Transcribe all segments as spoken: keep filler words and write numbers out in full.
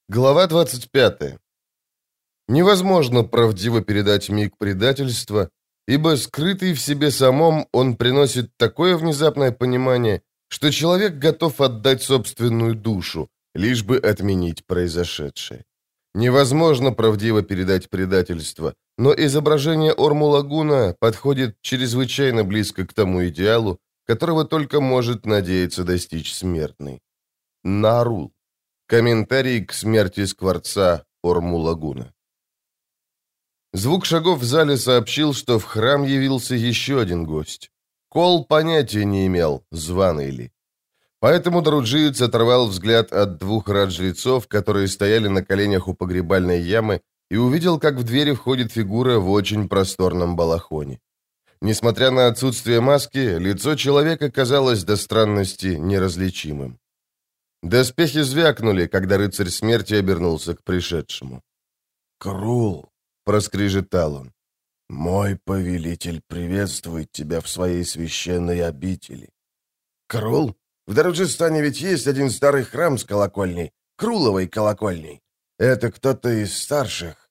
Глава двадцать пятая. Невозможно правдиво передать миг предательства, ибо скрытый в себе самом он приносит такое внезапное понимание, что человек готов отдать собственную душу, лишь бы отменить произошедшее. Невозможно правдиво передать предательство, но изображение Ормулагуна подходит чрезвычайно близко к тому идеалу, которого только может надеяться достичь смертный. Нарул. Комментарий к смерти Скворца Ормулагуна. Звук шагов в зале сообщил, что в храм явился еще один гость. Кол понятия не имел, званый ли. Поэтому Даруджиец оторвал взгляд от двух раджрецов, которые стояли на коленях у погребальной ямы, и увидел, как в двери входит фигура в очень просторном балахоне. Несмотря на отсутствие маски, лицо человека казалось до странности неразличимым. Доспехи звякнули, когда рыцарь смерти обернулся к пришедшему. «Крул!» — проскрежетал он. «Мой повелитель приветствует тебя в своей священной обители». «Крул? В Даруджистане ведь есть один старый храм с колокольней, Круловой колокольней. Это кто-то из старших».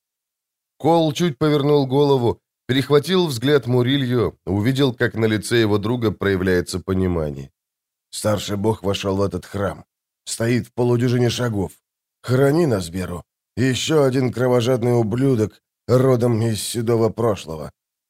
Кол чуть повернул голову, перехватил взгляд Мурилью, увидел, как на лице его друга проявляется понимание. «Старший бог вошел в этот храм. Стоит в полудюжине шагов. Храни нас, Беру. Еще один кровожадный ублюдок, родом из седого прошлого».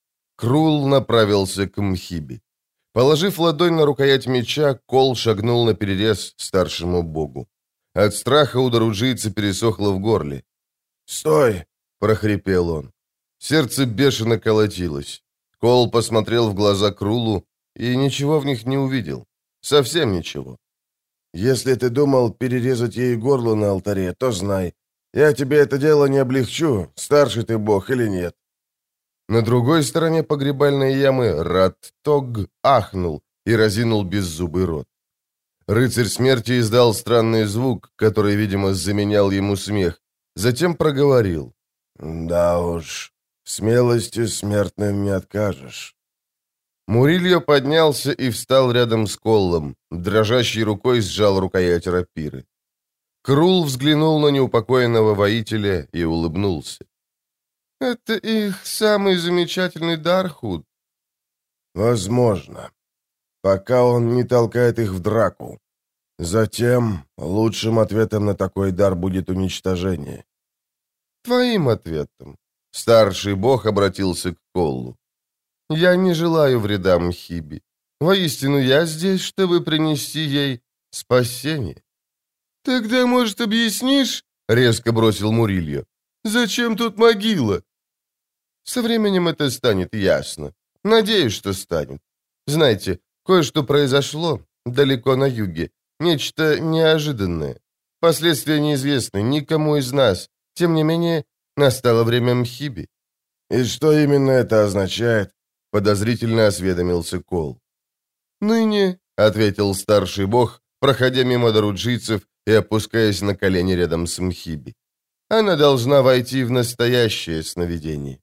Крул направился к Мхиби. Положив ладонь на рукоять меча, Кол шагнул на перерез старшему богу. От страха у даруджийца пересохло в горле. «Стой!» — прохрипел он. Сердце бешено колотилось. Кол посмотрел в глаза Крулу и ничего в них не увидел. Совсем ничего. «Если ты думал перерезать ей горло на алтаре, то знай, я тебе это дело не облегчу, старший ты бог или нет». На другой стороне погребальной ямы Рат-Тог ахнул и разинул беззубый рот. Рыцарь смерти издал странный звук, который, видимо, заменял ему смех, затем проговорил. «Да уж, смелости смертным не откажешь». Мурильо поднялся и встал рядом с Коллом, дрожащей рукой сжал рукоять рапиры. Крул взглянул на неупокоенного воителя и улыбнулся. «Это их самый замечательный дар, Худ». «Возможно. Пока он не толкает их в драку. Затем лучшим ответом на такой дар будет уничтожение». «Твоим ответом». Старший бог обратился к Коллу. «Я не желаю вреда Мхиби. Воистину, я здесь, чтобы принести ей спасение». «Тогда, может, объяснишь?» — резко бросил Мурильо. «Зачем тут могила?» «Со временем это станет ясно. Надеюсь, что станет. Знаете, кое-что произошло далеко на юге. Нечто неожиданное. Последствия неизвестны никому из нас. Тем не менее, настало время Мхиби». «И что именно это означает?» — подозрительно осведомился Кол. «Ныне», — ответил старший бог, проходя мимо даруджийцев и опускаясь на колени рядом с Мхиби. «Она должна войти в настоящее сновидение».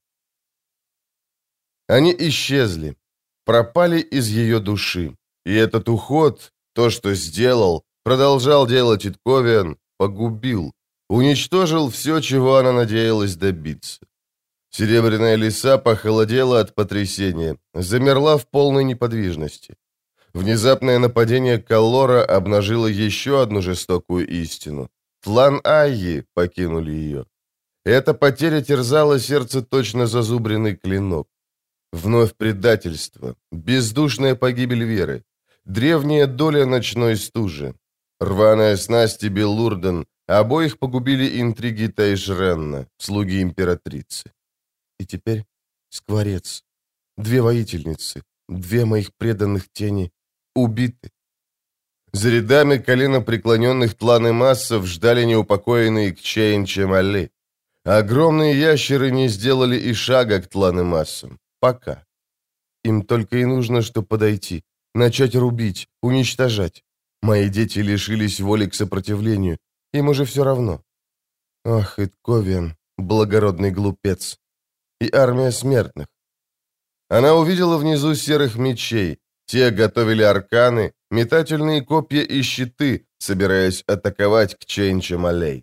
Они исчезли, пропали из ее души. И этот уход, то, что сделал, продолжал делать Итковиан, погубил, уничтожил все, чего она надеялась добиться. Серебряная лиса похолодела от потрясения, замерла в полной неподвижности. Внезапное нападение Каллора обнажило еще одну жестокую истину. Тлан Айи покинули ее. Эта потеря терзала сердце точно зазубренный клинок. Вновь предательство, бездушная погибель веры, древняя доля ночной стужи, рваная снасть и Белурден, обоих погубили интриги Тайшренна, слуги императрицы. И теперь Скворец, две воительницы, две моих преданных тени убиты. За рядами коленопреклоненных тланы массов ждали неупокоенные Кчейн-Чемали. Огромные ящеры не сделали и шага к тланы массам. Пока. Им только и нужно, что подойти, начать рубить, уничтожать. Мои дети лишились воли к сопротивлению. Им уже все равно. Ах, Итковиан, благородный глупец. И армия смертных. Она увидела внизу серых мечей. Те готовили арканы, метательные копья и щиты, собираясь атаковать Кчейн-Чемалей.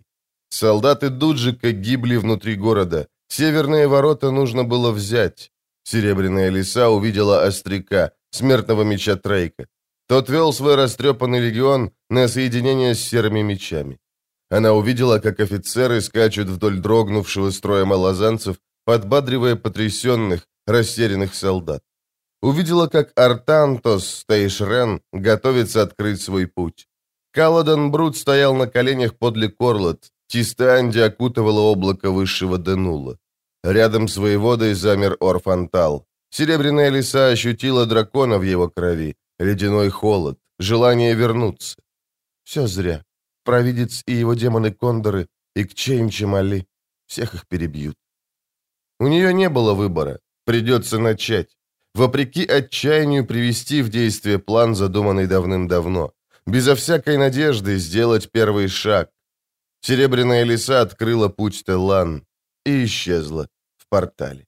Солдаты Дуджика гибли внутри города. Северные ворота нужно было взять. Серебряная лиса увидела остряка, смертного меча Трейка. Тот вел свой растрепанный легион на соединение с серыми мечами. Она увидела, как офицеры скачут вдоль дрогнувшего строя малозанцев, подбадривая потрясенных, растерянных солдат. Увидела, как Артантос Тейшрен готовится открыть свой путь. Каладан Брут стоял на коленях подле Корлот, Тистанди окутывало облако высшего Денула. Рядом с воеводой замер Орфантал. Серебряная лиса ощутила дракона в его крови, ледяной холод, желание вернуться. Все зря. Провидец и его демоны-кондоры, и Кчейн-Чемали, всех их перебьют. У нее не было выбора. Придется начать. Вопреки отчаянию привести в действие план, задуманный давным-давно. Безо всякой надежды сделать первый шаг. Серебряная лиса открыла путь Теллан и исчезла в портале.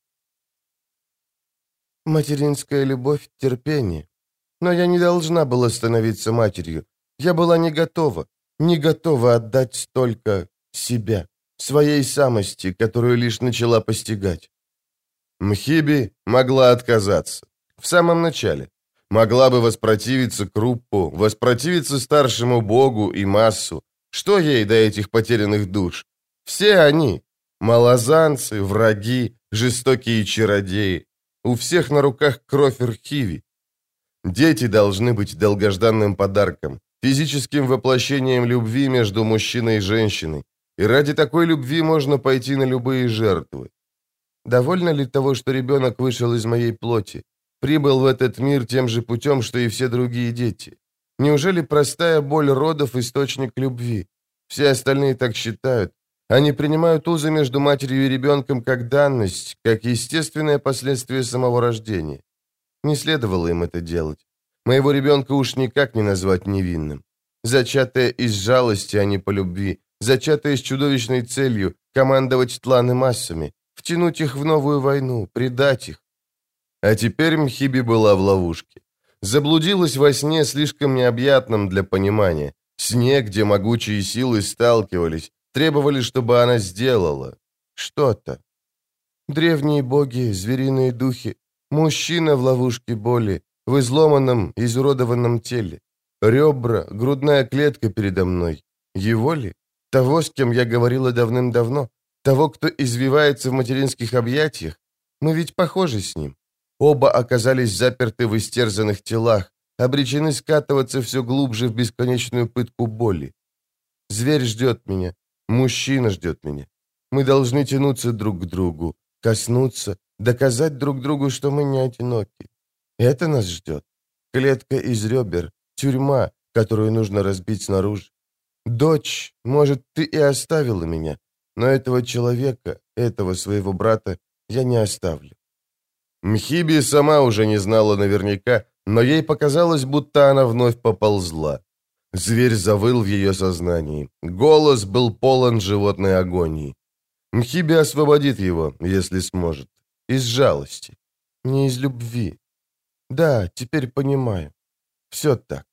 Материнская любовь — терпение. Но я не должна была становиться матерью. Я была не готова, не готова отдать столько себя, своей самости, которую лишь начала постигать. Мхиби могла отказаться. В самом начале. Могла бы воспротивиться Круппу, воспротивиться старшему богу и массу. Что ей до этих потерянных душ? Все они — малозанцы, враги, жестокие чародеи. У всех на руках кровь Рхиви. Дети должны быть долгожданным подарком, физическим воплощением любви между мужчиной и женщиной. И ради такой любви можно пойти на любые жертвы. Довольно ли того, что ребенок вышел из моей плоти, прибыл в этот мир тем же путем, что и все другие дети? Неужели простая боль родов — источник любви? Все остальные так считают. Они принимают узы между матерью и ребенком как данность, как естественное последствие самого рождения. Не следовало им это делать. Моего ребенка уж никак не назвать невинным. Зачатая из жалости, а не по любви, зачатая с чудовищной целью командовать тланы массами, втянуть их в новую войну, предать их. А теперь Мхиби была в ловушке. Заблудилась во сне, слишком необъятном для понимания. Сне, где могучие силы сталкивались, требовали, чтобы она сделала что-то. Древние боги, звериные духи, мужчина в ловушке боли, в изломанном, изуродованном теле. Ребра, грудная клетка передо мной. Его ли? Того, с кем я говорила давным-давно? Того, кто извивается в материнских объятиях? Мы ведь похожи с ним. Оба оказались заперты в истерзанных телах, обречены скатываться все глубже в бесконечную пытку боли. Зверь ждет меня, мужчина ждет меня. Мы должны тянуться друг к другу, коснуться, доказать друг другу, что мы не одиноки. Это нас ждет. Клетка из ребер, тюрьма, которую нужно разбить снаружи. Дочь, может, ты и оставила меня, но этого человека, этого своего брата я не оставлю. Мхиби сама уже не знала наверняка, но ей показалось, будто она вновь поползла. Зверь завыл в ее сознании. Голос был полон животной агонии. Мхиби освободит его, если сможет. Из жалости. Не из любви. Да, теперь понимаю. Все так.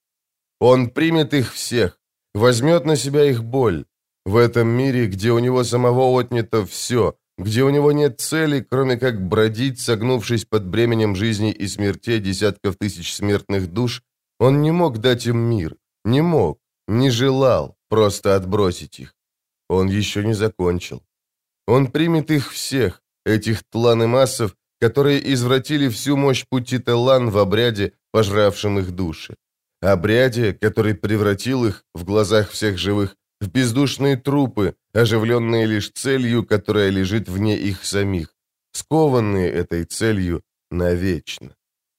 Он примет их всех, возьмет на себя их боль. В этом мире, где у него самого отнято все, где у него нет цели, кроме как бродить, согнувшись под бременем жизни и смертей десятков тысяч смертных душ, он не мог дать им мир, не мог, не желал просто отбросить их. Он еще не закончил. Он примет их всех, этих тлан-массов, которые извратили всю мощь пути Теллан в обряде, пожравшем их души. Обряде, который превратил их, в глазах всех живых, в бездушные трупы, оживленные лишь целью, которая лежит вне их самих, скованные этой целью навечно.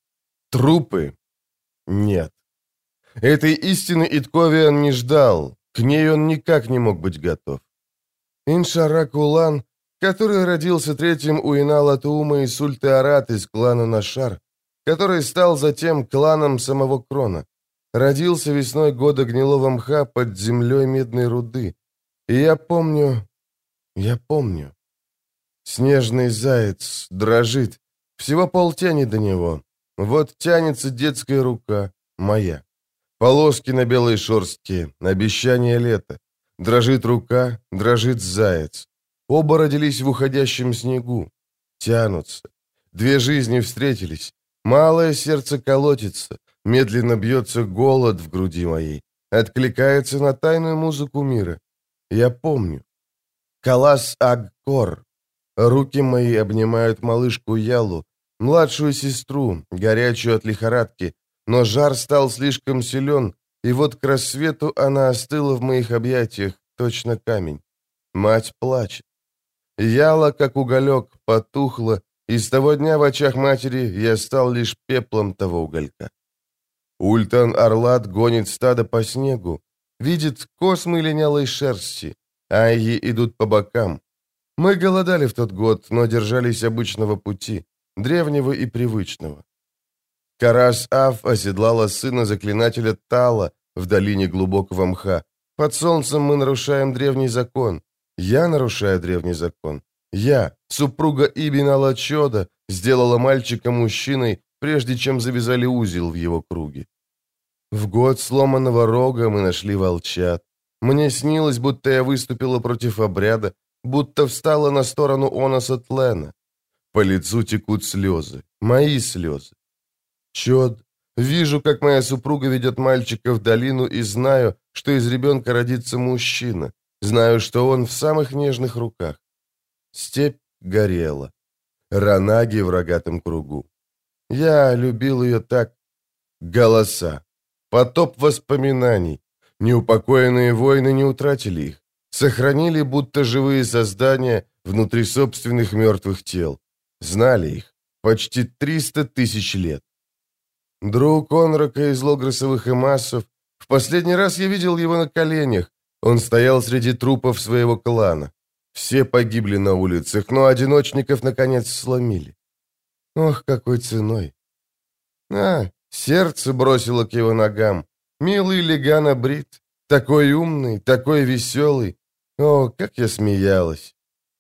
Трупы? Нет. Этой истины Итковиан не ждал, к ней он никак не мог быть готов. Иншарак Улан, который родился третьим у Инала Туума и Сульты-Арат из клана Нашар, который стал затем кланом самого Крона, родился весной года гнилого мха под землей медной руды. И я помню... Я помню. Снежный заяц дрожит. Всего полтени до него. Вот тянется детская рука, моя. Полоски на белой шерстке, обещание лета. Дрожит рука, дрожит заяц. Оба родились в уходящем снегу. Тянутся. Две жизни встретились. Малое сердце колотится. Медленно бьется голод в груди моей. Откликается на тайную музыку мира. Я помню. Калас Агкор. Руки мои обнимают малышку Ялу, младшую сестру, горячую от лихорадки, но жар стал слишком силен, и вот к рассвету она остыла в моих объятиях, точно камень. Мать плачет. Яла, как уголек, потухла, и с того дня в очах матери я стал лишь пеплом того уголька. Ультан-Орлат гонит стадо по снегу, видит космы линялой шерсти, айи идут по бокам. Мы голодали в тот год, но держались обычного пути, древнего и привычного. Карас-Аф оседлала сына заклинателя Тала в долине глубокого мха. Под солнцем мы нарушаем древний закон. Я нарушаю древний закон. Я, супруга Ибн Чода, сделала мальчика мужчиной, прежде чем завязали узел в его круге. В год сломанного рога мы нашли волчат. Мне снилось, будто я выступила против обряда, будто встала на сторону Оноса Тлена. По лицу текут слезы, мои слезы. Чод, вижу, как моя супруга ведет мальчика в долину и знаю, что из ребенка родится мужчина. Знаю, что он в самых нежных руках. Степь горела. Ранаги в рогатом кругу. Я любил ее так. Голоса. Потоп воспоминаний. Неупокоенные воины не утратили их. Сохранили, будто живые создания, внутри собственных мертвых тел. Знали их. Почти триста тысяч лет. Друг Онрака из Логросовых эмассов. В последний раз я видел его на коленях. Он стоял среди трупов своего клана. Все погибли на улицах, но одиночников, наконец, сломили. Ох, какой ценой. А, сердце бросило к его ногам. Милый Легана Брит. Такой умный, такой веселый. О, как я смеялась.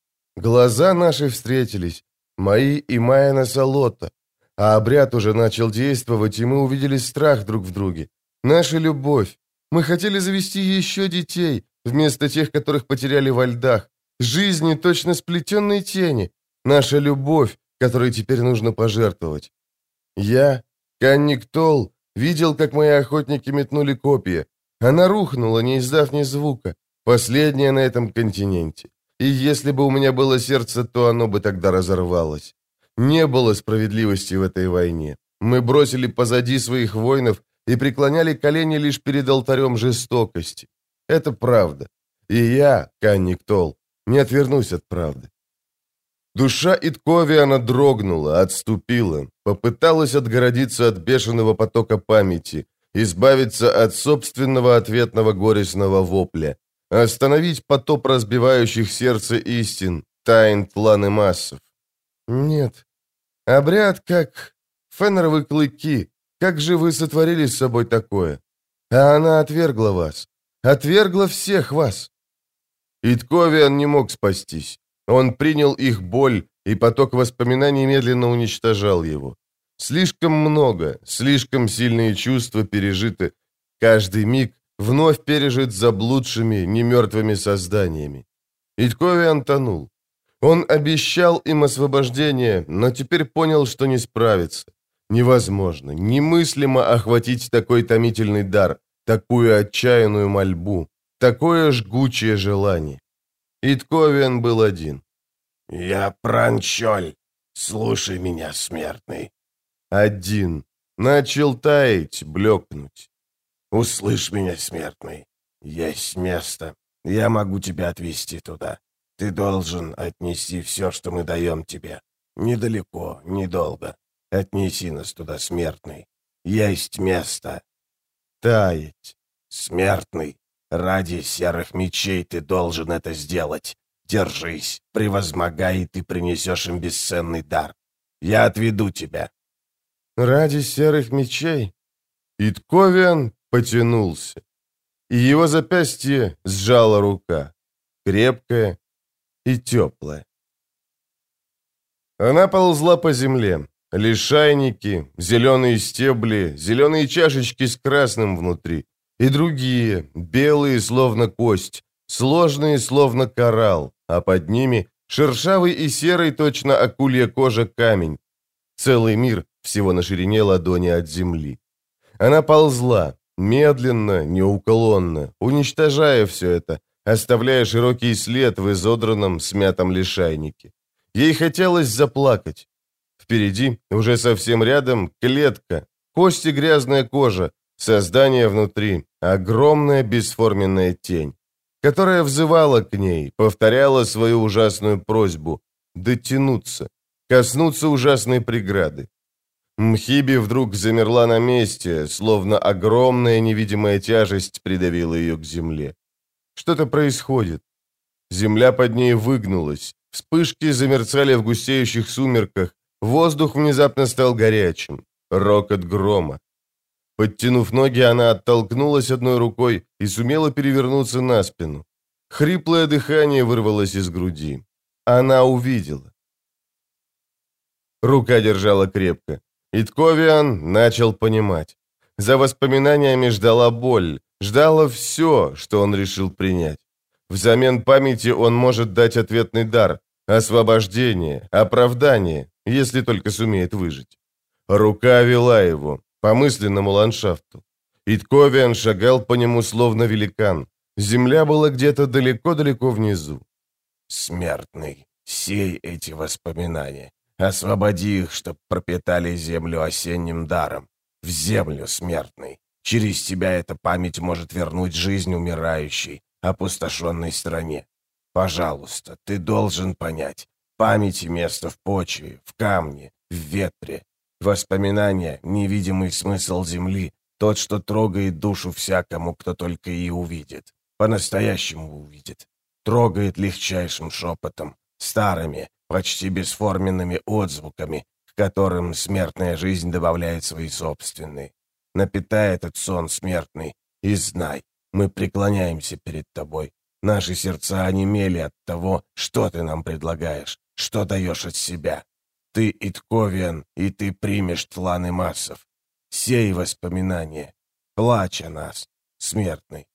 Глаза наши встретились, мои и Майена Салота, а обряд уже начал действовать, и мы увидели страх друг в друге. Наша любовь. Мы хотели завести еще детей, вместо тех, которых потеряли во льдах. Жизни точно сплетенной тени. Наша любовь, которой теперь нужно пожертвовать. Я, Канник Тол, видел, как мои охотники метнули копья. Она рухнула, не издав ни звука. Последняя на этом континенте. И если бы у меня было сердце, то оно бы тогда разорвалось. Не было справедливости в этой войне. Мы бросили позади своих воинов и преклоняли колени лишь перед алтарем жестокости. Это правда. И я, Канник Тол, не отвернусь от правды. Душа Итковиана дрогнула, отступила, попыталась отгородиться от бешеного потока памяти, избавиться от собственного ответного горестного вопля, остановить потоп разбивающих сердце истин, тайн тланы массов. Нет. Обряд как фенеровы клыки. Как же вы сотворили с собой такое? А она отвергла вас. Отвергла всех вас. Итковиан не мог спастись. Он принял их боль, и поток воспоминаний медленно уничтожал его. Слишком много, слишком сильные чувства пережиты. Каждый миг вновь пережит заблудшими, немертвыми созданиями. Итковиан тонул. Он обещал им освобождение, но теперь понял, что не справится. Невозможно, немыслимо охватить такой томительный дар, такую отчаянную мольбу, такое жгучее желание. Итковиан был один. «Я Пранчоль. Слушай меня, смертный». Один. Начал таять, блекнуть. «Услышь меня, смертный. Есть место. Я могу тебя отвезти туда. Ты должен отнести все, что мы даем тебе. Недалеко, недолго. Отнеси нас туда, смертный. Есть место». Таять. «Смертный, ради серых мечей ты должен это сделать. Держись, превозмогай, и ты принесешь им бесценный дар. Я отведу тебя». Ради серых мечей? Итковиан потянулся, и его запястье сжала рука, крепкая и теплая. Она ползла по земле. Лишайники, зеленые стебли, зеленые чашечки с красным внутри. И другие, белые, словно кость, сложные, словно коралл, а под ними шершавый и серый, точно акулья кожа, камень. Целый мир всего на ширине ладони от земли. Она ползла, медленно, неуклонно, уничтожая все это, оставляя широкий след в изодранном, смятом лишайнике. Ей хотелось заплакать. Впереди, уже совсем рядом, клетка, кости, грязная кожа, создание внутри, огромная бесформенная тень, которая взывала к ней, повторяла свою ужасную просьбу дотянуться, коснуться ужасной преграды. Мхиби вдруг замерла на месте, словно огромная невидимая тяжесть придавила ее к земле. Что-то происходит. Земля под ней выгнулась, вспышки замерцали в густеющих сумерках, воздух внезапно стал горячим, рокот грома. Подтянув ноги, она оттолкнулась одной рукой и сумела перевернуться на спину. Хриплое дыхание вырвалось из груди. Она увидела. Рука держала крепко. Итковиан начал понимать. За воспоминаниями ждала боль, ждала все, что он решил принять. Взамен памяти он может дать ответный дар, освобождение, оправдание, если только сумеет выжить. Рука вела его по мысленному ландшафту. Итковиан шагал по нему словно великан. Земля была где-то далеко-далеко внизу. «Смертный, сей эти воспоминания. Освободи их, чтоб пропитали землю осенним даром. В землю, смертный. Через тебя эта память может вернуть жизнь умирающей, опустошенной стране. Пожалуйста, ты должен понять. Памяти место в почве, в камне, в ветре. Воспоминания — невидимый смысл земли, тот, что трогает душу всякому, кто только и увидит. По-настоящему увидит. Трогает легчайшим шепотом, старыми, почти бесформенными отзвуками, к которым смертная жизнь добавляет свои собственные. Напитай этот сон, смертный, и знай, мы преклоняемся перед тобой. Наши сердца онемели от того, что ты нам предлагаешь, что даешь от себя. Ты Итковиан, и ты примешь тланы массов. Сей воспоминания. Плачь о нас, смертный.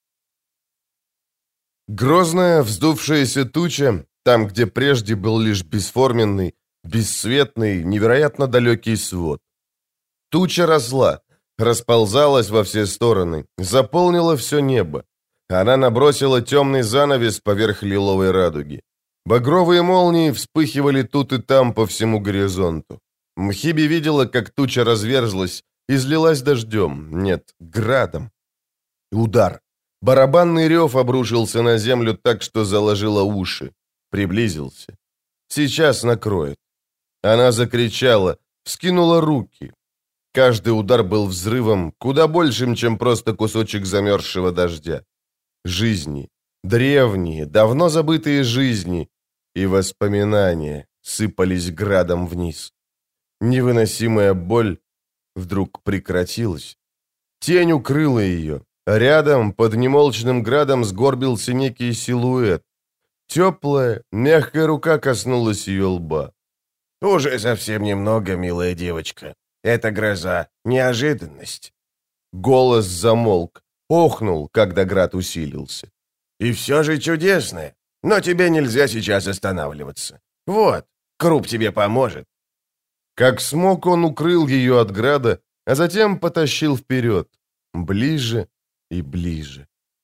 Грозная вздувшаяся туча, там, где прежде был лишь бесформенный, бесцветный, невероятно далекий свод. Туча росла, расползалась во все стороны, заполнила все небо. Она набросила темный занавес поверх лиловой радуги. Багровые молнии вспыхивали тут и там по всему горизонту. Мхиби видела, как туча разверзлась, излилась дождем, нет, градом. Удар. Барабанный рев обрушился на землю так, что заложило уши. Приблизился. Сейчас накроет. Она закричала, вскинула руки. Каждый удар был взрывом, куда большим, чем просто кусочек замерзшего дождя. Жизни. Древние, давно забытые жизни. И воспоминания сыпались градом вниз. Невыносимая боль вдруг прекратилась. Тень укрыла ее. Рядом, под немолчным градом, сгорбился некий силуэт. Теплая, мягкая рука коснулась ее лба. «Уже совсем немного, милая девочка. Это гроза, неожиданность». Голос замолк, охнул, когда град усилился. «И все же чудесное. Но тебе нельзя сейчас останавливаться. Вот, Круп тебе поможет». Как смог, он укрыл ее от града, а затем потащил вперед, ближе и ближе.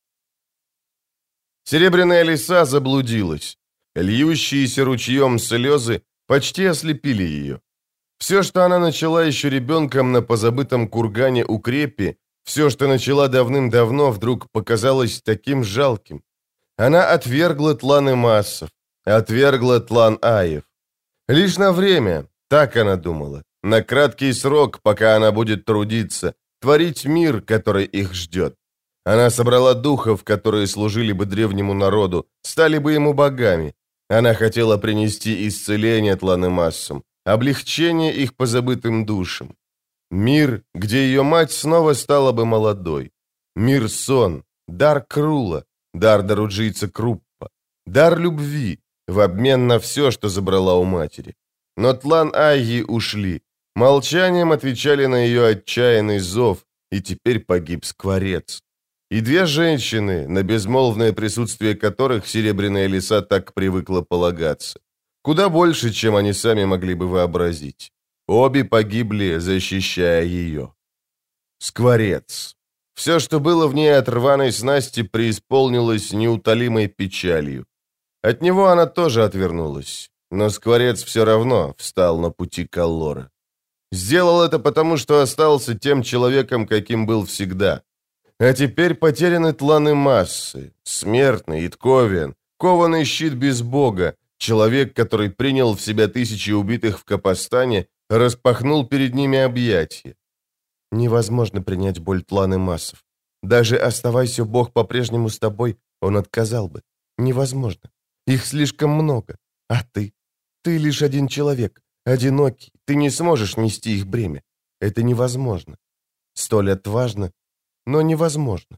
Серебряная лиса заблудилась. Льющиеся ручьем слезы почти ослепили ее. Все, что она начала еще ребенком на позабытом кургане у крепи, все, что начала давным-давно, вдруг показалось таким жалким. Она отвергла тланы массов, отвергла тлан аев. Лишь на время, так она думала, на краткий срок, пока она будет трудиться, творить мир, который их ждет. Она собрала духов, которые служили бы древнему народу, стали бы ему богами. Она хотела принести исцеление тланы массам, облегчение их позабытым душам. Мир, где ее мать снова стала бы молодой. Мир-сон, дар Крула, дар даруджийца Круппа, дар любви, в обмен на все, что забрала у матери. Но тлан Айи ушли, молчанием отвечали на ее отчаянный зов, и теперь погиб скворец. и две женщины, на безмолвное присутствие которых Серебряная Лиса так привыкла полагаться. Куда больше, чем они сами могли бы вообразить. Обе погибли, защищая ее. Скворец. Все, что было в ней от рваной снасти, преисполнилось неутолимой печалью. От него она тоже отвернулась, но Скворец все равно встал на пути Каллора. Сделал это потому, что остался тем человеком, каким был всегда. А теперь потеряны тланы массы, смертный, Итковиан, кованый щит без бога, человек, который принял в себя тысячи убитых в Капостане, распахнул перед ними объятия. Невозможно принять боль тланы массов. Даже оставайся Бог по-прежнему с тобой, он отказал бы. Невозможно. Их слишком много. А ты? Ты лишь один человек, одинокий. Ты не сможешь нести их бремя. Это невозможно. Столь отважно, но невозможно.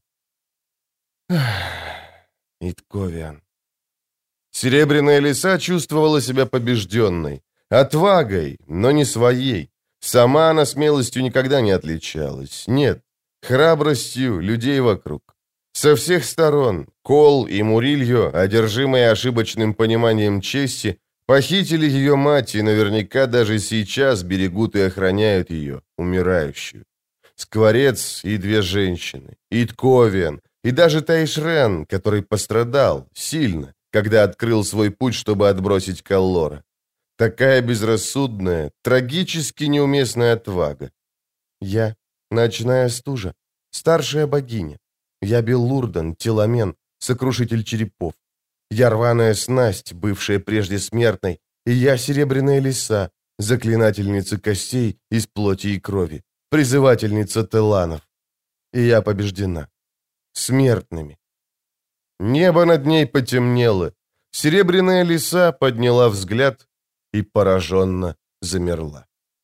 Итковиан. Серебряная Лиса чувствовала себя побежденной. Отвагой, но не своей. Сама она смелостью никогда не отличалась. Нет, храбростью людей вокруг. Со всех сторон Кол и Мурильо, одержимые ошибочным пониманием чести, похитили ее мать и наверняка даже сейчас берегут и охраняют ее, умирающую. Скворец и две женщины, Итковиан, и даже Тайшрен, который пострадал сильно, когда открыл свой путь, чтобы отбросить Каллора. Такая безрассудная, трагически неуместная отвага. Я — ночная стужа, старшая богиня. Я Беллурдан, Теламен, сокрушитель черепов. Я рваная снасть, бывшая прежде смертной, и я Серебряная Лиса, заклинательница костей из плоти и крови, призывательница Теланов. И я побеждена. Смертными. Небо над ней потемнело. Серебряная Лиса подняла взгляд и пораженно замерла.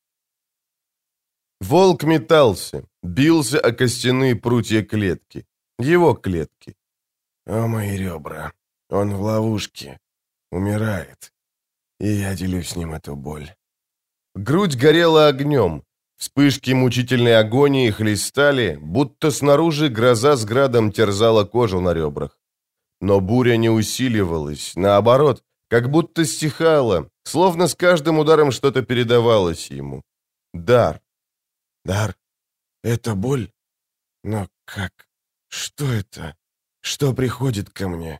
Волк метался, бился о костяные прутья клетки. Его клетки. О, мои ребра. Он в ловушке. Умирает. И я делю с ним эту боль. Грудь горела огнем. Вспышки мучительной агонии хлестали, будто снаружи гроза с градом терзала кожу на ребрах. Но буря не усиливалась, наоборот, как будто стихала, словно с каждым ударом что-то передавалось ему. Дар. Дар? Это боль? Но как? Что это? Что приходит ко мне?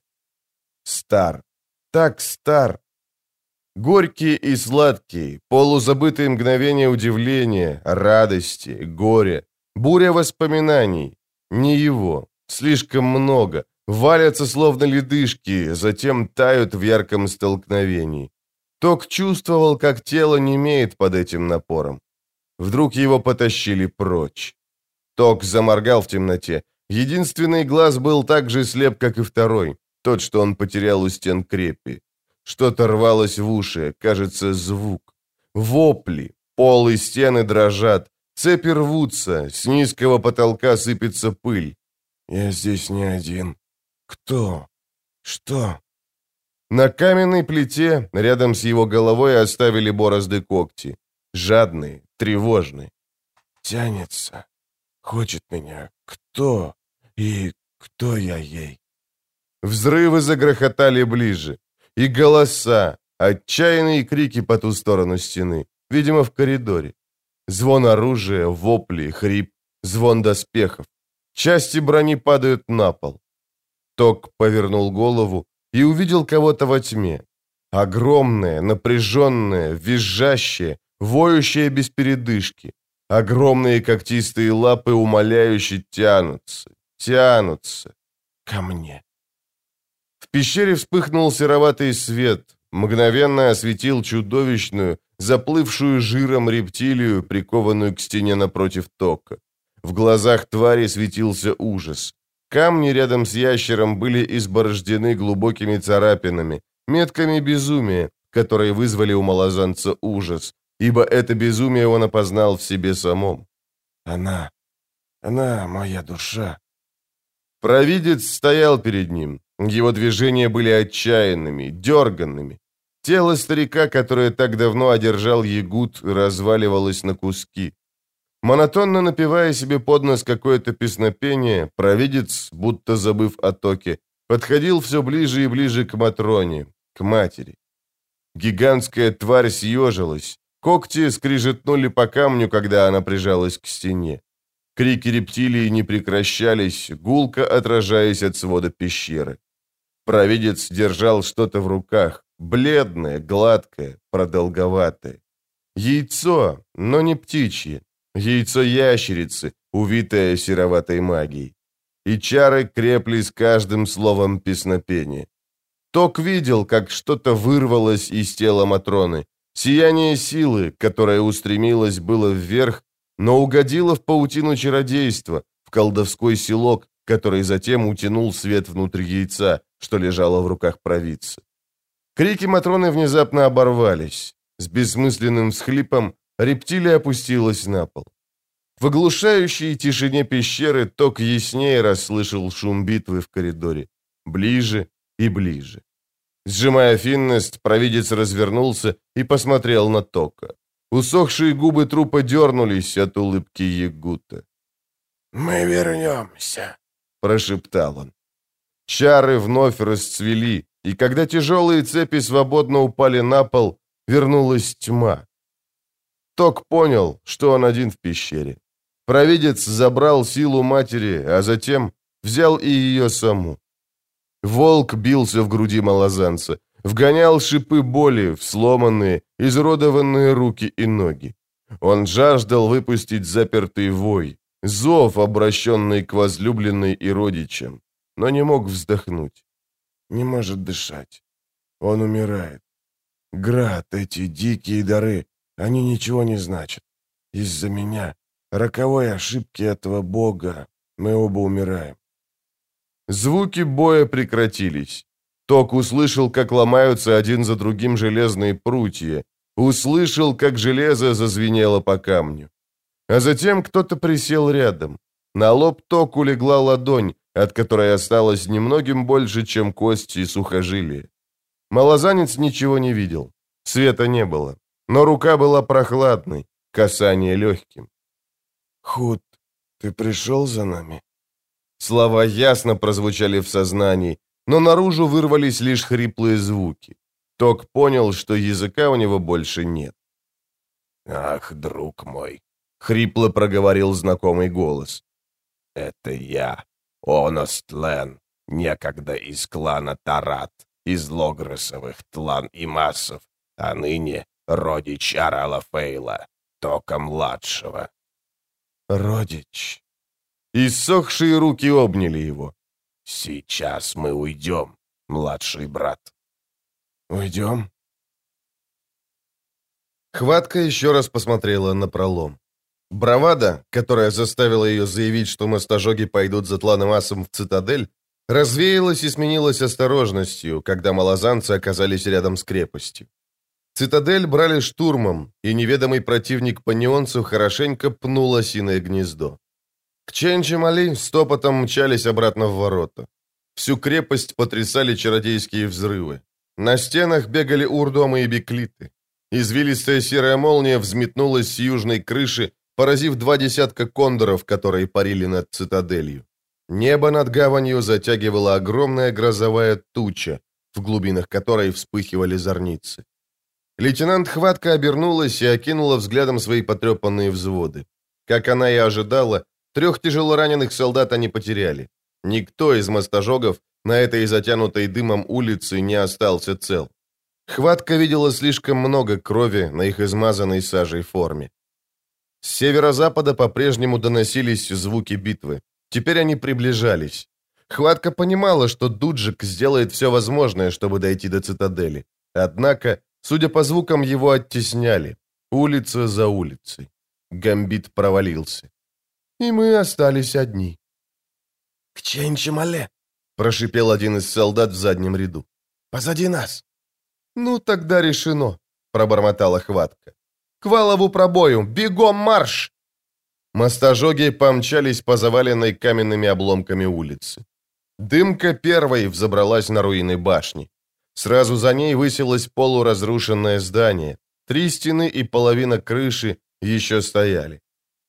Стар. Так стар. Горькие и сладкие, полузабытые мгновения удивления, радости, горя, буря воспоминаний. Не его. Слишком много. Валятся словно ледышки, затем тают в ярком столкновении. Ток чувствовал, как тело немеет под этим напором. Вдруг его потащили прочь. Ток заморгал в темноте. Единственный глаз был так же слеп, как и второй, тот, что он потерял у стен крепи. Что-то рвалось в уши, кажется, звук. Вопли, пол и стены дрожат, цепи рвутся, с низкого потолка сыпется пыль. Я здесь не один. Кто? Что? На каменной плите, рядом с его головой, оставили борозды когти. Жадные, тревожные. Тянется. Хочет меня. Кто? И кто я ей? Взрывы загрохотали ближе. И голоса, отчаянные крики по ту сторону стены, видимо, в коридоре. Звон оружия, вопли, хрип, звон доспехов. Части брони падают на пол. Ток повернул голову и увидел кого-то во тьме. Огромное, напряженное, визжащее, воющее без передышки. Огромные когтистые лапы умоляюще тянутся, тянутся ко мне. В пещере вспыхнул сероватый свет, мгновенно осветил чудовищную, заплывшую жиром рептилию, прикованную к стене напротив Тока. В глазах твари светился ужас. Камни рядом с ящером были изборождены глубокими царапинами, метками безумия, которые вызвали у малозанца ужас, ибо это безумие он опознал в себе самом. Она, она моя душа. Провидец стоял перед ним. Его движения были отчаянными, дерганными. Тело старика, которое так давно одержал Ягут, разваливалось на куски. Монотонно напевая себе под нос какое-то песнопение, провидец, будто забыв о токе, подходил все ближе и ближе к Матроне, к матери. Гигантская тварь съежилась, когти скрижетнули по камню, когда она прижалась к стене. Крики рептилии не прекращались, гулко отражаясь от свода пещеры. Провидец держал что-то в руках, бледное, гладкое, продолговатое. Яйцо, но не птичье. Яйцо ящерицы, увитое сероватой магией. И чары крепли с каждым словом песнопения. Ток видел, как что-то вырвалось из тела Матроны. Сияние силы, которое устремилось было вверх, но угодило в паутину чародейства, в колдовской селок, который затем утянул свет внутрь яйца, что лежало в руках провидца. Крики Матроны внезапно оборвались. С бессмысленным всхлипом рептилия опустилась на пол. В оглушающей тишине пещеры Ток яснее расслышал шум битвы в коридоре. Ближе и ближе. Сжимая финность, провидец развернулся и посмотрел на Тока. Усохшие губы трупа дернулись от улыбки Ягута. «Мы вернемся», — прошептал он. Чары вновь расцвели, и когда тяжелые цепи свободно упали на пол, вернулась тьма. Ток понял, что он один в пещере. Провидец забрал силу матери, а затем взял и ее саму. Волк бился в груди малозанца, вгонял шипы боли в сломанные, изуродованные руки и ноги. Он жаждал выпустить запертый вой, зов, обращенный к возлюбленной и родичам, но не мог вздохнуть. Не может дышать. Он умирает. Град, эти дикие дары, они ничего не значат. Из-за меня, роковой ошибки этого бога, мы оба умираем. Звуки боя прекратились. Ток услышал, как ломаются один за другим железные прутья. Услышал, как железо зазвенело по камню. А затем кто-то присел рядом. На лоб Току легла ладонь, от которой осталось немногим больше, чем кости и сухожилия. Малозанец ничего не видел. Света не было. Но рука была прохладной, касание легким. «Худ, ты пришел за нами?» Слова ясно прозвучали в сознании, но наружу вырвались лишь хриплые звуки. Ток понял, что языка у него больше нет. «Ах, друг мой!» — хрипло проговорил знакомый голос. «Это я, Оностлен, некогда из клана Тарат, из Логросовых тлан и массов, а ныне родич Арала Фейла, Тока-младшего». «Родич». Иссохшие руки обняли его. «Сейчас мы уйдем, младший брат». «Уйдем?» Хватка еще раз посмотрела на пролом. Бравада, которая заставила ее заявить, что мостожоги пойдут за тланом асом в цитадель, развеялась и сменилась осторожностью, когда малозанцы оказались рядом с крепостью. Цитадель брали штурмом, и неведомый противник панионцев хорошенько пнул осиное гнездо. К Ченчи-Мали стопотом мчались обратно в ворота. Всю крепость потрясали чародейские взрывы. На стенах бегали урдомы и беклиты. Извилистая серая молния взметнулась с южной крыши, поразив два десятка кондоров, которые парили над цитаделью. Небо над гаванью затягивала огромная грозовая туча, в глубинах которой вспыхивали зорницы. Лейтенант Хватка обернулась и окинула взглядом свои потрепанные взводы. Как она и ожидала, трех тяжелораненых солдат они потеряли. Никто из мостожогов на этой затянутой дымом улице не остался цел. Хватка видела слишком много крови на их измазанной сажей форме. С северо-запада по-прежнему доносились звуки битвы. Теперь они приближались. Хватка понимала, что Дуджик сделает все возможное, чтобы дойти до цитадели. Однако, судя по звукам, его оттесняли. Улица за улицей. Гамбит провалился. И мы остались одни. «К Ченчи-Мале!» — прошипел один из солдат в заднем ряду. «Позади нас!» «Ну, тогда решено», — пробормотала Хватка. «К валову пробою! Бегом марш!» Мостожоги помчались по заваленной каменными обломками улицы. Дымка первой взобралась на руины башни. Сразу за ней высилось полуразрушенное здание. Три стены и половина крыши еще стояли.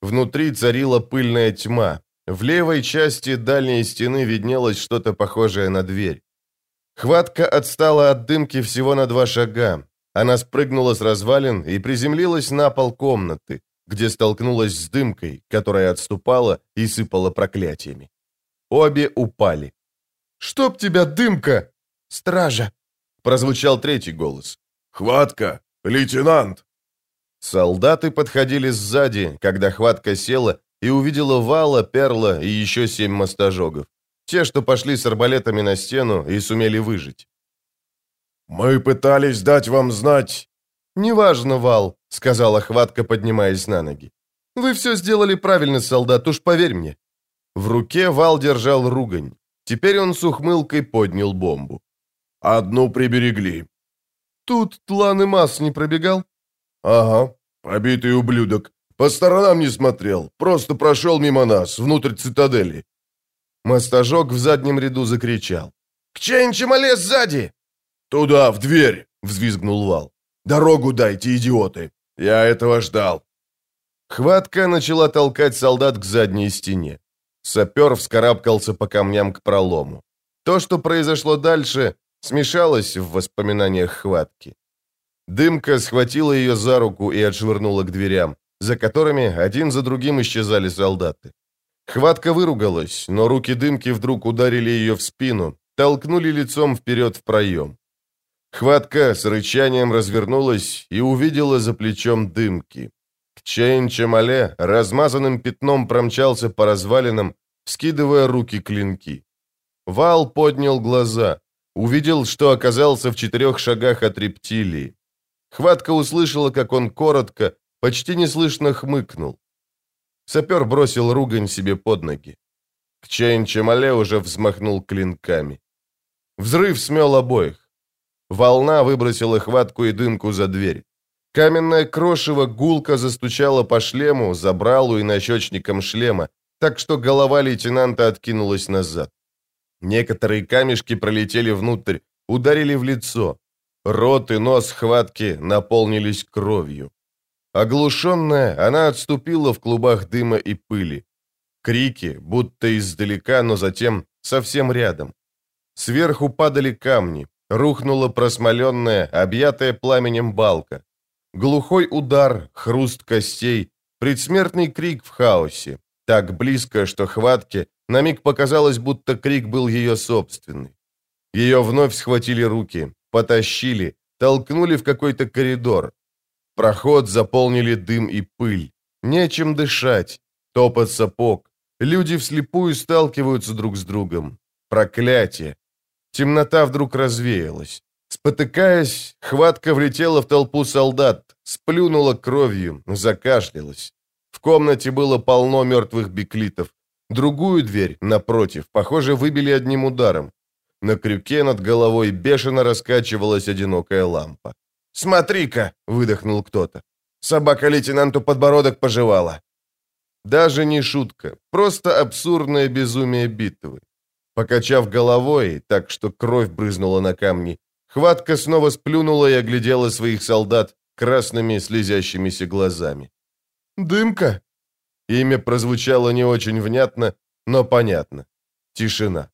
Внутри царила пыльная тьма. В левой части дальней стены виднелось что-то похожее на дверь. Хватка отстала от дымки всего на два шага. Она спрыгнула с развалин и приземлилась на пол комнаты, где столкнулась с дымкой, которая отступала и сыпала проклятиями. Обе упали. «Чтоб тебя, дымка!» «Стража!» Прозвучал третий голос. «Хватка! Лейтенант!» Солдаты подходили сзади, когда Хватка села и увидела Вала, Перла и еще семь мастожогов. Те, что пошли с арбалетами на стену и сумели выжить. «Мы пытались дать вам знать...» «Неважно, Вал», — сказала Хватка, поднимаясь на ноги. «Вы все сделали правильно, солдат, уж поверь мне». В руке Вал держал ругань. Теперь он с ухмылкой поднял бомбу. «Одну приберегли». «Тут Тлан и Масс не пробегал?» «Ага, побитый ублюдок. По сторонам не смотрел, просто прошел мимо нас, внутрь цитадели». Мастожог в заднем ряду закричал. «К Чейн-Чамале сзади!» «Туда, в дверь!» — взвизгнул Вал. «Дорогу дайте, идиоты! Я этого ждал!» Хватка начала толкать солдат к задней стене. Сапер вскарабкался по камням к пролому. То, что произошло дальше, смешалось в воспоминаниях Хватки. Дымка схватила ее за руку и отшвырнула к дверям, за которыми один за другим исчезали солдаты. Хватка выругалась, но руки Дымки вдруг ударили ее в спину, толкнули лицом вперед в проем. Хватка с рычанием развернулась и увидела за плечом Дымки. К Чейн-Чамале размазанным пятном промчался по развалинам, вскидывая руки-клинки. Вал поднял глаза, увидел, что оказался в четырех шагах от рептилии. Хватка услышала, как он коротко, почти неслышно хмыкнул. Сапер бросил ругань себе под ноги. К Чейн-Чамале уже взмахнул клинками. Взрыв смел обоих. Волна выбросила Хватку и Дымку за дверь. Каменное крошево гулко застучало по шлему, забралу и нащечникам шлема, так что голова лейтенанта откинулась назад. Некоторые камешки пролетели внутрь, ударили в лицо. Рот и нос Хватки наполнились кровью. Оглушенная, она отступила в клубах дыма и пыли. Крики, будто издалека, но затем совсем рядом. Сверху падали камни, рухнула просмоленная, объятая пламенем балка. Глухой удар, хруст костей, предсмертный крик в хаосе. Так близко, что Хватке на миг показалось, будто крик был ее собственный. Ее вновь схватили руки, потащили, толкнули в какой-то коридор. Проход заполнили дым и пыль. Нечем дышать. Топот сапог. Люди вслепую сталкиваются друг с другом. Проклятие. Темнота вдруг развеялась. Спотыкаясь, Хватка влетела в толпу солдат, сплюнула кровью, закашлялась. В комнате было полно мертвых биклитов. Другую дверь, напротив, похоже, выбили одним ударом. На крюке над головой бешено раскачивалась одинокая лампа. «Смотри-ка!» — выдохнул кто-то. «Собака лейтенанту подбородок пожевала!» Даже не шутка, просто абсурдное безумие битвы. Покачав головой, так что кровь брызнула на камни, Хватка снова сплюнула и оглядела своих солдат красными слезящимися глазами. «Дымка!» Имя прозвучало не очень внятно, но понятно. Тишина.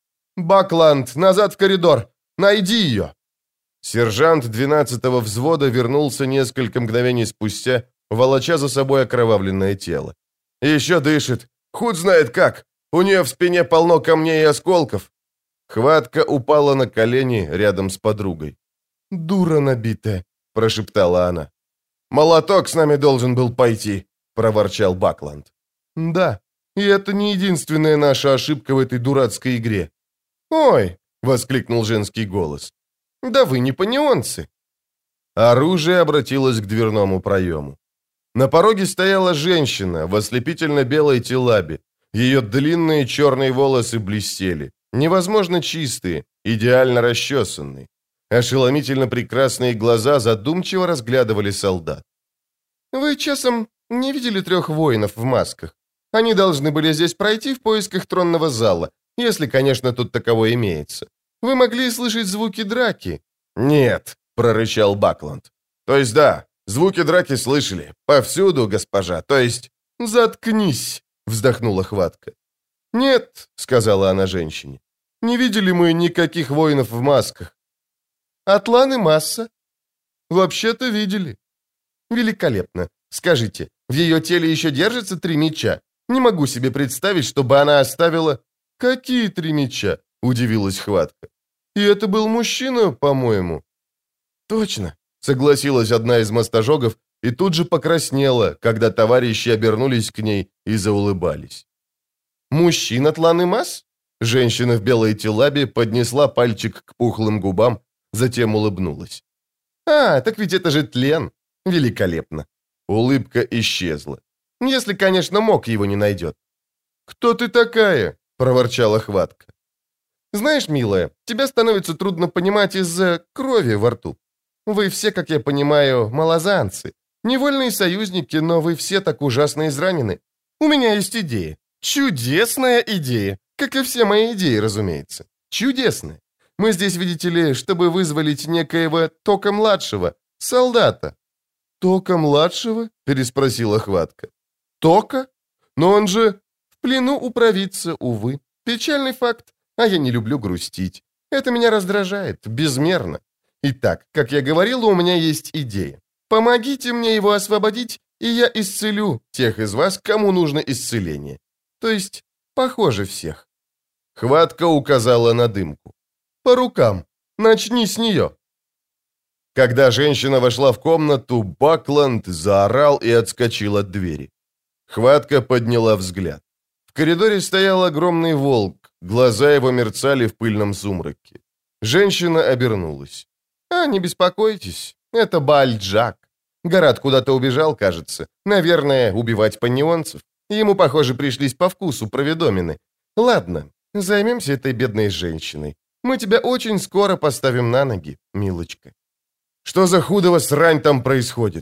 «Бакланд, назад в коридор! Найди ее!» Сержант двенадцатого взвода вернулся несколько мгновений спустя, волоча за собой окровавленное тело. «Еще дышит. Худ знает как. У нее в спине полно камней и осколков». Хватка упала на колени рядом с подругой. «Дура набитая», — прошептала она. «Молоток с нами должен был пойти», — проворчал Бакланд. «Да, и это не единственная наша ошибка в этой дурацкой игре». «Ой!» — воскликнул женский голос. «Да вы не панионцы!» Оружие обратилось к дверному проему. На пороге стояла женщина в ослепительно-белой телабе. Ее длинные черные волосы блестели, невозможно чистые, идеально расчесанные. Ошеломительно прекрасные глаза задумчиво разглядывали солдат. «Вы, часом, не видели трех воинов в масках? Они должны были здесь пройти в поисках тронного зала, если, конечно, тут таково имеется. Вы могли слышать звуки драки?» «Нет», — прорычал Бакланд. «То есть да, звуки драки слышали. Повсюду, госпожа. То есть «Заткнись!» — вздохнула Хватка. «Нет», — сказала она женщине, — «не видели мы никаких воинов в масках». «Атланы масса?» «Вообще-то видели». «Великолепно. Скажите, в ее теле еще держится три меча? Не могу себе представить, чтобы она оставила...» «Какие три меча?» — удивилась Хватка. «И это был мужчина, по-моему». «Точно», — согласилась одна из мастожогов и тут же покраснела, когда товарищи обернулись к ней и заулыбались. «Мужчина Тланы Мас?» Женщина в белой телабе поднесла пальчик к пухлым губам, затем улыбнулась. «А, так ведь это же тлен. Великолепно». Улыбка исчезла. «Если, конечно, мог его не найдет». «Кто ты такая?» — проворчала Хватка. «Знаешь, милая, тебя становится трудно понимать из-за крови во рту. Вы все, как я понимаю, малозанцы. Невольные союзники, но вы все так ужасно изранены. У меня есть идея. Чудесная идея. Как и все мои идеи, разумеется. Чудесная. Мы здесь, видите ли, чтобы вызволить некоего Тока-младшего, солдата». «Тока-младшего?» — переспросила Хватка. «Тока? Но он же в плену у провидца, увы. Печальный факт, а я не люблю грустить. Это меня раздражает, безмерно. Итак, как я говорила, у меня есть идея. Помогите мне его освободить, и я исцелю тех из вас, кому нужно исцеление. То есть, похоже, всех». Хватка указала на дымку. «По рукам. Начни с нее». Когда женщина вошла в комнату, Бакланд заорал и отскочил от двери. Хватка подняла взгляд. В коридоре стоял огромный волк, глаза его мерцали в пыльном сумраке. Женщина обернулась. «А, не беспокойтесь, это Бааль-Джак. Гарат куда-то убежал, кажется. Наверное, убивать панионцев. Ему, похоже, пришлись по вкусу проведомины. Ладно, займемся этой бедной женщиной. Мы тебя очень скоро поставим на ноги, милочка». «Что за худого срань там происходит?»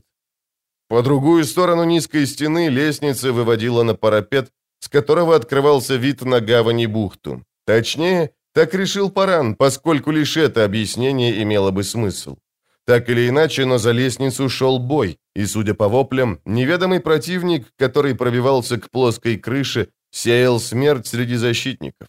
По другую сторону низкой стены лестница выводила на парапет, с которого открывался вид на гавань и бухту. Точнее, так решил Паран, поскольку лишь это объяснение имело бы смысл. Так или иначе, но за лестницу шел бой, и, судя по воплям, неведомый противник, который пробивался к плоской крыше, сеял смерть среди защитников.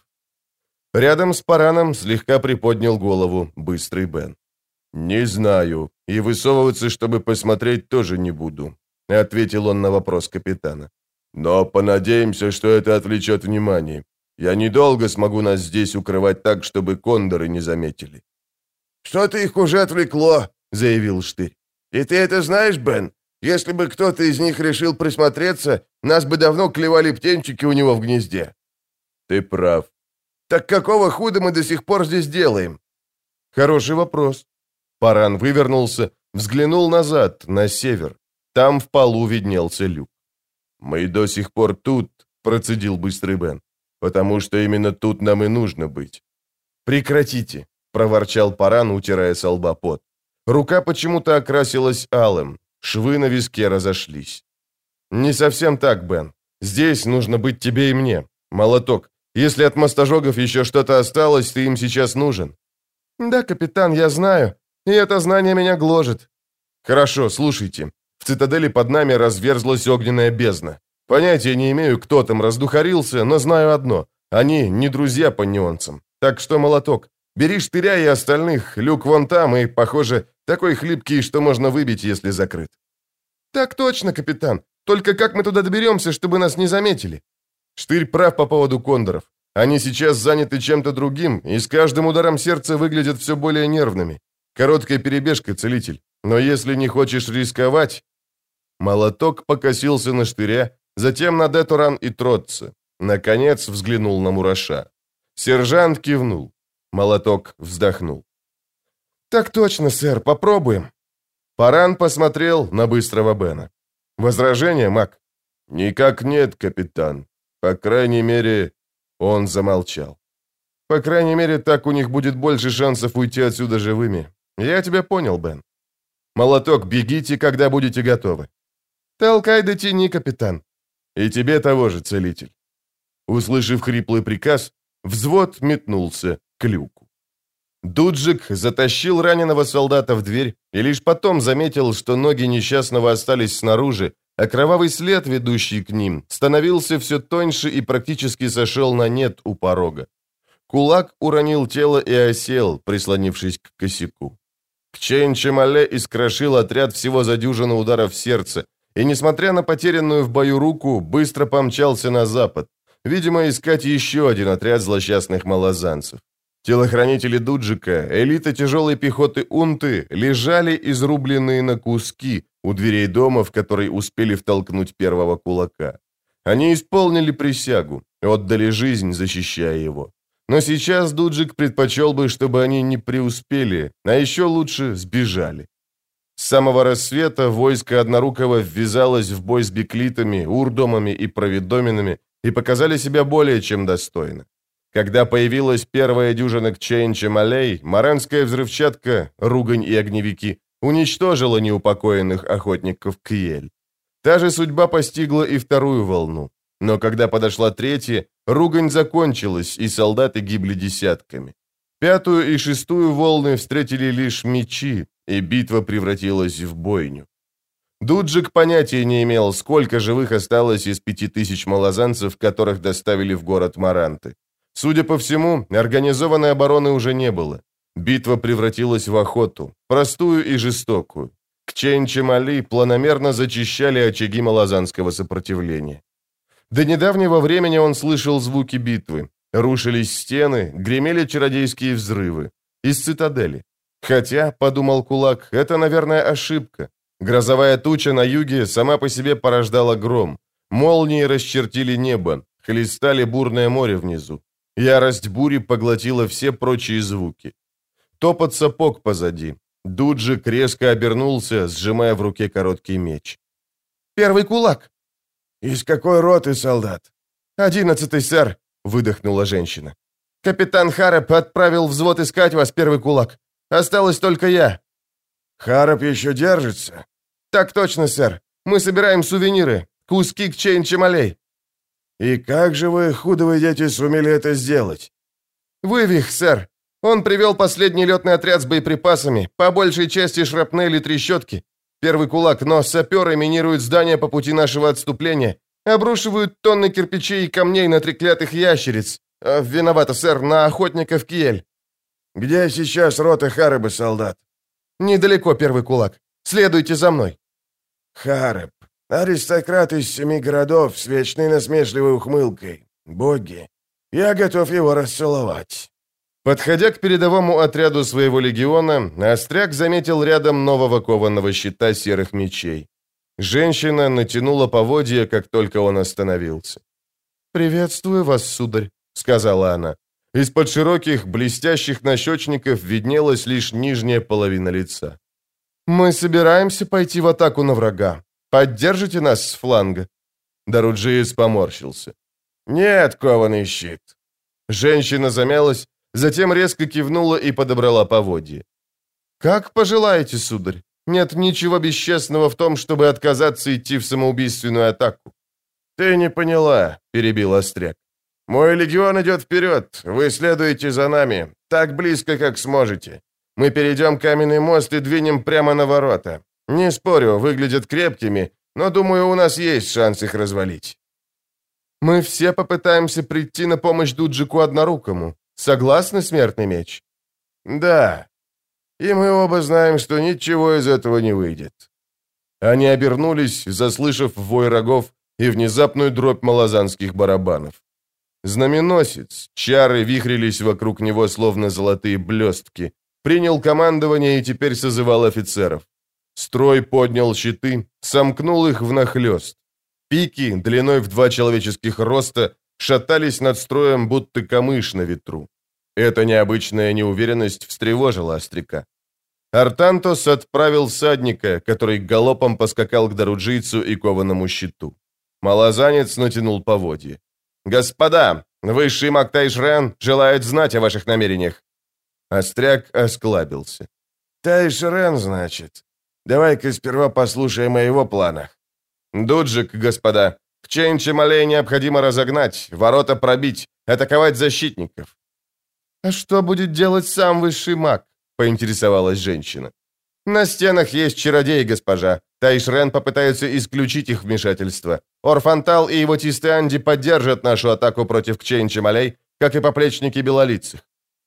Рядом с Параном слегка приподнял голову быстрый Бен. «Не знаю, и высовываться, чтобы посмотреть, тоже не буду», — ответил он на вопрос капитана. «Но понадеемся, что это отвлечет внимание. Я недолго смогу нас здесь укрывать так, чтобы кондоры не заметили». «Что-то их уже отвлекло», — заявил Штырь. «И ты это знаешь, Бен? Если бы кто-то из них решил присмотреться, нас бы давно клевали птенчики у него в гнезде». «Ты прав». «Так какого худа мы до сих пор здесь делаем?» «Хороший вопрос». Паран вывернулся, взглянул назад, на север. Там в полу виднелся люк. «Мы до сих пор тут», — процедил быстрый Бен, «потому что именно тут нам и нужно быть». «Прекратите», — проворчал Паран, утирая со лба пот. Рука почему-то окрасилась алым, швы на виске разошлись. «Не совсем так, Бен. Здесь нужно быть тебе и мне. Молоток, если от мастожогов еще что-то осталось, ты им сейчас нужен». «Да, капитан, я знаю, и это знание меня гложет». «Хорошо, слушайте. В цитадели под нами разверзлась огненная бездна. Понятия не имею, кто там раздухарился, но знаю одно. Они не друзья панионцам. Так что, Молоток, бери Штыря и остальных, люк вон там, и, похоже, такой хлипкий, что можно выбить, если закрыт». «Так точно, капитан. Только как мы туда доберемся, чтобы нас не заметили?» Штырь прав по поводу кондоров. Они сейчас заняты чем-то другим, и с каждым ударом сердца выглядят все более нервными. Короткая перебежка, целитель. Но если не хочешь рисковать...» Молоток покосился на Штыря, затем на Детуран и Тротца. Наконец взглянул на Мураша. Сержант кивнул. Молоток вздохнул. «Так точно, сэр, попробуем». Паран посмотрел на быстрого Бена. «Возражение, Мак?» «Никак нет, капитан. По крайней мере...» Он замолчал. «По крайней мере, так у них будет больше шансов уйти отсюда живыми. Я тебя понял, Бен. Молоток, бегите, когда будете готовы». «Толкай да тяни, капитан». «И тебе того же, целитель». Услышав хриплый приказ, взвод метнулся к люку. Дуджик затащил раненого солдата в дверь и лишь потом заметил, что ноги несчастного остались снаружи, а кровавый след, ведущий к ним, становился все тоньше и практически сошел на нет у порога. Кулак уронил тело и осел, прислонившись к косяку. Кчейн-Чемале искрошил отряд всего за дюжину ударов в сердце, и, несмотря на потерянную в бою руку, быстро помчался на запад, видимо, искать еще один отряд злосчастных малозанцев. Телохранители Дуджика, элита тяжелой пехоты Унты, лежали изрубленные на куски у дверей дома, в который успели втолкнуть первого кулака. Они исполнили присягу, отдали жизнь, защищая его. Но сейчас Дуджик предпочел бы, чтобы они не преуспели, а еще лучше сбежали. С самого рассвета войско Однорукого ввязалось в бой с беклитами, урдомами и провидоминами и показали себя более чем достойно. Когда появилась первая дюжина Кчейн-Чемалей, маранская взрывчатка, ругань и огневики уничтожила неупокоенных охотников Кьель. Та же судьба постигла и вторую волну. Но когда подошла третья, ругань закончилась, и солдаты гибли десятками. Пятую и шестую волны встретили лишь мечи, и битва превратилась в бойню. Дуджик понятия не имел, сколько живых осталось из пяти тысяч малозанцев, которых доставили в город Маранты. Судя по всему, организованной обороны уже не было. Битва превратилась в охоту, простую и жестокую. Кчейн-Чемали планомерно зачищали очаги малозанского сопротивления. До недавнего времени он слышал звуки битвы. Рушились стены, гремели чародейские взрывы. Из цитадели. Хотя, подумал Кулак, это, наверное, ошибка. Грозовая туча на юге сама по себе порождала гром. Молнии расчертили небо, хлестали бурное море внизу. Ярость бури поглотила все прочие звуки. Топот сапог позади. Дуджик резко обернулся, сжимая в руке короткий меч. «Первый кулак!» «Из какой роты, солдат?» «Одиннадцатый, сэр», — выдохнула женщина. «Капитан Хареп отправил взвод искать вас, первый кулак. Осталось только я». «Хареп еще держится?» «Так точно, сэр. Мы собираем сувениры. Куски Кчейн-Чемалей». «И как же вы, худовые дети, сумели это сделать?» «Вывих, сэр. Он привел последний летный отряд с боеприпасами, по большей части шрапнели и трещотки. Первый кулак, но саперы минируют здания по пути нашего отступления, обрушивают тонны кирпичей и камней на треклятых ящериц. Э, виновата, сэр, на охотников Кьель». «Где сейчас рота Хареба, солдат?» «Недалеко, первый кулак. Следуйте за мной». Хареб. Аристократ из семи городов с вечной насмешливой ухмылкой. Боги, я готов его расцеловать. Подходя к передовому отряду своего легиона, Остряк заметил рядом нового кованого щита серых мечей. Женщина натянула поводья, как только он остановился. «Приветствую вас, сударь», — сказала она. Из-под широких, блестящих нащечников виднелась лишь нижняя половина лица. «Мы собираемся пойти в атаку на врага. Поддержите нас с фланга?» Даруджиец поморщился. «Нет, кованый щит». Женщина замялась, затем резко кивнула и подобрала поводья. «Как пожелаете, сударь. Нет ничего бесчестного в том, чтобы отказаться идти в самоубийственную атаку». «Ты не поняла», — перебил Остряк. «Мой легион идет вперед, вы следуете за нами, так близко, как сможете. Мы перейдем каменный мост и двинем прямо на ворота. Не спорю, выглядят крепкими, но, думаю, у нас есть шанс их развалить». «Мы все попытаемся прийти на помощь Дуджику Однорукому. Согласны, смертный меч?» «Да. И мы оба знаем, что ничего из этого не выйдет». Они обернулись, заслышав вой рогов и внезапную дробь малозанских барабанов. Знаменосец, чары вихрились вокруг него, словно золотые блестки, принял командование и теперь созывал офицеров. Строй поднял щиты, сомкнул их внахлёст. Пики, длиной в два человеческих роста, шатались над строем, будто камыш на ветру. Эта необычная неуверенность встревожила Остряка. Артантос отправил всадника, который галопом поскакал к Даруджийцу и кованому щиту. Малозанец натянул поводья. «Господа, высший маг Тайшрен желает знать о ваших намерениях». Остряк осклабился. «Тайшрен, значит? Давай-ка сперва послушаем о его планах». «Дуджик, господа, Кчейн-Чемалей необходимо разогнать, ворота пробить, атаковать защитников». «А что будет делать сам высший маг?» — поинтересовалась женщина. «На стенах есть чародей, госпожа. Тайшрен попытается исключить их вмешательство. Орфантал и его Тистеанди поддержат нашу атаку против Кчейн-Чемалей, как и поплечники белолицых».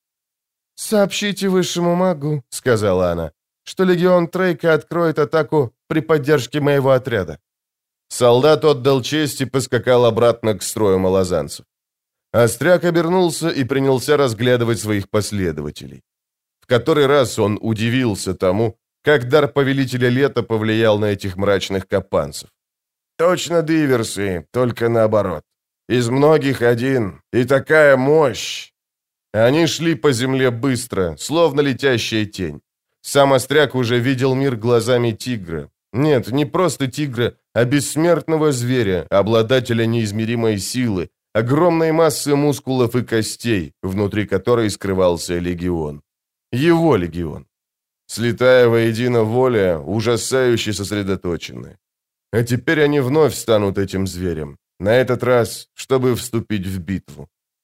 «Сообщите высшему магу», — сказала она, «что легион Трейка откроет атаку при поддержке моего отряда». Солдат отдал честь и поскакал обратно к строю малозанцев. Остряк обернулся и принялся разглядывать своих последователей. В который раз он удивился тому, как дар Повелителя Лета повлиял на этих мрачных капанцев. «Точно диверсы, только наоборот. Из многих один, и такая мощь!» Они шли по земле быстро, словно летящая тень. Сам Остряк уже видел мир глазами тигра. Нет, не просто тигра, а бессмертного зверя, обладателя неизмеримой силы, огромной массы мускулов и костей, внутри которой скрывался легион. Его легион. Слетая воедино воля, ужасающе сосредоточенная. А теперь они вновь станут этим зверем. На этот раз, чтобы вступить в битву.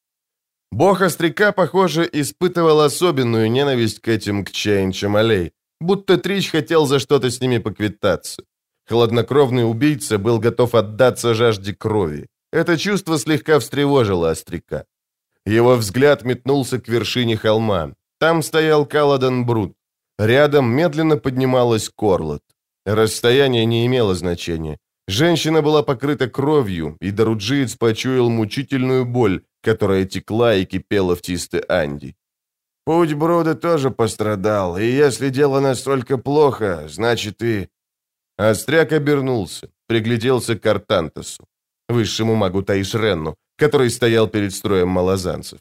Бог Остряка, похоже, испытывал особенную ненависть к этим Кчейн-Чемалей, будто Трич хотел за что-то с ними поквитаться. Хладнокровный убийца был готов отдаться жажде крови. Это чувство слегка встревожило Остряка. Его взгляд метнулся к вершине холма. Там стоял Каладан Брут. Рядом медленно поднималась Корлот. Расстояние не имело значения. Женщина была покрыта кровью, и Даруджиец почуял мучительную боль, которая текла и кипела в Тисте-Анди. «Путь Бруда тоже пострадал, и если дело настолько плохо, значит и...» Остряк обернулся, пригляделся к Артантасу, высшему магу Тайшренну, который стоял перед строем малозанцев.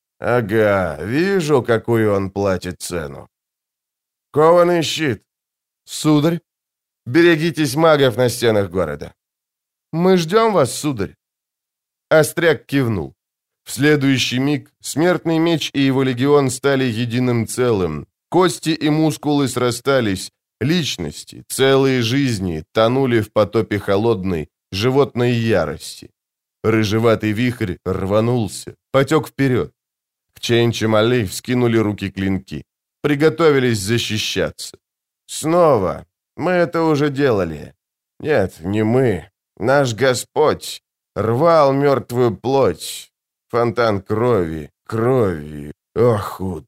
«Ага, вижу, какую он платит цену. Кованый щит. Сударь, берегитесь магов на стенах города». «Мы ждем вас, сударь». Остряк кивнул. В следующий миг смертный меч и его легион стали единым целым. Кости и мускулы срастались, личности, целые жизни тонули в потопе холодной, животной ярости. Рыжеватый вихрь рванулся, потек вперед. Кчейн-Чемалей вскинули руки клинки, приготовились защищаться. «Снова! Мы это уже делали. Нет, не мы. Наш Господь рвал мертвую плоть. Фонтан крови, крови, охут».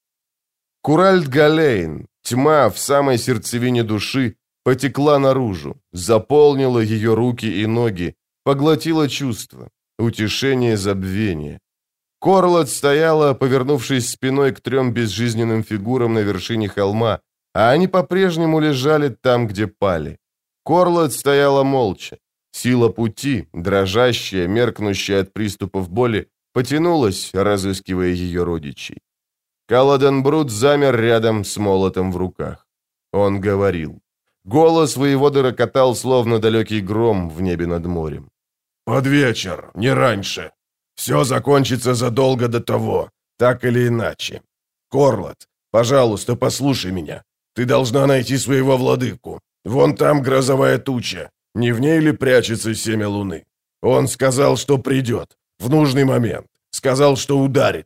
Куральд Галейн, тьма в самой сердцевине души, потекла наружу, заполнила ее руки и ноги, поглотила чувства, утешение забвения. Корлот стояла, повернувшись спиной к трем безжизненным фигурам на вершине холма, а они по-прежнему лежали там, где пали. Корлот стояла молча. Сила пути, дрожащая, меркнущая от приступов боли, потянулась, разыскивая ее родичей. Каладан Брут замер рядом с молотом в руках. Он говорил. Голос воеводы рокотал, словно далекий гром в небе над морем. «Под вечер, не раньше. Все закончится задолго до того, так или иначе. Корлот, пожалуйста, послушай меня. Ты должна найти своего владыку. Вон там грозовая туча. Не в ней ли прячется семя луны? Он сказал, что придет. В нужный момент. Сказал, что ударит».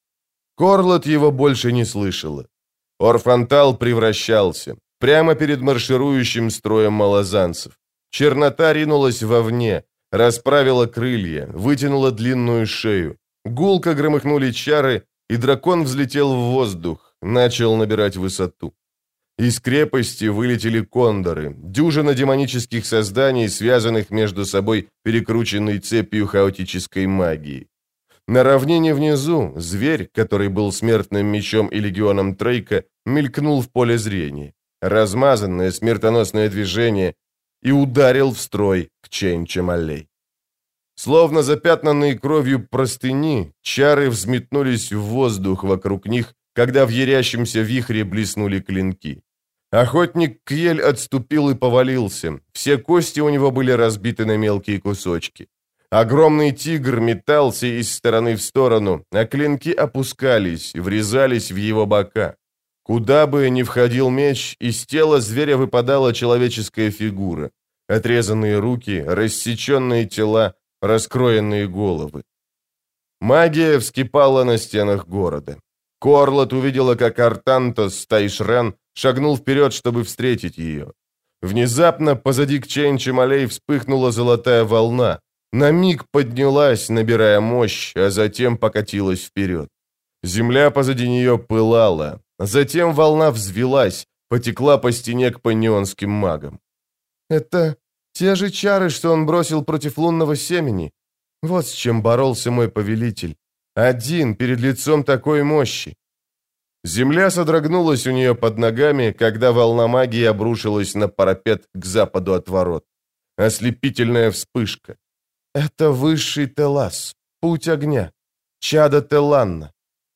Корлот его больше не слышала. Орфантал превращался. Прямо перед марширующим строем малозанцев. Чернота ринулась вовне, расправила крылья, вытянула длинную шею. Гулко громыхнули чары, и дракон взлетел в воздух, начал набирать высоту. Из крепости вылетели кондоры, дюжина демонических созданий, связанных между собой перекрученной цепью хаотической магии. На равнине внизу зверь, который был смертным мечом и легионом Трейка, мелькнул в поле зрения. Размазанное смертоносное движение, и ударил в строй Кчейн-Чемалей. Словно запятнанные кровью простыни, чары взметнулись в воздух вокруг них, когда в ярящемся вихре блеснули клинки. Охотник Кьель отступил и повалился. Все кости у него были разбиты на мелкие кусочки. Огромный тигр метался из стороны в сторону, а клинки опускались, врезались в его бока. Куда бы ни входил меч, из тела зверя выпадала человеческая фигура. Отрезанные руки, рассеченные тела, раскроенные головы. Магия вскипала на стенах города. Корлот увидела, как Артантас Тайшрен шагнул вперед, чтобы встретить ее. Внезапно позади Кчейн-Чемалей вспыхнула золотая волна. На миг поднялась, набирая мощь, а затем покатилась вперед. Земля позади нее пылала. Затем волна взвилась, потекла по стене к панионским магам. «Это те же чары, что он бросил против лунного семени. Вот с чем боролся мой повелитель. Один перед лицом такой мощи». Земля содрогнулась у нее под ногами, когда волна магии обрушилась на парапет к западу от ворот. Ослепительная вспышка. Это высший Телас, путь огня, чадо Теланна.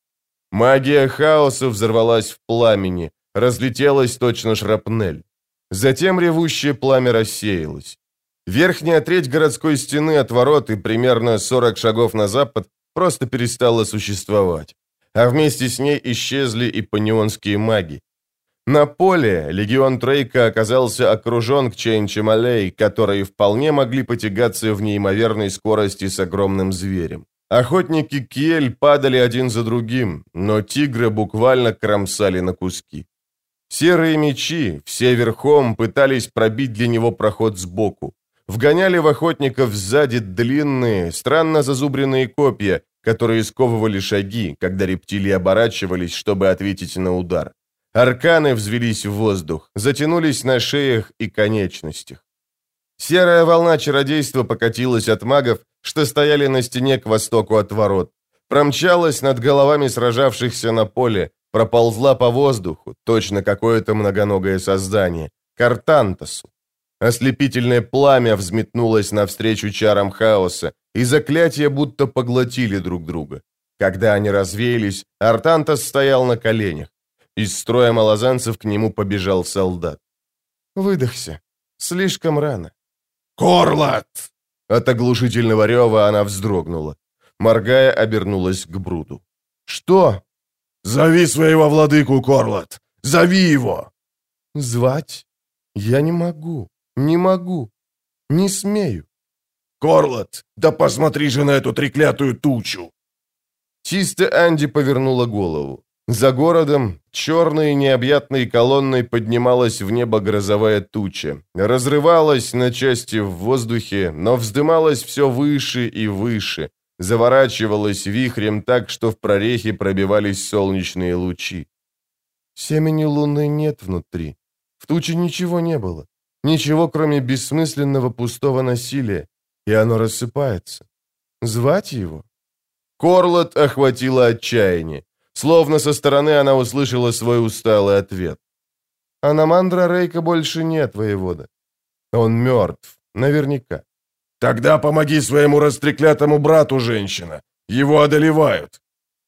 Магия хаоса взорвалась в пламени, разлетелась точно шрапнель. Затем ревущее пламя рассеялось. Верхняя треть городской стены от ворот и примерно сорок шагов на запад просто перестала существовать, а вместе с ней исчезли и панионские маги. На поле легион Трейка оказался окружен Кчейн-Чемалей, которые вполне могли потягаться в неимоверной скорости с огромным зверем. Охотники Кьель падали один за другим, но тигры буквально кромсали на куски. Серые мечи, все верхом, пытались пробить для него проход сбоку. Вгоняли в охотников сзади длинные, странно зазубренные копья, которые сковывали шаги, когда рептилии оборачивались, чтобы ответить на удар. Арканы взвелись в воздух, затянулись на шеях и конечностях. Серая волна чародейства покатилась от магов, что стояли на стене к востоку от ворот, промчалась над головами сражавшихся на поле, проползла по воздуху, точно какое-то многоногое создание, к Артантасу. Ослепительное пламя взметнулось навстречу чарам хаоса, и заклятия будто поглотили друг друга. Когда они развеялись, Артантас стоял на коленях. Из строя малозанцев к нему побежал солдат. Выдохся. Слишком рано. «Корлат!» От оглушительного рева она вздрогнула. Моргая, обернулась к Бруду. «Что?» «Зови своего владыку, Корлат! Зови его!» «Звать? Я не могу. Не могу. Не смею». «Корлат, да посмотри же на эту треклятую тучу!» Чисто Анди повернула голову. За городом черной необъятной колонной поднималась в небо грозовая туча, разрывалась на части в воздухе, но вздымалась все выше и выше, заворачивалась вихрем так, что в прорехе пробивались солнечные лучи. Семени луны нет внутри. В туче ничего не было. Ничего, кроме бессмысленного пустого насилия. И оно рассыпается. Звать его? Корлат охватило отчаяние. Словно со стороны она услышала свой усталый ответ. «Аномандра Рейка больше нет, воевода. Он мертв, наверняка». «Тогда помоги своему растреклятому брату, женщина. Его одолевают».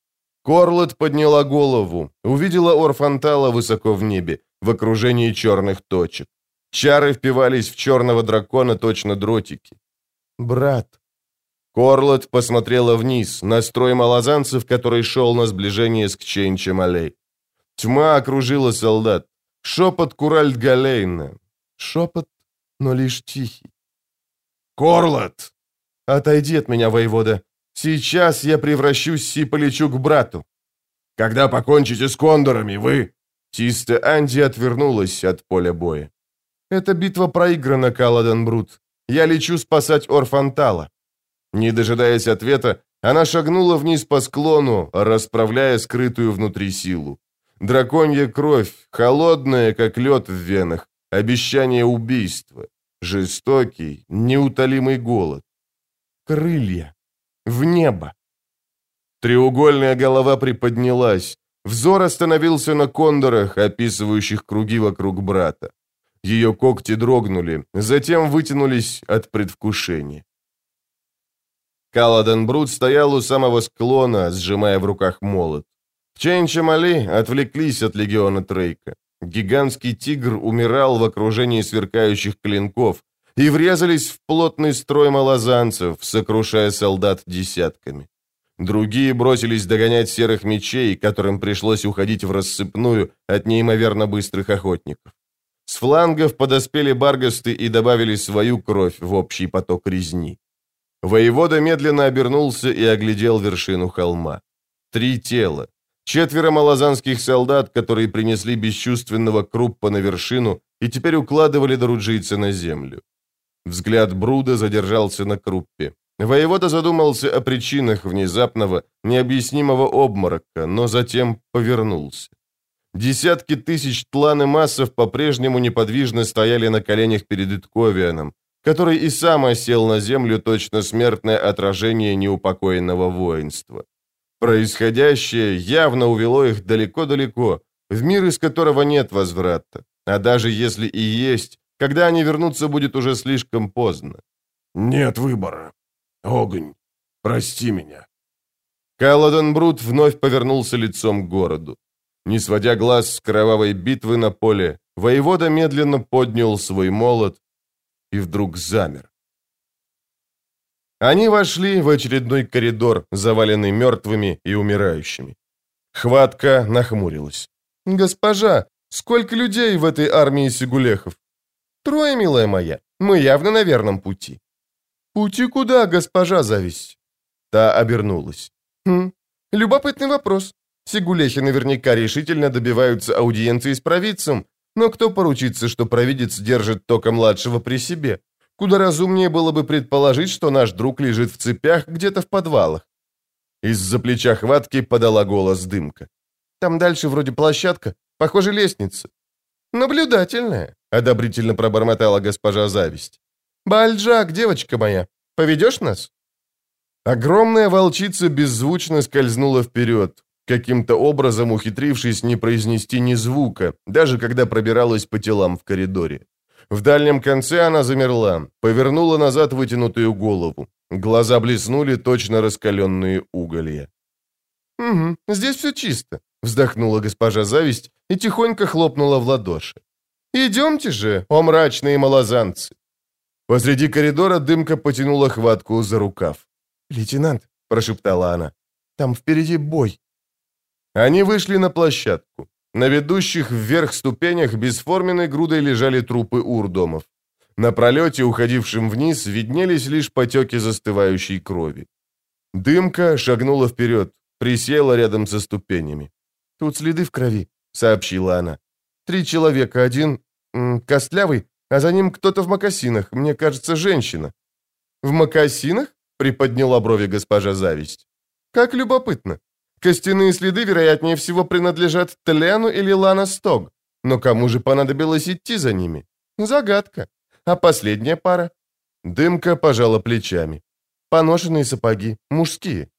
Корлат подняла голову, увидела Орфантала высоко в небе, в окружении черных точек. Чары впивались в черного дракона точно дротики. «Брат». Корлат посмотрела вниз, на строй малозанцев, который шел на сближение с Кчейн-Чемалей. Тьма окружила солдат. Шепот Куральд-Галейна. Шепот, но лишь тихий. «Корлат!» «Отойди от меня, воевода. Сейчас я превращусь и полечу к брату». «Когда покончите с кондорами, вы...» Чисто Анди отвернулась от поля боя. «Эта битва проиграна, Каладан Брут. Я лечу спасать Орфантала». Не дожидаясь ответа, она шагнула вниз по склону, расправляя скрытую внутри силу. Драконья кровь, холодная, как лед в венах, обещание убийства, жестокий, неутолимый голод. Крылья. В небо. Треугольная голова приподнялась. Взор остановился на кондорах, описывающих круги вокруг брата. Ее когти дрогнули, затем вытянулись от предвкушения. Каладан Брут стоял у самого склона, сжимая в руках молот. Кчейн-Чемалей отвлеклись от легиона Трейка. Гигантский тигр умирал в окружении сверкающих клинков и врезались в плотный строй малозанцев, сокрушая солдат десятками. Другие бросились догонять серых мечей, которым пришлось уходить в рассыпную от неимоверно быстрых охотников. С флангов подоспели баргасты и добавили свою кровь в общий поток резни. Воевода медленно обернулся и оглядел вершину холма. Три тела. Четверо малозанских солдат, которые принесли бесчувственного Круппа на вершину, и теперь укладывали доруджийца на землю. Взгляд Бруда задержался на Круппе. Воевода задумался о причинах внезапного, необъяснимого обморока, но затем повернулся. Десятки тысяч тлан и массов по-прежнему неподвижно стояли на коленях перед Итковианом, который и сам осел на землю точно смертное отражение неупокоенного воинства. Происходящее явно увело их далеко-далеко, в мир, из которого нет возврата. А даже если и есть, когда они вернутся, будет уже слишком поздно. «Нет выбора. Огонь, прости меня». Каладон Брут вновь повернулся лицом к городу. Не сводя глаз с кровавой битвы на поле, воевода медленно поднял свой молот и вдруг замер. Они вошли в очередной коридор, заваленный мертвыми и умирающими. Хватка нахмурилась. «Госпожа, сколько людей в этой армии сигулехов?» «Трое, милая моя. Мы явно на верном пути». «Пути куда, госпожа Зависть?» Та обернулась. «Хм, любопытный вопрос. Сигулехи наверняка решительно добиваются аудиенции с провидцем, но кто поручится, что провидец держит тока младшего при себе? Куда разумнее было бы предположить, что наш друг лежит в цепях где-то в подвалах». Из-за плеча Хватки подала голос Дымка. «Там дальше вроде площадка, похоже, лестница». «Наблюдательная», — одобрительно пробормотала госпожа Зависть. «Бальджак, девочка моя, поведешь нас?» Огромная волчица беззвучно скользнула вперед, каким-то образом ухитрившись не произнести ни звука, даже когда пробиралась по телам в коридоре. В дальнем конце она замерла, повернула назад вытянутую голову. Глаза блеснули, точно раскаленные уголья. «Угу, здесь все чисто», — вздохнула госпожа Зависть и тихонько хлопнула в ладоши. «Идемте же, о мрачные малозанцы!» Посреди коридора Дымка потянула Хватку за рукав. «Лейтенант», — прошептала она, — «там впереди бой». Они вышли на площадку. На ведущих вверх ступенях бесформенной грудой лежали трупы урдомов. На пролете, уходившем вниз, виднелись лишь потеки застывающей крови. Дымка шагнула вперед, присела рядом со ступенями. «Тут следы в крови», — сообщила она. «Три человека, один м, костлявый, а за ним кто-то в мокасинах, мне кажется, женщина». «В мокасинах?» — приподняла брови госпожа Зависть. «Как любопытно. Костяные следы, вероятнее всего, принадлежат Тлену или Лана Стог. Но кому же понадобилось идти за ними? Загадка. А последняя пара?» Дымка пожала плечами. «Поношенные сапоги, мужские».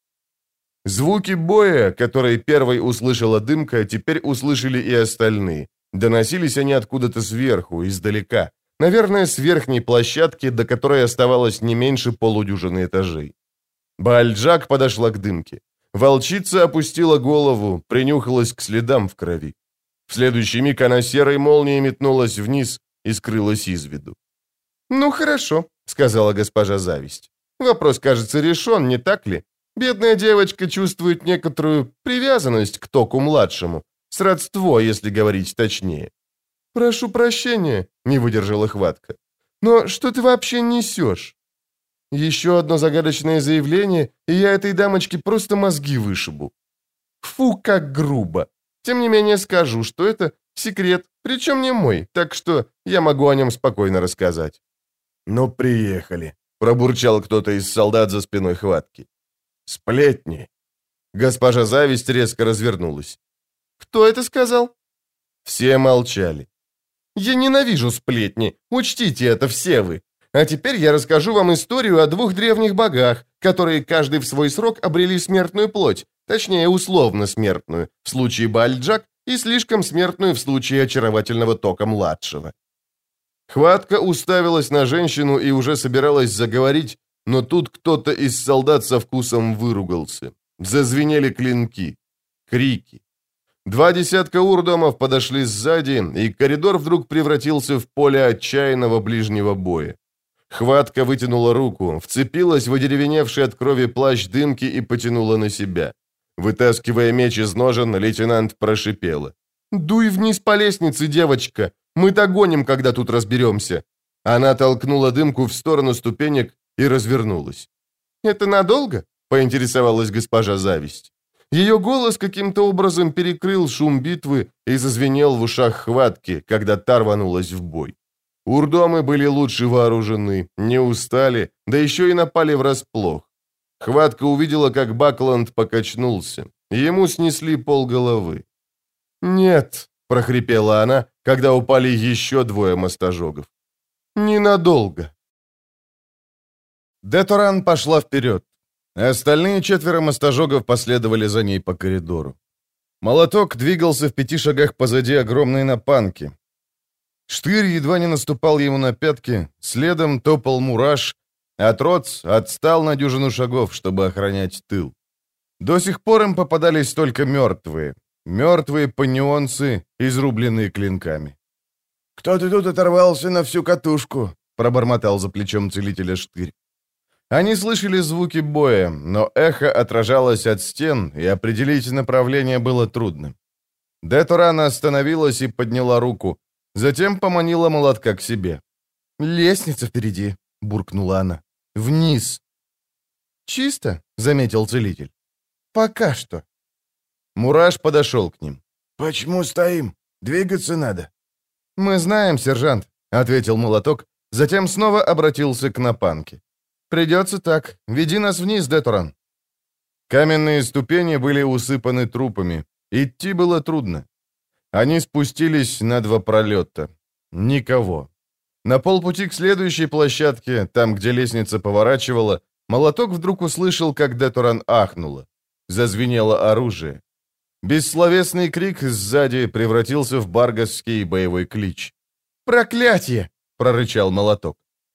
Звуки боя, которые первой услышала Дымка, теперь услышали и остальные. Доносились они откуда-то сверху, издалека. Наверное, с верхней площадки, до которой оставалось не меньше полудюжины этажей. Бальджак подошла к Дымке. Волчица опустила голову, принюхалась к следам в крови. В следующий миг она серой молнией метнулась вниз и скрылась из виду. «Ну хорошо», — сказала госпожа Зависть. «Вопрос, кажется, решен, не так ли? Бедная девочка чувствует некоторую привязанность к току-младшему, сродство, если говорить точнее». «Прошу прощения», — не выдержала Хватка. «Но что ты вообще несешь?» «Еще одно загадочное заявление, и я этой дамочке просто мозги вышибу». «Фу, как грубо. Тем не менее скажу, что это секрет, причем не мой, так что я могу о нем спокойно рассказать». «Ну, приехали», — пробурчал кто-то из солдат за спиной Хватки. «Сплетни». Госпожа Зависть резко развернулась. «Кто это сказал?» Все молчали. «Я ненавижу сплетни, учтите это все вы. А теперь я расскажу вам историю о двух древних богах, которые каждый в свой срок обрели смертную плоть, точнее, условно смертную, в случае Бальджак, и слишком смертную в случае очаровательного Тока-младшего». Хватка уставилась на женщину и уже собиралась заговорить, но тут кто-то из солдат со вкусом выругался. Зазвенели клинки. Крики. Два десятка урдомов подошли сзади, и коридор вдруг превратился в поле отчаянного ближнего боя. Хватка вытянула руку, вцепилась в одеревеневший от крови плащ Дымки и потянула на себя. Вытаскивая меч из ножен, лейтенант прошипела. «Дуй вниз по лестнице, девочка! Мы догоним, когда тут разберемся!» Она толкнула Дымку в сторону ступенек и развернулась. «Это надолго?» — поинтересовалась госпожа Зависть. Ее голос каким-то образом перекрыл шум битвы и зазвенел в ушах хватки, когда та рванулась в бой. Урдомы были лучше вооружены, не устали, да еще и напали врасплох. Хватка увидела, как Бакланд покачнулся. Ему снесли полголовы. «Нет», — прохрипела она, когда упали еще двое мостожогов. «Ненадолго». Деторан пошла вперед. Остальные четверо мостожогов последовали за ней по коридору. Молоток двигался в пяти шагах позади огромной напанки. Штырь едва не наступал ему на пятки, следом топал Мураш, а Троц отстал на дюжину шагов, чтобы охранять тыл. До сих пор им попадались только мертвые. Мертвые панионцы, изрубленные клинками. «Кто-то тут оторвался на всю катушку», — пробормотал за плечом целителя Штырь. Они слышали звуки боя, но эхо отражалось от стен, и определить направление было трудно. Деторана остановилась и подняла руку, затем поманила молотка к себе. «Лестница впереди», — буркнула она. «Вниз». «Чисто», — заметил целитель. «Пока что». Мураш подошел к ним. «Почему стоим? Двигаться надо». «Мы знаем, сержант», — ответил молоток, затем снова обратился к напанке. «Придется так. Веди нас вниз, Деторан». Каменные ступени были усыпаны трупами. Идти было трудно. Они спустились на два пролета. Никого. На полпути к следующей площадке, там, где лестница поворачивала, молоток вдруг услышал, как Деторан ахнула. Зазвенело оружие. Бессловесный крик сзади превратился в баргасский боевой клич. «Проклятие!» — прорычал молоток.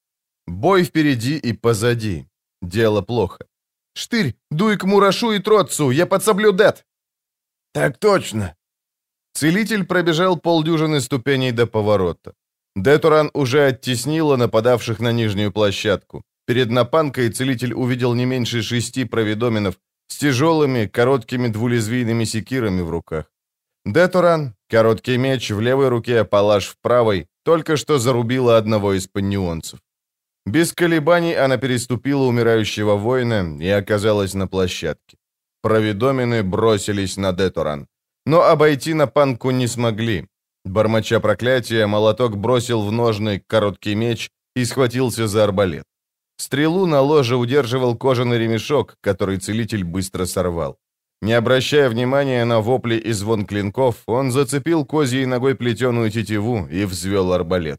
Бой впереди и позади. Дело плохо. «Штырь, дуй к Мурашу и Троцу, я подсоблю Дет!» «Так точно!» Целитель пробежал полдюжины ступеней до поворота. Деторан уже оттеснила нападавших на нижнюю площадку. Перед напанкой целитель увидел не меньше шести провидоминов с тяжелыми, короткими двулезвийными секирами в руках. Деторан, короткий меч в левой руке, а палаш в правой, только что зарубила одного из паннионцев. Без колебаний она переступила умирающего воина и оказалась на площадке. Провидомины бросились на Деторан. Но обойти напанку не смогли. Бормоча проклятия, молоток бросил в ножны короткий меч и схватился за арбалет. Стрелу на ложе удерживал кожаный ремешок, который целитель быстро сорвал. Не обращая внимания на вопли и звон клинков, он зацепил козьей ногой плетеную тетиву и взвел арбалет.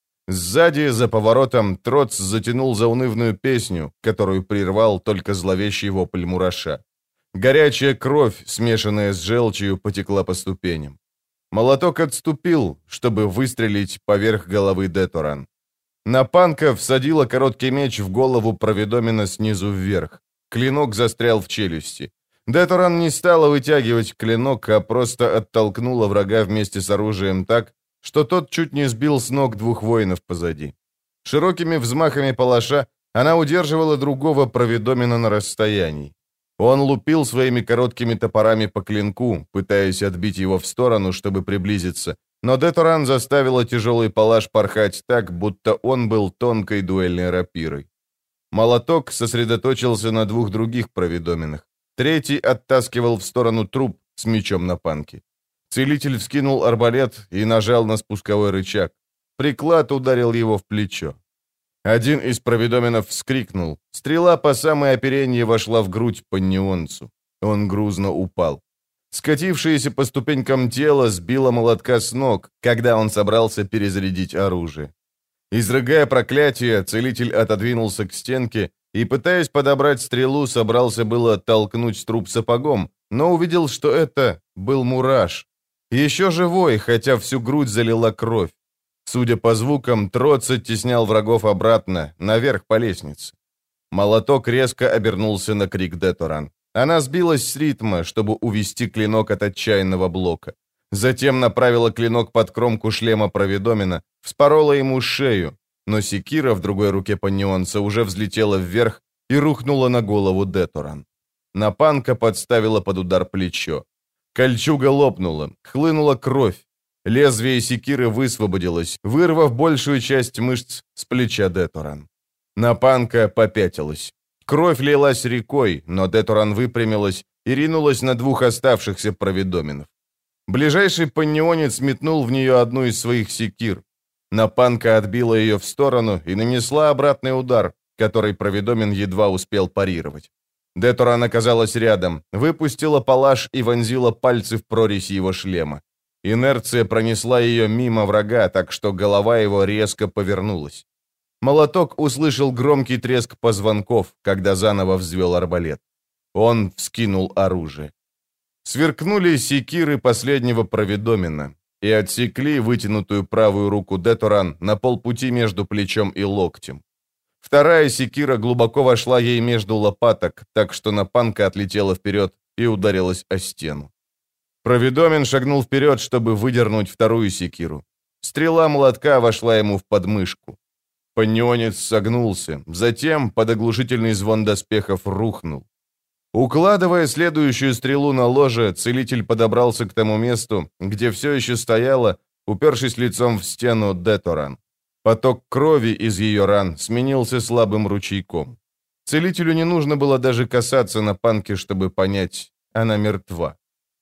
Сзади, за поворотом, Троц затянул заунывную песню, которую прервал только зловещий вопль Мураша. Горячая кровь, смешанная с желчью, потекла по ступеням. Молоток отступил, чтобы выстрелить поверх головы Деторан. Напанка всадила короткий меч в голову провидомина снизу вверх. Клинок застрял в челюсти. Деторан не стала вытягивать клинок, а просто оттолкнула врага вместе с оружием так, что тот чуть не сбил с ног двух воинов позади. Широкими взмахами палаша она удерживала другого провидомина на расстоянии. Он лупил своими короткими топорами по клинку, пытаясь отбить его в сторону, чтобы приблизиться, но Деторан заставила тяжелый палаш порхать так, будто он был тонкой дуэльной рапирой. Молоток сосредоточился на двух других провидоминах. Третий оттаскивал в сторону труп с мечом на панке. Целитель вскинул арбалет и нажал на спусковой рычаг. Приклад ударил его в плечо. Один из провидоминов вскрикнул. Стрела по самое оперенье вошла в грудь паннионцу. Он грузно упал. Скатившееся по ступенькам тело сбило молотка с ног, когда он собрался перезарядить оружие. Изрыгая проклятие, целитель отодвинулся к стенке и, пытаясь подобрать стрелу, собрался было толкнуть труп сапогом, но увидел, что это был Мураш. Еще живой, хотя всю грудь залила кровь. Судя по звукам, Троц оттеснял врагов обратно, наверх по лестнице. Молоток резко обернулся на крик Деторан. Она сбилась с ритма, чтобы увести клинок от отчаянного блока. Затем направила клинок под кромку шлема провидомина, вспорола ему шею, но секира в другой руке паннионца уже взлетела вверх и рухнула на голову Деторан. Напанка подставила под удар плечо. Кольчуга лопнула, хлынула кровь. Лезвие секиры высвободилось, вырвав большую часть мышц с плеча Деторан. Напанка попятилась. Кровь лилась рекой, но Деторан выпрямилась и ринулась на двух оставшихся провидоминов. Ближайший паннионец метнул в нее одну из своих секир. Напанка отбила ее в сторону и нанесла обратный удар, который провидомин едва успел парировать. Деторан оказалась рядом, выпустила палаш и вонзила пальцы в прорезь его шлема. Инерция пронесла ее мимо врага, так что голова его резко повернулась. Молоток услышал громкий треск позвонков, когда заново взвел арбалет. Он вскинул оружие. Сверкнули секиры последнего провидомина и отсекли вытянутую правую руку Деторан на полпути между плечом и локтем. Вторая секира глубоко вошла ей между лопаток, так что напанка отлетела вперед и ударилась о стену. Провидомин шагнул вперед, чтобы выдернуть вторую секиру. Стрела молотка вошла ему в подмышку. Паннионец согнулся, затем под оглушительный звон доспехов рухнул. Укладывая следующую стрелу на ложе, целитель подобрался к тому месту, где все еще стояла, упершись лицом в стену, Деторан. Поток крови из ее ран сменился слабым ручейком. Целителю не нужно было даже касаться напанки, чтобы понять, она мертва.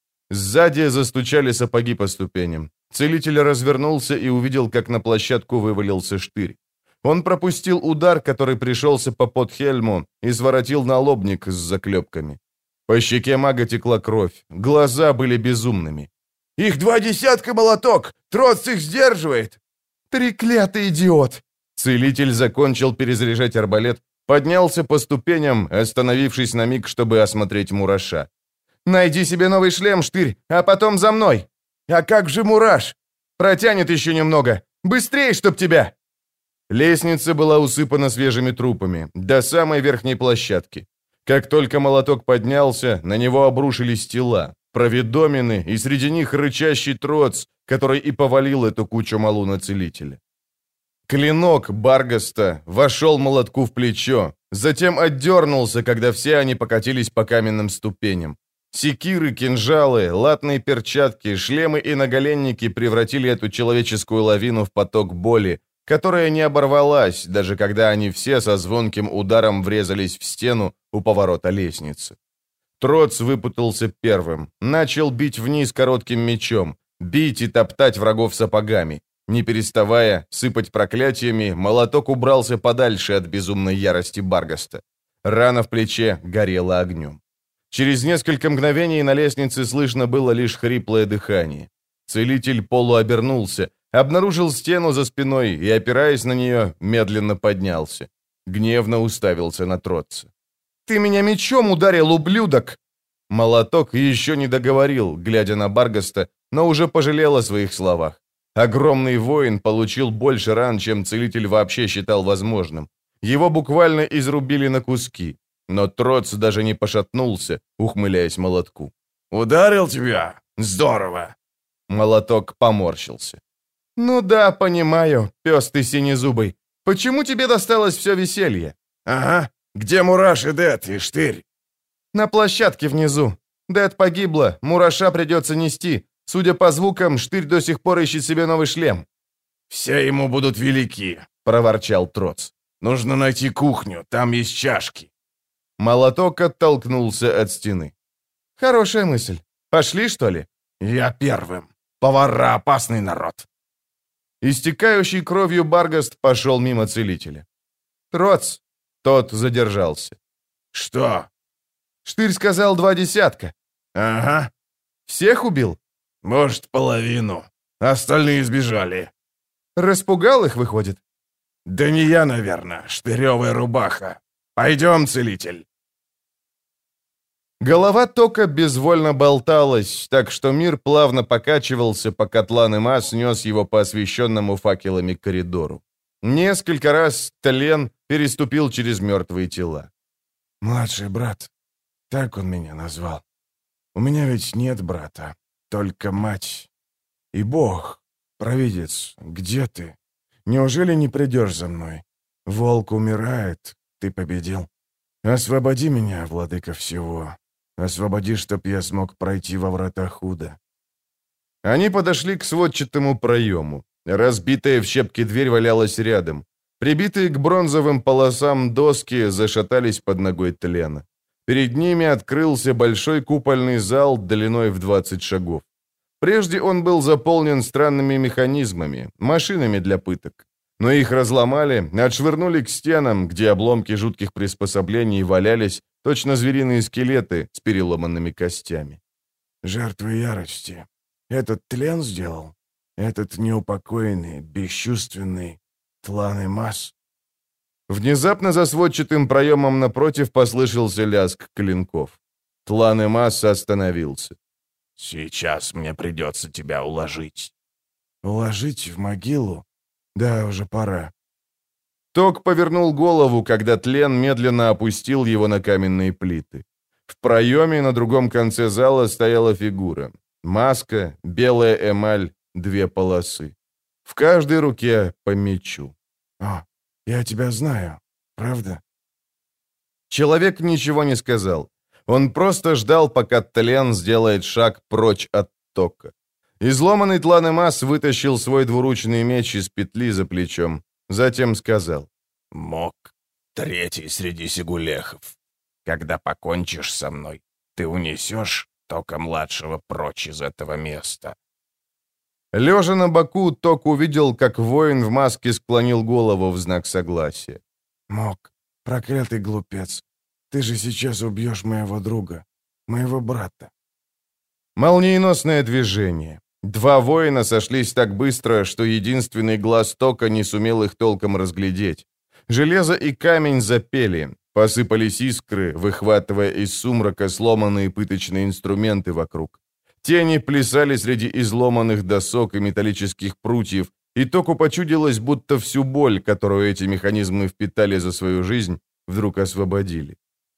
Сзади застучали сапоги по ступеням. Целитель развернулся и увидел, как на площадку вывалился штырь. Он пропустил удар, который пришелся по подхельму, и своротил налобник с заклепками. По щеке мага текла кровь, глаза были безумными. «Их два десятка, молоток! Троц их сдерживает!» «Треклятый идиот!» Целитель закончил перезаряжать арбалет, поднялся по ступеням, остановившись на миг, чтобы осмотреть Мураша. «Найди себе новый шлем, штырь, а потом за мной!» «А как же Мураш?» «Протянет еще немного! Быстрей, чтоб тебя!» Лестница была усыпана свежими трупами, до самой верхней площадки. Как только молоток поднялся, на него обрушились тела, провидомины, и среди них рычащий троц, который и повалил эту кучу малу на целителя. Клинок Баргаста вошел молотку в плечо, затем отдернулся, когда все они покатились по каменным ступеням. Секиры, кинжалы, латные перчатки, шлемы и наголенники превратили эту человеческую лавину в поток боли, которая не оборвалась, даже когда они все со звонким ударом врезались в стену у поворота лестницы. Троц выпутался первым, начал бить вниз коротким мечом, бить и топтать врагов сапогами. Не переставая сыпать проклятиями, молоток убрался подальше от безумной ярости Баргаста. Рана в плече горела огнем. Через несколько мгновений на лестнице слышно было лишь хриплое дыхание. Целитель полуобернулся, обнаружил стену за спиной и, опираясь на нее, медленно поднялся. Гневно уставился на Тротца. «Ты меня мечом ударил, ублюдок!» Молоток еще не договорил, глядя на Баргаста, но уже пожалел о своих словах. Огромный воин получил больше ран, чем целитель вообще считал возможным. Его буквально изрубили на куски. Но Троц даже не пошатнулся, ухмыляясь молотку. «Ударил тебя? Здорово!» Молоток поморщился. «Ну да, понимаю, пес ты синезубый. Почему тебе досталось все веселье?» «Ага. Где Мураш и Дед, и Штырь?» «На площадке внизу. Дед погибла, Мураша придется нести. Судя по звукам, Штырь до сих пор ищет себе новый шлем». «Все ему будут велики», — проворчал Троц. «Нужно найти кухню, там есть чашки». Молоток оттолкнулся от стены. «Хорошая мысль. Пошли, что ли?» «Я первым. Повара — опасный народ». Истекающий кровью Баргаст пошел мимо целителя. «Троц!» Тот задержался. «Что?» «Штырь сказал два десятка». «Ага». «Всех убил?» «Может, половину. Остальные сбежали». «Распугал их, выходит?» «Да не я, наверное. Штыревая рубаха. Пойдем, целитель». Голова Тока безвольно болталась, так что мир плавно покачивался, пока тлан Има снес его по освещенному факелами коридору. Несколько раз тлен переступил через мертвые тела. «Младший брат, так он меня назвал. У меня ведь нет брата, только мать. И Бог, провидец, где ты? Неужели не придешь за мной? Волк умирает, ты победил. Освободи меня, владыка всего. Освободи, чтоб я смог пройти во врата Худа». Они подошли к сводчатому проему. Разбитая в щепки дверь валялась рядом. Прибитые к бронзовым полосам доски зашатались под ногой тлена. Перед ними открылся большой купольный зал длиной в двадцать шагов. Прежде он был заполнен странными механизмами, машинами для пыток. Но их разломали, отшвырнули к стенам, где обломки жутких приспособлений валялись, точно звериные скелеты с переломанными костями. «Жертвы ярости. Этот тлен сделал? Этот неупокоенный, бесчувственный Тлан-и-Мас?» Внезапно за сводчатым проемом напротив послышался лязг клинков. Тлан-и-Мас остановился. «Сейчас мне придется тебя уложить». «Уложить в могилу? Да, уже пора». Ток повернул голову, когда тлен медленно опустил его на каменные плиты. В проеме на другом конце зала стояла фигура. Маска, белая эмаль, две полосы. В каждой руке по мечу. «О, я тебя знаю, правда?» Человек ничего не сказал. Он просто ждал, пока тлен сделает шаг прочь от Тока. Изломанный Тлан-и-Мас вытащил свой двуручный меч из петли за плечом. Затем сказал. «Мок, третий среди сигулехов. Когда покончишь со мной, ты унесешь Тока-младшего прочь из этого места». Лежа на боку, Ток увидел, как воин в маске склонил голову в знак согласия. «Мок, проклятый глупец, ты же сейчас убьешь моего друга, моего брата». Молниеносное движение. Два воина сошлись так быстро, что единственный глаз Тока не сумел их толком разглядеть. Железо и камень запели, посыпались искры, выхватывая из сумрака сломанные пыточные инструменты вокруг. Тени плясали среди изломанных досок и металлических прутьев, и Току почудилось, будто всю боль, которую эти механизмы впитали за свою жизнь, вдруг освободили.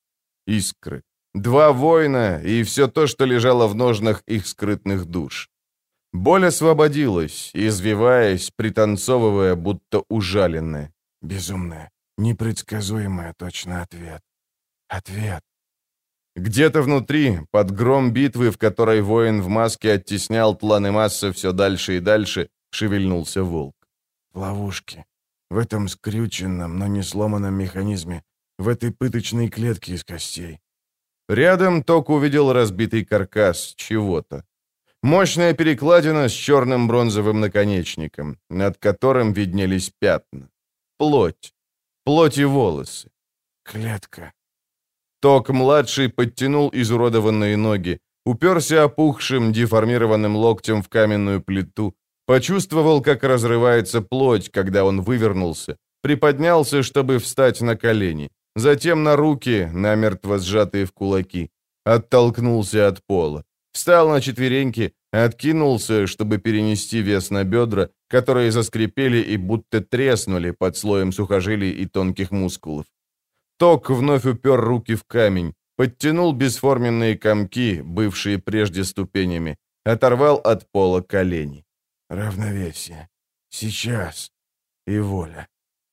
Искры. Два воина и все то, что лежало в ножнах их скрытных душ. Боль освободилась, извиваясь, пританцовывая, будто ужаленная. Безумная, непредсказуемая точно ответ. Ответ. Где-то внутри, под гром битвы, в которой воин в маске оттеснял Тлан-и-Маса все дальше и дальше, шевельнулся волк. В ловушке. В этом скрюченном, но не сломанном механизме. В этой пыточной клетке из костей. Рядом Ток увидел разбитый каркас чего-то. Мощная перекладина с черным бронзовым наконечником, над которым виднелись пятна. Плоть. Плоть и волосы. Клетка. Ток-младший подтянул изуродованные ноги, уперся опухшим, деформированным локтем в каменную плиту, почувствовал, как разрывается плоть, когда он вывернулся, приподнялся, чтобы встать на колени, затем на руки, намертво сжатые в кулаки, оттолкнулся от пола, встал на четвереньки, откинулся, чтобы перенести вес на бедра, которые заскрипели и будто треснули под слоем сухожилий и тонких мускулов. Ток вновь упер руки в камень, подтянул бесформенные комки, бывшие прежде ступенями, оторвал от пола колени. Равновесие. Сейчас. И воля.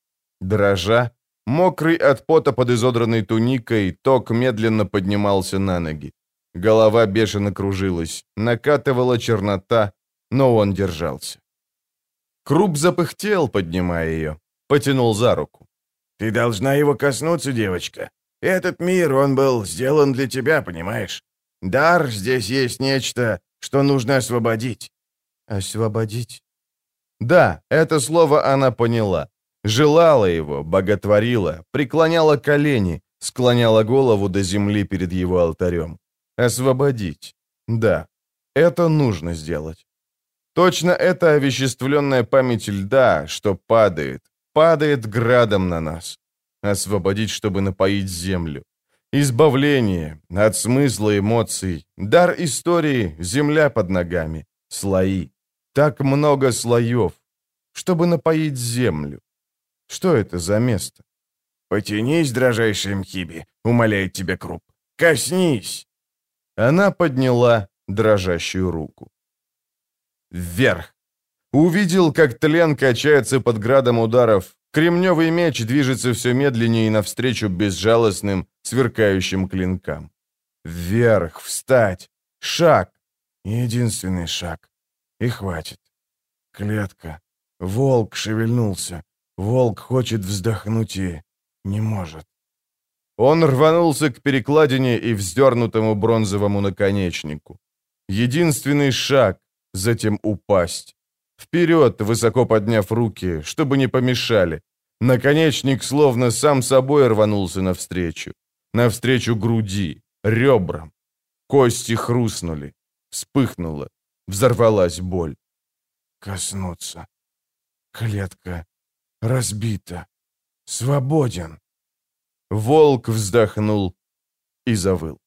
Дрожа, мокрый от пота под изодранной туникой, Ток медленно поднимался на ноги. Голова бешено кружилась, накатывала чернота, но он держался. Круп запыхтел, поднимая ее, потянул за руку. «Ты должна его коснуться, девочка. Этот мир, он был сделан для тебя, понимаешь? Дар, здесь есть нечто, что нужно освободить». «Освободить?» Да, это слово она поняла. Желала его, боготворила, преклоняла колени, склоняла голову до земли перед его алтарем. Освободить. Да, это нужно сделать. Точно это овеществленная память льда, что падает, падает градом на нас. Освободить, чтобы напоить землю. Избавление от смысла эмоций, дар истории, земля под ногами, слои. Так много слоев, чтобы напоить землю. Что это за место? «Потянись, дрожайшая Мхиби, умоляет тебя Круп. Коснись!» Она подняла дрожащую руку. Вверх. Увидел, как тлен качается под градом ударов. Кремневый меч движется все медленнее навстречу безжалостным, сверкающим клинкам. Вверх, встать. Шаг. Единственный шаг. И хватит. Клетка. Волк шевельнулся. Волк хочет вздохнуть и не может. Он рванулся к перекладине и вздернутому бронзовому наконечнику. Единственный шаг, затем упасть. Вперед, высоко подняв руки, чтобы не помешали. Наконечник словно сам собой рванулся навстречу. Навстречу груди, ребрам. Кости хрустнули. Вспыхнула. Взорвалась боль. Коснуться. Клетка разбита. Свободен. Волк вздохнул и завыл.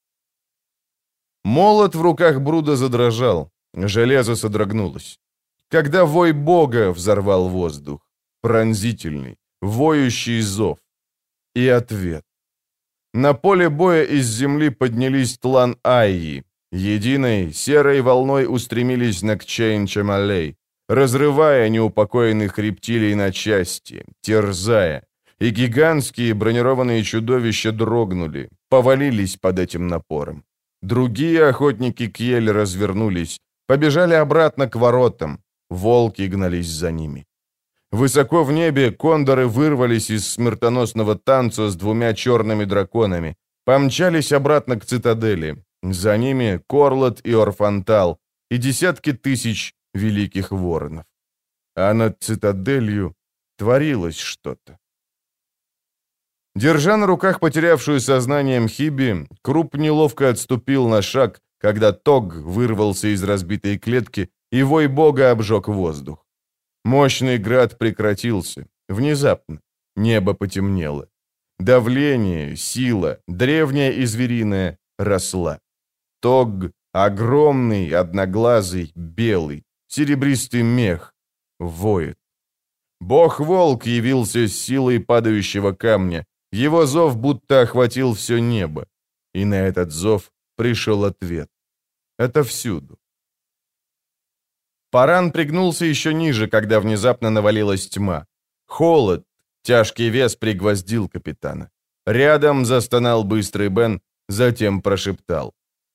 Молот в руках Бруда задрожал. Железо содрогнулось. Когда вой Бога взорвал воздух. Пронзительный, воющий зов. И ответ. На поле боя из земли поднялись тлан Айи. Единой серой волной устремились на Кчейн-Чамалей, разрывая неупокоенных рептилий на части, терзая. И гигантские бронированные чудовища дрогнули, повалились под этим напором. Другие охотники Кьель развернулись, побежали обратно к воротам. Волки гнались за ними. Высоко в небе кондоры вырвались из смертоносного танца с двумя черными драконами, помчались обратно к цитадели. За ними Корлот и Орфантал и десятки тысяч великих воронов. А над цитаделью творилось что-то. Держа на руках потерявшую сознание Мхиби, Круп неловко отступил на шаг, когда Тог вырвался из разбитой клетки, и вой Бога обжег воздух. Мощный град прекратился. Внезапно. Небо потемнело. Давление, сила, древняя и звериная, росла. Тог, огромный, одноглазый, белый, серебристый мех, воет. Бог-волк явился с силой падающего камня. Его зов будто охватил все небо. И на этот зов пришел ответ. Отовсюду. Паран пригнулся еще ниже, когда внезапно навалилась тьма. Холод, тяжкий вес пригвоздил капитана. Рядом застонал быстрый Бен, затем прошептал.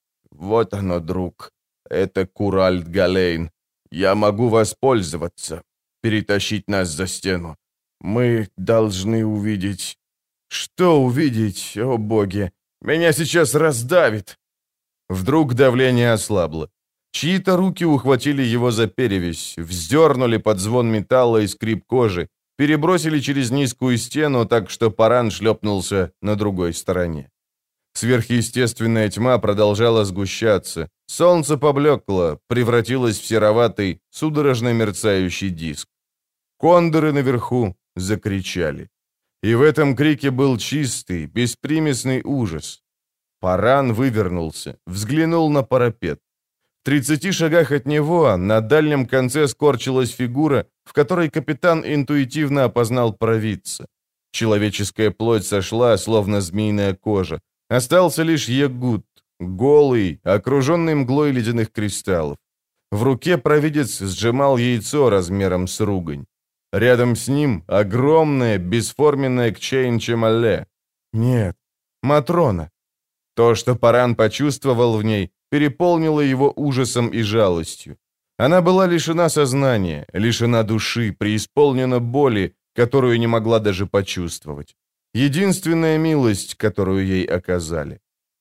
«Вот оно, друг. Это Куральд Галейн. Я могу воспользоваться, перетащить нас за стену. Мы должны увидеть...» «Что увидеть, о боги? Меня сейчас раздавит!» Вдруг давление ослабло. Чьи-то руки ухватили его за перевязь, вздернули под звон металла и скрип кожи, перебросили через низкую стену, так что Паран шлепнулся на другой стороне. Сверхъестественная тьма продолжала сгущаться. Солнце поблекло, превратилось в сероватый, судорожно мерцающий диск. Кондоры наверху закричали. И в этом крике был чистый, беспримесный ужас. Паран вывернулся, взглянул на парапет. В тридцати шагах от него на дальнем конце скорчилась фигура, в которой капитан интуитивно опознал провидца. Человеческая плоть сошла, словно змеиная кожа. Остался лишь ягут, голый, окруженный мглой ледяных кристаллов. В руке провидец сжимал яйцо размером с ругань. Рядом с ним огромная, бесформенная Кчейн-Чамале. Нет, Матрона. То, что Паран почувствовал в ней, переполнило его ужасом и жалостью. Она была лишена сознания, лишена души, преисполнена боли, которую не могла даже почувствовать. Единственная милость, которую ей оказали.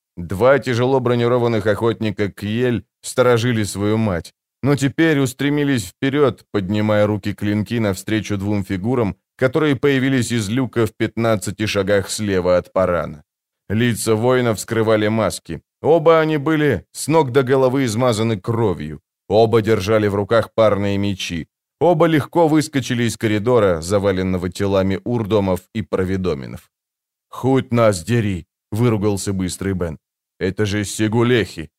Два тяжело бронированных охотника Кьель сторожили свою мать, но теперь устремились вперед, поднимая руки-клинки навстречу двум фигурам, которые появились из люка в пятнадцати шагах слева от Парана. Лица воинов скрывали маски. Оба они были с ног до головы измазаны кровью. Оба держали в руках парные мечи. Оба легко выскочили из коридора, заваленного телами урдомов и провидоминов. «Хоть нас дери!» — выругался быстрый Бен. «Это же сигулехи!»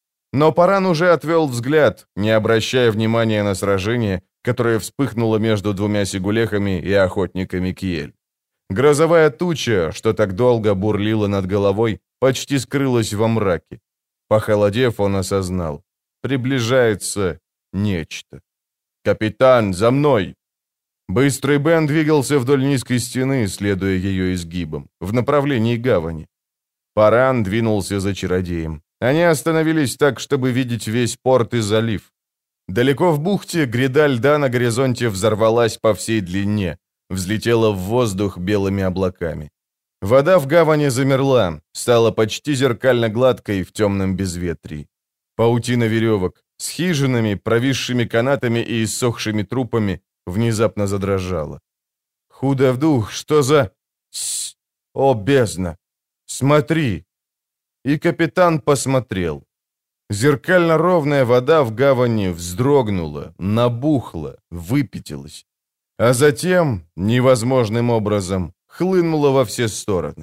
Но Паран уже отвел взгляд, не обращая внимания на сражение, которое вспыхнуло между двумя сигулехами и охотниками Кьель. Грозовая туча, что так долго бурлила над головой, почти скрылась во мраке. Похолодев, он осознал. Приближается нечто. «Капитан, за мной!» Быстрый Бен двигался вдоль низкой стены, следуя ее изгибам, в направлении гавани. Паран двинулся за чародеем. Они остановились так, чтобы видеть весь порт и залив. Далеко в бухте гряда льда на горизонте взорвалась по всей длине, взлетела в воздух белыми облаками. Вода в гавани замерла, стала почти зеркально гладкой в темном безветрии. Паутина веревок с хижинами, провисшими канатами и иссохшими трупами внезапно задрожала. Худо в дух, что за... Тс! О, бездна! Смотри! И капитан посмотрел. Зеркально-ровная вода в гавани вздрогнула, набухла, выпятилась. А затем, невозможным образом, хлынула во все стороны.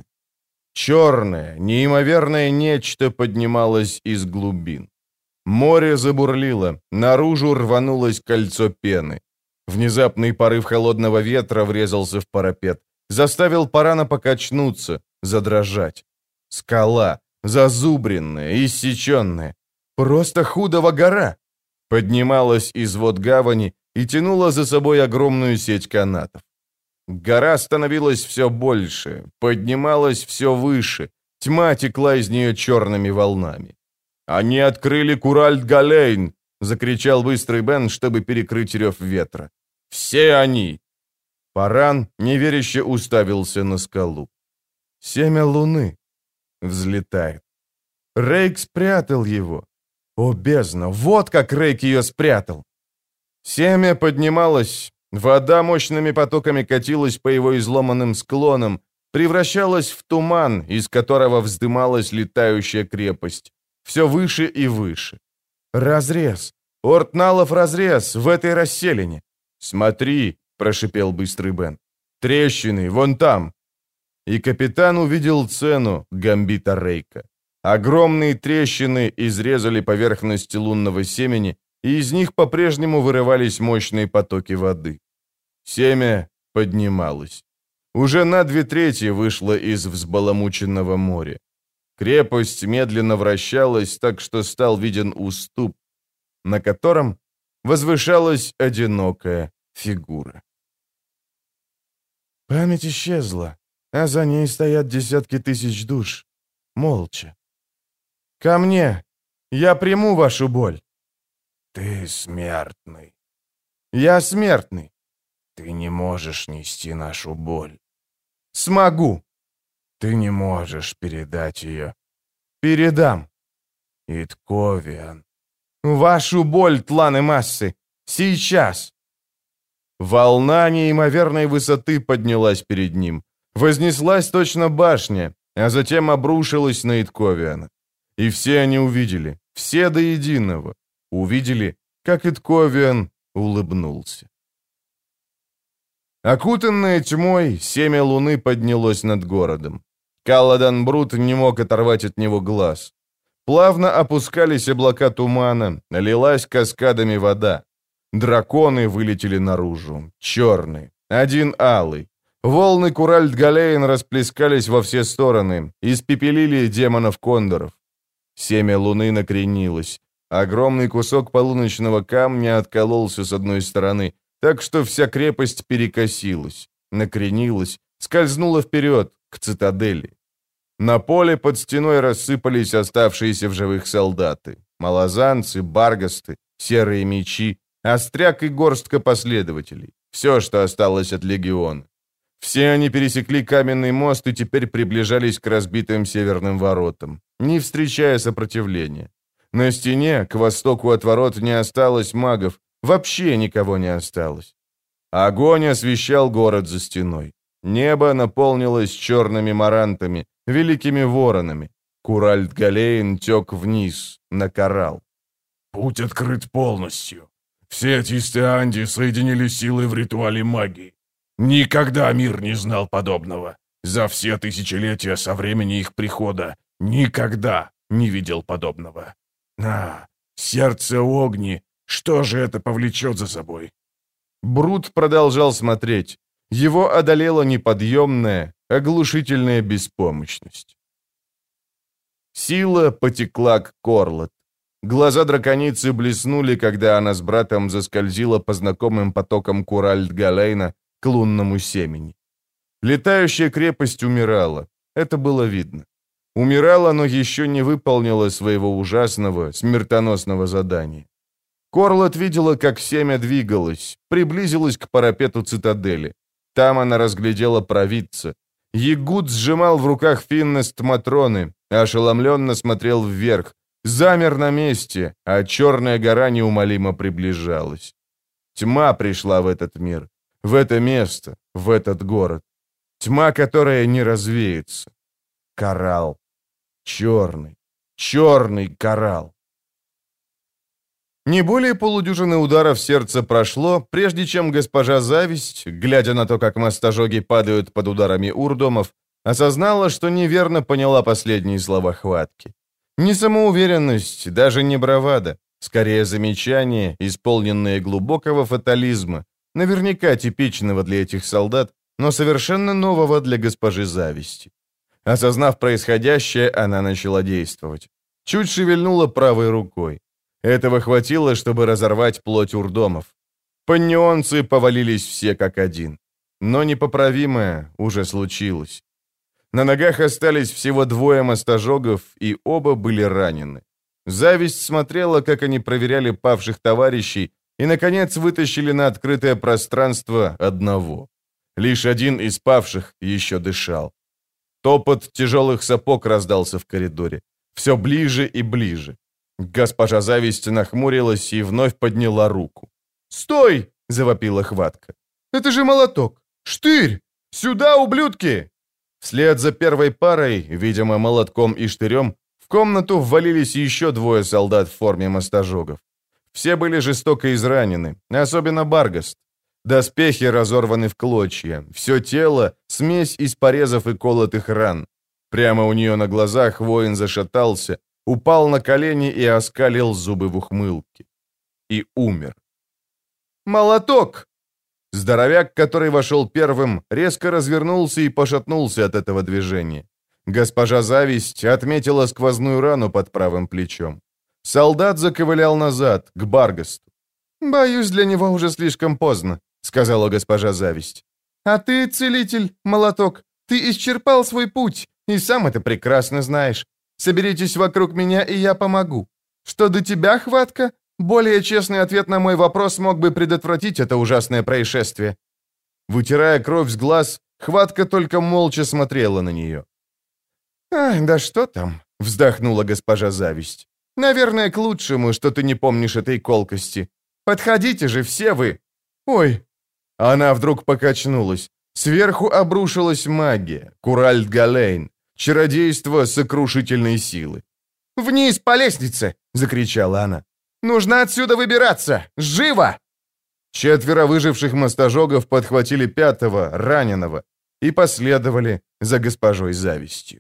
Черное, неимоверное нечто поднималось из глубин. Море забурлило, наружу рванулось кольцо пены. Внезапный порыв холодного ветра врезался в парапет, заставил Парана покачнуться, задрожать. Скала, зазубренная, иссеченная, просто Худова гора, поднималась из вод гавани и тянула за собой огромную сеть канатов. Гора становилась все больше, поднималась все выше, тьма текла из нее черными волнами. «Они открыли Куральд-Галейн!» — закричал быстрый Бен, чтобы перекрыть рев ветра. «Все они!» Паран неверяще уставился на скалу. «Семя луны!» Взлетает. Рейк спрятал его. О, бездна! Вот как Рейк ее спрятал! Семя поднималось, вода мощными потоками катилась по его изломанным склонам, превращалась в туман, из которого вздымалась летающая крепость. Все выше и выше. Разрез! Ортналов разрез в этой расселине! «Смотри!» — прошипел быстрый Бен. «Трещины, вон там!» И капитан увидел цену гамбита Рейка. Огромные трещины изрезали поверхность лунного семени, и из них по-прежнему вырывались мощные потоки воды. Семя поднималось. Уже на две трети вышло из взбаламученного моря. Крепость медленно вращалась, так что стал виден уступ, на котором возвышалась одинокая фигура. Память исчезла, а за ней стоят десятки тысяч душ, молча. «Ко мне! Я приму вашу боль!» «Ты смертный!» «Я смертный!» «Ты не можешь нести нашу боль!» «Смогу!» «Ты не можешь передать ее!» «Передам!» «Итковиан!» «Вашу боль, тланы массы! Сейчас!» Волна неимоверной высоты поднялась перед ним. Вознеслась точно башня, а затем обрушилась на Итковиана. И все они увидели, все до единого, увидели, как Итковиан улыбнулся. Окутанное тьмой, семя луны поднялось над городом. Калладан Брут не мог оторвать от него глаз. Плавно опускались облака тумана, лилась каскадами вода. Драконы вылетели наружу, черные, один алый. Волны Куральд-Галейн расплескались во все стороны, испепелили демонов-кондоров. Семя луны накренилось. Огромный кусок полуночного камня откололся с одной стороны, так что вся крепость перекосилась, накренилась, скользнула вперед, к цитадели. На поле под стеной рассыпались оставшиеся в живых солдаты. Малозанцы, баргасты, серые мечи, остряк и горстка последователей. Все, что осталось от легиона. Все они пересекли каменный мост и теперь приближались к разбитым северным воротам, не встречая сопротивления. На стене, к востоку от ворот, не осталось магов, вообще никого не осталось. Огонь освещал город за стеной. Небо наполнилось черными марантами, великими воронами. Куральд-Галейн тек вниз, на коралл. «Путь открыт полностью. Все Тистеанди соединили силы в ритуале магии. Никогда мир не знал подобного. За все тысячелетия со времени их прихода никогда не видел подобного. А, сердце огни, что же это повлечет за собой?» Брут продолжал смотреть. Его одолела неподъемная, оглушительная беспомощность. Сила потекла к Корлот. Глаза драконицы блеснули, когда она с братом заскользила по знакомым потокам Куральд-Галейна к лунному семени. Летающая крепость умирала. Это было видно. Умирала, но еще не выполнила своего ужасного, смертоносного задания. Корлот видела, как семя двигалось, приблизилось к парапету цитадели. Там она разглядела провидца. Ягуд сжимал в руках финнест Матроны, ошеломленно смотрел вверх, замер на месте, а черная гора неумолимо приближалась. Тьма пришла в этот мир, в это место, в этот город. Тьма, которая не развеется. Коралл. Черный, черный коралл. Не более полудюжины ударов сердца прошло, прежде чем госпожа Зависть, глядя на то, как мастожоги падают под ударами урдомов, осознала, что неверно поняла последние слова хватки. Не самоуверенность, даже не бравада, скорее замечание, исполненное глубокого фатализма, наверняка типичного для этих солдат, но совершенно нового для госпожи Зависти. Осознав происходящее, она начала действовать. Чуть шевельнула правой рукой. Этого хватило, чтобы разорвать плоть урдомов. Паннионцы повалились все как один. Но непоправимое уже случилось. На ногах остались всего двое мастожогов, и оба были ранены. Зависть смотрела, как они проверяли павших товарищей, и, наконец, вытащили на открытое пространство одного. Лишь один из павших еще дышал. Топот тяжелых сапог раздался в коридоре. Все ближе и ближе. Госпожа Зависть нахмурилась и вновь подняла руку. «Стой!» — завопила хватка. «Это же молоток! Штырь! Сюда, ублюдки!» Вслед за первой парой, видимо, молотком и штырем, в комнату ввалились еще двое солдат в форме мастожогов. Все были жестоко изранены, особенно Баргаст. Доспехи разорваны в клочья, все тело — смесь из порезов и колотых ран. Прямо у нее на глазах воин зашатался, упал на колени и оскалил зубы в ухмылке. И умер. «Молоток!» Здоровяк, который вошел первым, резко развернулся и пошатнулся от этого движения. Госпожа Зависть отметила сквозную рану под правым плечом. Солдат заковылял назад, к Баргасту. «Боюсь, для него уже слишком поздно», — сказала госпожа Зависть. «А ты, целитель, молоток, ты исчерпал свой путь, и сам это прекрасно знаешь. Соберитесь вокруг меня, и я помогу. Что до тебя, хватка, более честный ответ на мой вопрос мог бы предотвратить это ужасное происшествие». Вытирая кровь с глаз, хватка только молча смотрела на нее. «Ах, да что там?» — вздохнула госпожа Зависть. «Наверное, к лучшему, что ты не помнишь этой колкости. Подходите же все вы!» «Ой!» Она вдруг покачнулась. Сверху обрушилась магия, Куральд Галейн, чародейство сокрушительной силы. «Вниз по лестнице!» — закричала она. «Нужно отсюда выбираться! Живо!» Четверо выживших мастожогов подхватили пятого, раненого, и последовали за госпожой Завистью.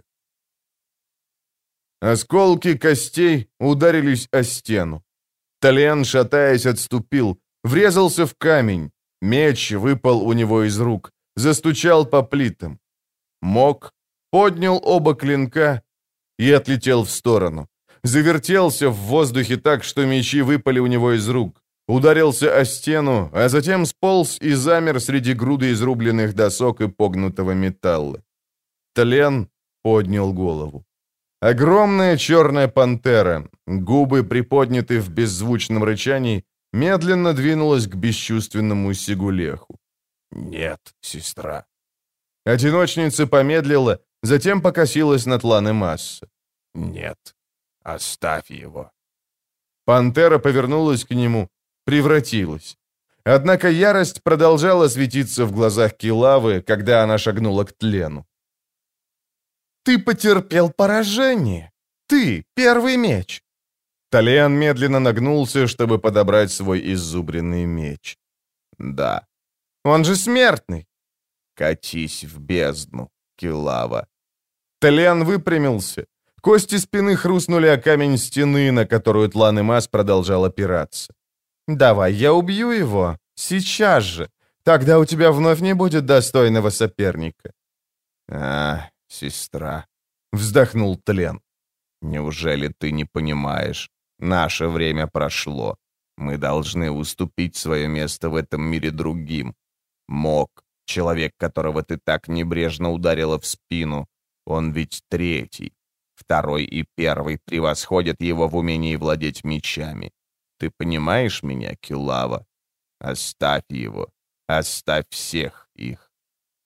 Осколки костей ударились о стену. Талиан, шатаясь, отступил, врезался в камень. Меч выпал у него из рук, застучал по плитам. Мок поднял оба клинка и отлетел в сторону. Завертелся в воздухе так, что мечи выпали у него из рук. Ударился о стену, а затем сполз и замер среди груды изрубленных досок и погнутого металла. Тлен поднял голову. Огромная черная пантера, губы приподняты в беззвучном рычании, медленно двинулась к бесчувственному Сигулеху. «Нет, сестра». Одиночница помедлила, затем покосилась на Тлан и Масса. «Нет, оставь его». Пантера повернулась к нему, превратилась. Однако ярость продолжала светиться в глазах Килавы, когда она шагнула к Тлену. «Ты потерпел поражение! Ты — первый меч!» Талиан медленно нагнулся, чтобы подобрать свой иззубренный меч. «Да. Он же смертный!» «Катись в бездну, Килава!» Талиан выпрямился. Кости спины хрустнули о камень стены, на которую Тлан и Мас продолжал опираться. «Давай я убью его. Сейчас же. Тогда у тебя вновь не будет достойного соперника». «А, сестра», — вздохнул Тлен. «Неужели ты не понимаешь? Наше время прошло. Мы должны уступить свое место в этом мире другим. Мок, человек, которого ты так небрежно ударила в спину, он ведь третий. Второй и первый превосходят его в умении владеть мечами. Ты понимаешь меня, Килава? Оставь его. Оставь всех их».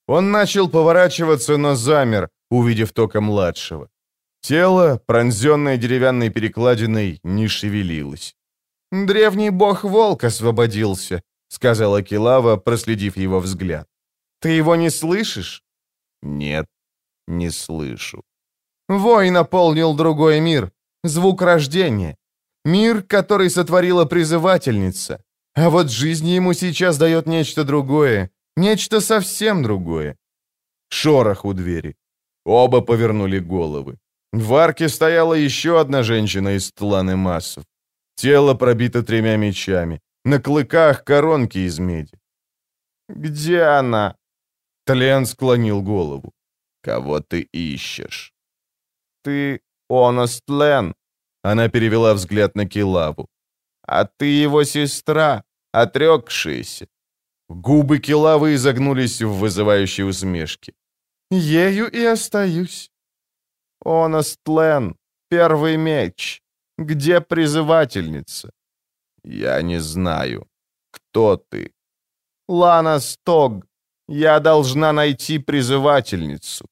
Он начал поворачиваться, но замер, увидев Тока-младшего. Тело, пронзенное деревянной перекладиной, не шевелилось. «Древний бог-волк освободился», — сказала Килава, проследив его взгляд. «Ты его не слышишь?» «Нет, не слышу». «Вой наполнил другой мир, звук рождения. Мир, который сотворила призывательница. А вот жизнь ему сейчас дает нечто другое, нечто совсем другое». Шорох у двери. Оба повернули головы. В арке стояла еще одна женщина из тланы массов. Тело пробито тремя мечами. На клыках коронки из меди. «Где она?» Тлен склонил голову. «Кого ты ищешь?» «Ты Оност Лен», — она перевела взгляд на Килаву. «А ты его сестра, отрекшаяся». Губы Килавы изогнулись в вызывающей усмешке. «Ею и остаюсь». «Оност Лен, первый меч. Где призывательница?» «Я не знаю. Кто ты?» «Лана Стог. Я должна найти призывательницу».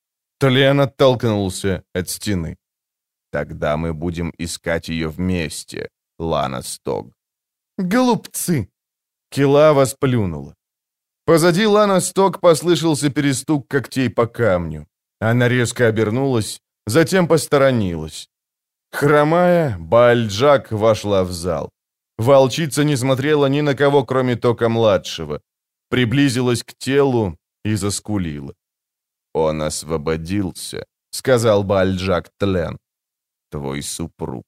Тлен оттолкнулся от стены. «Тогда мы будем искать ее вместе, Лана Стог». «Голубцы!» Килава сплюнула. Позади Лана Стог послышался перестук когтей по камню. Она резко обернулась, затем посторонилась. Хромая, Баальджак вошла в зал. Волчица не смотрела ни на кого, кроме Тока-младшего. Приблизилась к телу и заскулила. «Он освободился», — сказал Баальджак Тлен. «Твой супруг».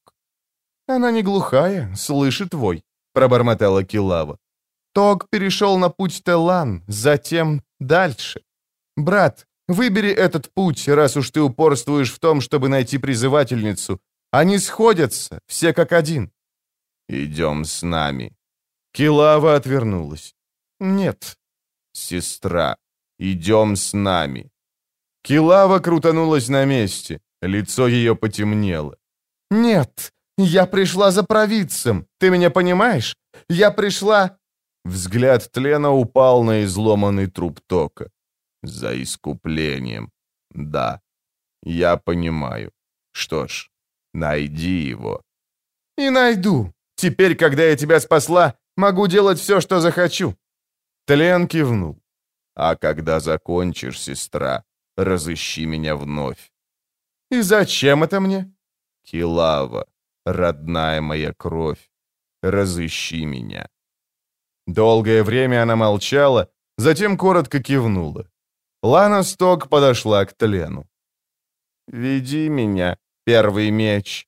«Она не глухая, слышит твой», — пробормотала Килава. «Тог перешел на путь Телан, затем дальше. Брат, выбери этот путь, раз уж ты упорствуешь в том, чтобы найти призывательницу. Они сходятся, все как один». «Идем с нами». Килава отвернулась. «Нет». «Сестра, идем с нами». Килава крутанулась на месте, лицо ее потемнело. «Нет, я пришла за провидцем, ты меня понимаешь? Я пришла...» Взгляд Тлена упал на изломанный труп Тока. «За искуплением. Да, я понимаю. Что ж, найди его». «И найду. Теперь, когда я тебя спасла, могу делать все, что захочу». Тлен кивнул. «А когда закончишь, сестра, разыщи меня вновь». «И зачем это мне?» «Килава, родная моя кровь, разыщи меня». Долгое время она молчала, затем коротко кивнула. Лана Стог подошла к Тлену. «Веди меня, первый меч».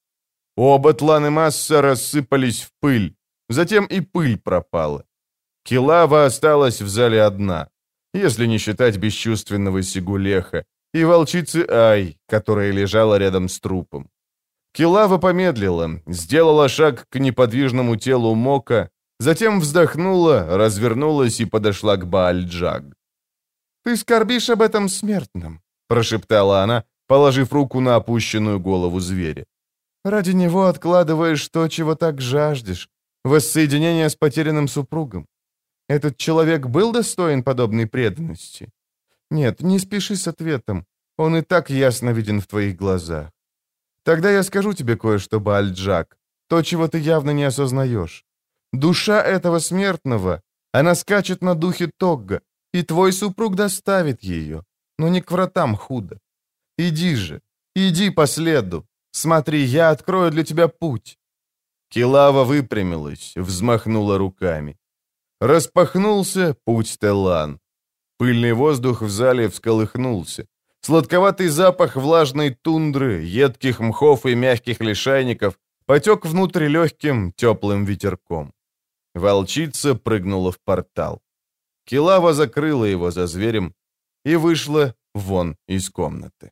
Оба тланы масса рассыпались в пыль, затем и пыль пропала. Килава осталась в зале одна, если не считать бесчувственного Сигулеха, и волчицы Ай, которая лежала рядом с трупом. Килава помедлила, сделала шаг к неподвижному телу Мока, затем вздохнула, развернулась и подошла к Баальджаг. «Ты скорбишь об этом смертном», — прошептала она, положив руку на опущенную голову зверя. «Ради него откладываешь то, чего так жаждешь, воссоединение с потерянным супругом. Этот человек был достоин подобной преданности? Нет, не спеши с ответом, он и так ясно виден в твоих глазах. Тогда я скажу тебе кое-что, Баальджак, то, чего ты явно не осознаешь. Душа этого смертного, она скачет на духе Тогга, и твой супруг доставит ее, но не к вратам худо. Иди же, иди по следу, смотри, я открою для тебя путь». Килава выпрямилась, взмахнула руками. Распахнулся путь Телан. Пыльный воздух в зале всколыхнулся. Сладковатый запах влажной тундры, едких мхов и мягких лишайников потек внутрь легким, теплым ветерком. Волчица прыгнула в портал. Килава закрыла его за зверем и вышла вон из комнаты.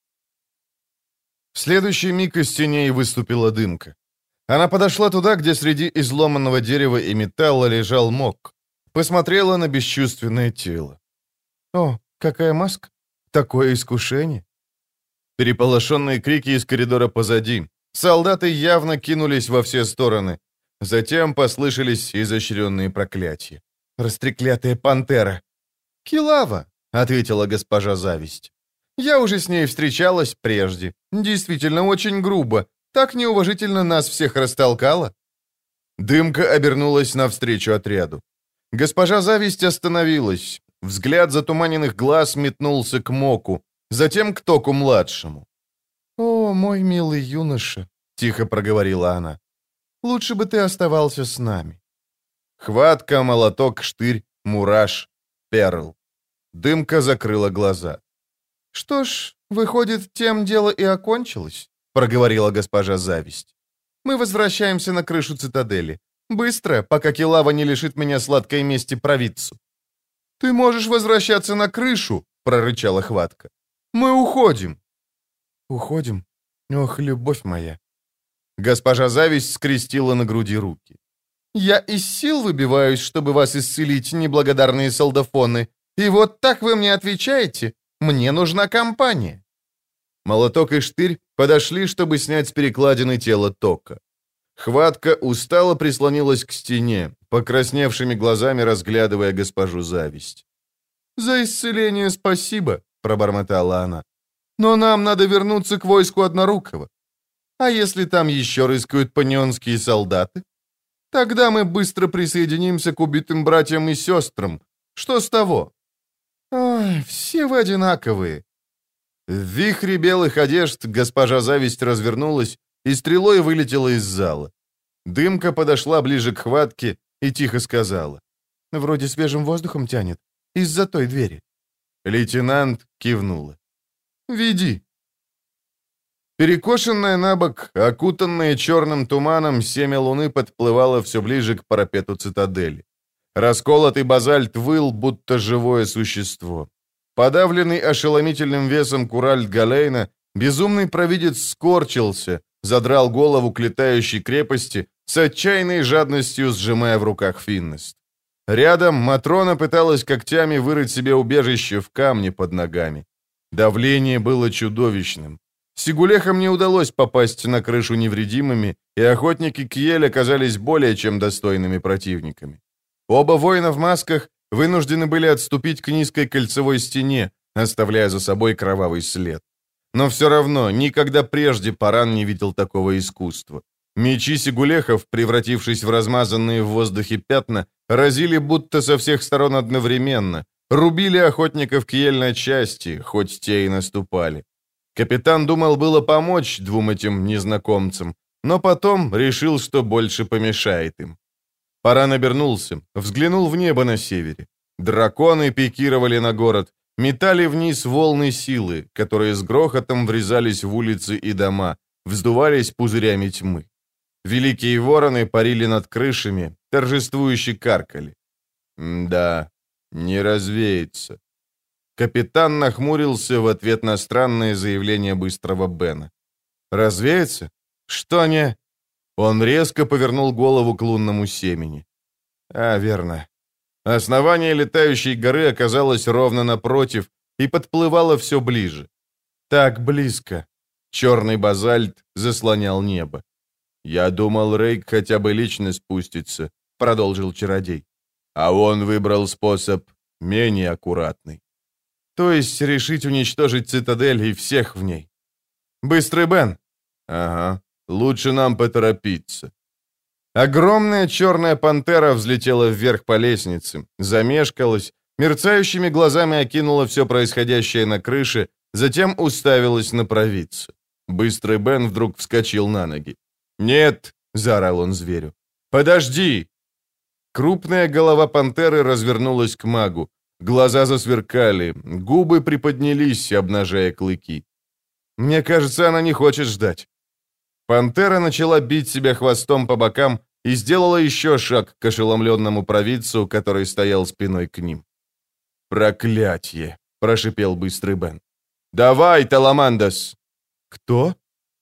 В следующий миг из теней выступила дымка. Она подошла туда, где среди изломанного дерева и металла лежал Мок. Посмотрела на бесчувственное тело. «О, какая маска! Такое искушение!» Переполошенные крики из коридора позади. Солдаты явно кинулись во все стороны. Затем послышались изощренные проклятия. «Растреклятая пантера!» «Килава!» — ответила госпожа Зависть. «Я уже с ней встречалась прежде. Действительно, очень грубо. Так неуважительно нас всех растолкала». Дымка обернулась навстречу отряду. Госпожа Зависть остановилась. Взгляд затуманенных глаз метнулся к Моку, затем к Току-младшему. «О, мой милый юноша», — тихо проговорила она, — «лучше бы ты оставался с нами». Хватка, молоток, штырь, мураш, перл. Дымка закрыла глаза. «Что ж, выходит, тем дело и окончилось», — проговорила госпожа Зависть. «Мы возвращаемся на крышу цитадели. Быстро, пока Килава не лишит меня сладкой мести провидцу». «Ты можешь возвращаться на крышу», — прорычала Хватка. «Мы уходим». «Уходим? Ох, любовь моя». Госпожа Зависть скрестила на груди руки. «Я из сил выбиваюсь, чтобы вас исцелить, неблагодарные солдафоны. И вот так вы мне отвечаете? Мне нужна компания». Молоток и штырь подошли, чтобы снять с перекладины тело Тока. Хватка устало прислонилась к стене, покрасневшими глазами разглядывая госпожу Зависть. «За исцеление спасибо», — пробормотала она. «Но нам надо вернуться к войску Однорукого. А если там еще рыскают панионские солдаты? Тогда мы быстро присоединимся к убитым братьям и сестрам. Что с того?» «Ой, все вы одинаковые». В вихре белых одежд госпожа Зависть развернулась и стрелой вылетела из зала. Дымка подошла ближе к Хватке и тихо сказала. «Вроде свежим воздухом тянет. Из-за той двери». Лейтенант кивнула. «Веди». Перекошенная на бок, окутанная черным туманом, семя луны подплывало все ближе к парапету цитадели. Расколотый базальт выл, будто живое существо. Подавленный ошеломительным весом Куральд Галейна, безумный провидец скорчился, задрал голову к летающей крепости, с отчаянной жадностью сжимая в руках Финнест. Рядом Матрона пыталась когтями вырыть себе убежище в камне под ногами. Давление было чудовищным. Сигулехам не удалось попасть на крышу невредимыми, и охотники Кьель оказались более чем достойными противниками. Оба воина в масках вынуждены были отступить к низкой кольцевой стене, оставляя за собой кровавый след. Но все равно никогда прежде Паран не видел такого искусства. Мечи сигулехов, превратившись в размазанные в воздухе пятна, разили будто со всех сторон одновременно, рубили охотников Кьель на части, хоть те и наступали. Капитан думал было помочь двум этим незнакомцам, но потом решил, что больше помешает им. Паран обернулся, взглянул в небо на севере. Драконы пикировали на город, метали вниз волны силы, которые с грохотом врезались в улицы и дома, вздувались пузырями тьмы. Великие вороны парили над крышами, торжествующе каркали. Да, не развеется. Капитан нахмурился в ответ на странное заявление быстрого Бена. «Развеется? Что не...» Он резко повернул голову к лунному семени. А, верно. Основание летающей горы оказалось ровно напротив и подплывало все ближе. Так близко. Черный базальт заслонял небо. «Я думал, Рейк хотя бы лично спустится», — продолжил чародей. «А он выбрал способ менее аккуратный. То есть решить уничтожить цитадель и всех в ней. Быстрый Бен!» «Ага, лучше нам поторопиться». Огромная черная пантера взлетела вверх по лестнице, замешкалась, мерцающими глазами окинула все происходящее на крыше, затем уставилась на провидца. Быстрый Бен вдруг вскочил на ноги. «Нет!» — заорал он зверю. «Подожди!» Крупная голова пантеры развернулась к магу. Глаза засверкали, губы приподнялись, обнажая клыки. «Мне кажется, она не хочет ждать». Пантера начала бить себя хвостом по бокам и сделала еще шаг к ошеломленному провидцу, который стоял спиной к ним. «Проклятье!» — прошипел быстрый Бен. «Давай, Таламандас!» «Кто?»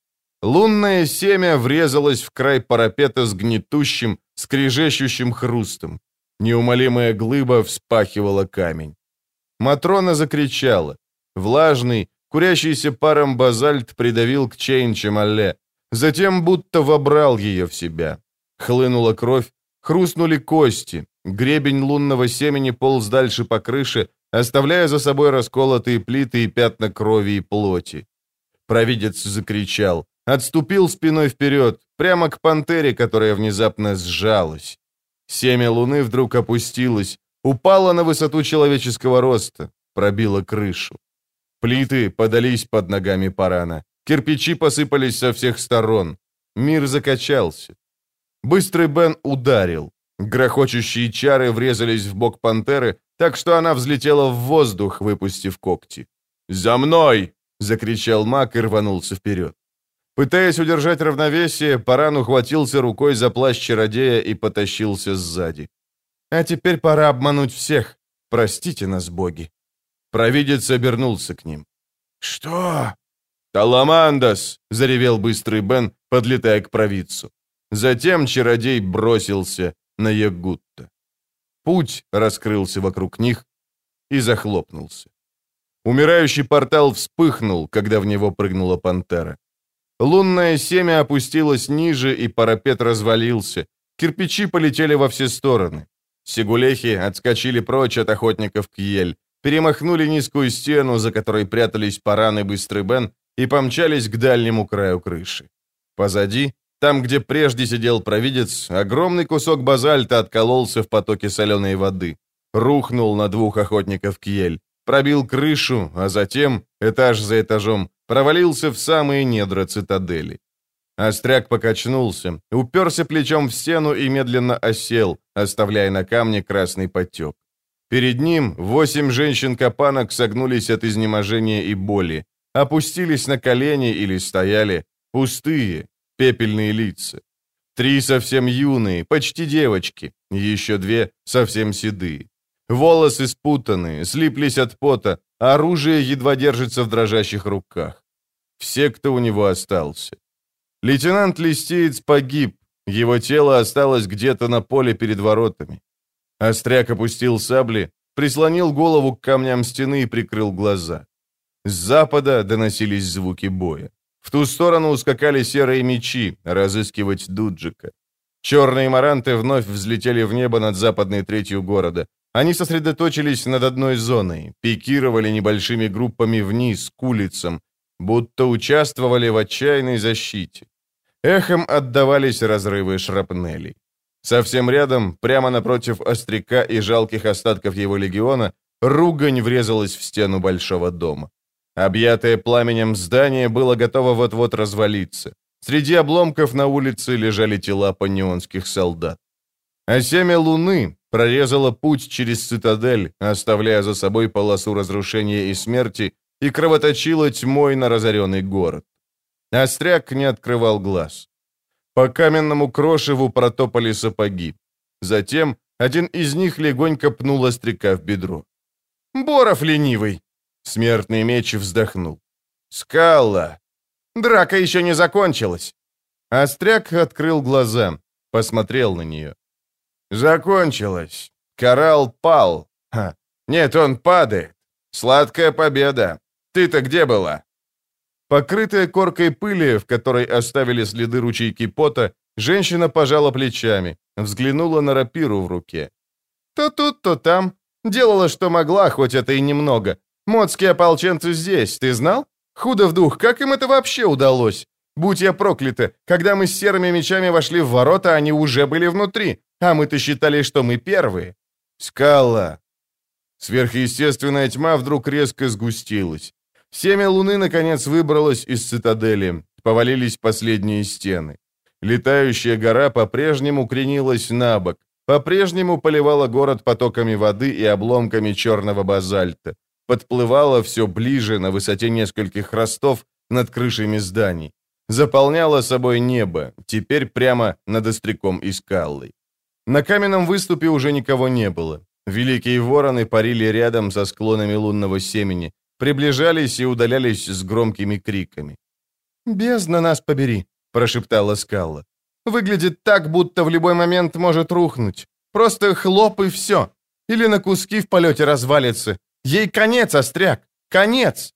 Лунное семя врезалось в край парапета с гнетущим, скрежещущим хрустом. Неумолимая глыба вспахивала камень. Матрона закричала. Влажный, курящийся паром базальт придавил к Чейн-Чемале, затем будто вобрал ее в себя. Хлынула кровь, хрустнули кости, гребень лунного семени полз дальше по крыше, оставляя за собой расколотые плиты и пятна крови и плоти. Провидец закричал, отступил спиной вперед, прямо к пантере, которая внезапно сжалась. Семя луны вдруг опустилось, упало на высоту человеческого роста, пробило крышу. Плиты подались под ногами Парана, кирпичи посыпались со всех сторон. Мир закачался. Быстрый Бен ударил. Грохочущие чары врезались в бок пантеры, так что она взлетела в воздух, выпустив когти. «За мной!» — закричал маг и рванулся вперед. Пытаясь удержать равновесие, Паран ухватился рукой за плащ чародея и потащился сзади. «А теперь пора обмануть всех. Простите нас, боги». Провидец обернулся к ним. «Что?» «Таламандас!» — заревел быстрый Бен, подлетая к провидцу. Затем чародей бросился на Ягутта. Путь раскрылся вокруг них и захлопнулся. Умирающий портал вспыхнул, когда в него прыгнула пантера. Лунное семя опустилось ниже, и парапет развалился. Кирпичи полетели во все стороны. Сигулехи отскочили прочь от охотников Кьель, перемахнули низкую стену, за которой прятались Паран и Быстрый Бен, и помчались к дальнему краю крыши. Позади, там, где прежде сидел провидец, огромный кусок базальта откололся в потоке соленой воды, рухнул на двух охотников Кьель, пробил крышу, а затем, этаж за этажом, провалился в самые недра цитадели. Остряк покачнулся, уперся плечом в стену и медленно осел, оставляя на камне красный подтек. Перед ним восемь женщин-капанок согнулись от изнеможения и боли, опустились на колени или стояли, пустые, пепельные лица. Три совсем юные, почти девочки, еще две совсем седые. Волосы спутанные, слиплись от пота, а оружие едва держится в дрожащих руках. Все, кто у него остался. Лейтенант Листеец погиб, его тело осталось где-то на поле перед воротами. Остряк опустил сабли, прислонил голову к камням стены и прикрыл глаза. С запада доносились звуки боя. В ту сторону ускакали серые мечи, разыскивать Дуджика. Черные маранты вновь взлетели в небо над западной третью города. Они сосредоточились над одной зоной, пикировали небольшими группами вниз, к улицам, будто участвовали в отчаянной защите. Эхом отдавались разрывы шрапнелей. Совсем рядом, прямо напротив Остряка и жалких остатков его легиона, ругань врезалась в стену большого дома. Объятое пламенем здание было готово вот-вот развалиться. Среди обломков на улице лежали тела панионских солдат. А семя луны прорезало путь через цитадель, оставляя за собой полосу разрушения и смерти, и кровоточило тьмой на разоренный город. Остряк не открывал глаз. По каменному крошеву протопали сапоги. Затем один из них легонько пнул Остряка в бедро. «Боров ленивый!» Смертный меч вздохнул. «Скалла! Драка еще не закончилась!» Остряк открыл глаза, посмотрел на нее. «Закончилась. Коралл пал. Ха. Нет, он падает. Сладкая победа. Ты-то где была?» Покрытая коркой пыли, в которой оставили следы ручейки пота, женщина пожала плечами, взглянула на рапиру в руке. «То тут, то там. Делала, что могла, хоть это и немного. Модские ополченцы здесь, ты знал? Худо в дух, как им это вообще удалось? Будь я проклята, когда мы с серыми мечами вошли в ворота, они уже были внутри, а мы-то считали, что мы первые. Скала!» Сверхъестественная тьма вдруг резко сгустилась. Семя луны, наконец, выбралось из цитадели, повалились последние стены. Летающая гора по-прежнему кренилась на бок, по-прежнему поливала город потоками воды и обломками черного базальта, подплывала все ближе на высоте нескольких ростов над крышами зданий, заполняла собой небо, теперь прямо над Остряком и Скаллой. На каменном выступе уже никого не было. Великие вороны парили рядом со склонами лунного семени, приближались и удалялись с громкими криками. «Бездна нас побери!» — прошептала Скалла. «Выглядит так, будто в любой момент может рухнуть. Просто хлоп и все. Или на куски в полете развалится. Ей конец, Остряк! Конец!»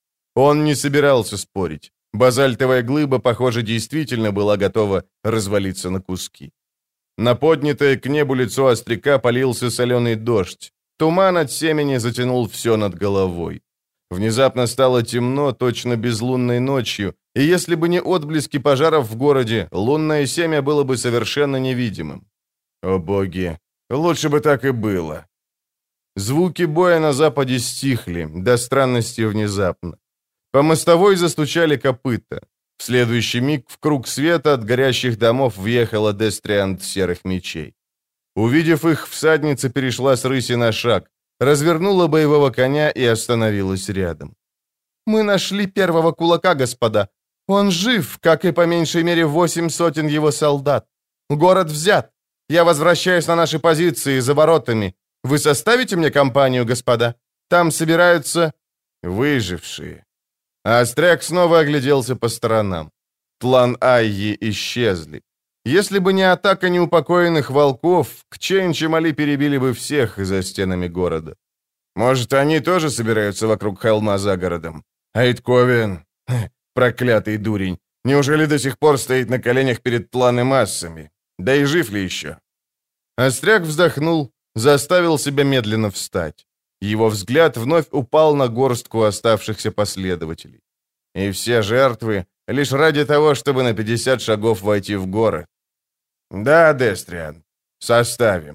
Он не собирался спорить. Базальтовая глыба, похоже, действительно была готова развалиться на куски. На поднятое к небу лицо Остряка полился соленый дождь. Туман от семени затянул все над головой. Внезапно стало темно, точно безлунной ночью, и если бы не отблески пожаров в городе, лунное семя было бы совершенно невидимым. О боги, лучше бы так и было. Звуки боя на западе стихли, до странности внезапно. По мостовой застучали копыта. В следующий миг в круг света от горящих домов въехала Дестриант серых мечей. Увидев их, всадница перешла с рыси на шаг, развернула боевого коня и остановилась рядом. «Мы нашли первого кулака, господа. Он жив, как и по меньшей мере восемь сотен его солдат. Город взят. Я возвращаюсь на наши позиции за воротами. Вы составите мне компанию, господа? Там собираются выжившие». Остряк снова огляделся по сторонам. План Айи исчезли. Если бы не атака неупокоенных волков, Кчейн-Чемали перебили бы всех за стенами города. Может, они тоже собираются вокруг холма за городом? Айтковен, проклятый дурень, неужели до сих пор стоит на коленях перед Тлан и массами? Да и жив ли еще? Остряк вздохнул, заставил себя медленно встать. Его взгляд вновь упал на горстку оставшихся последователей. И все жертвы лишь ради того, чтобы на пятьдесят шагов войти в город. Да, Дестриан, составим.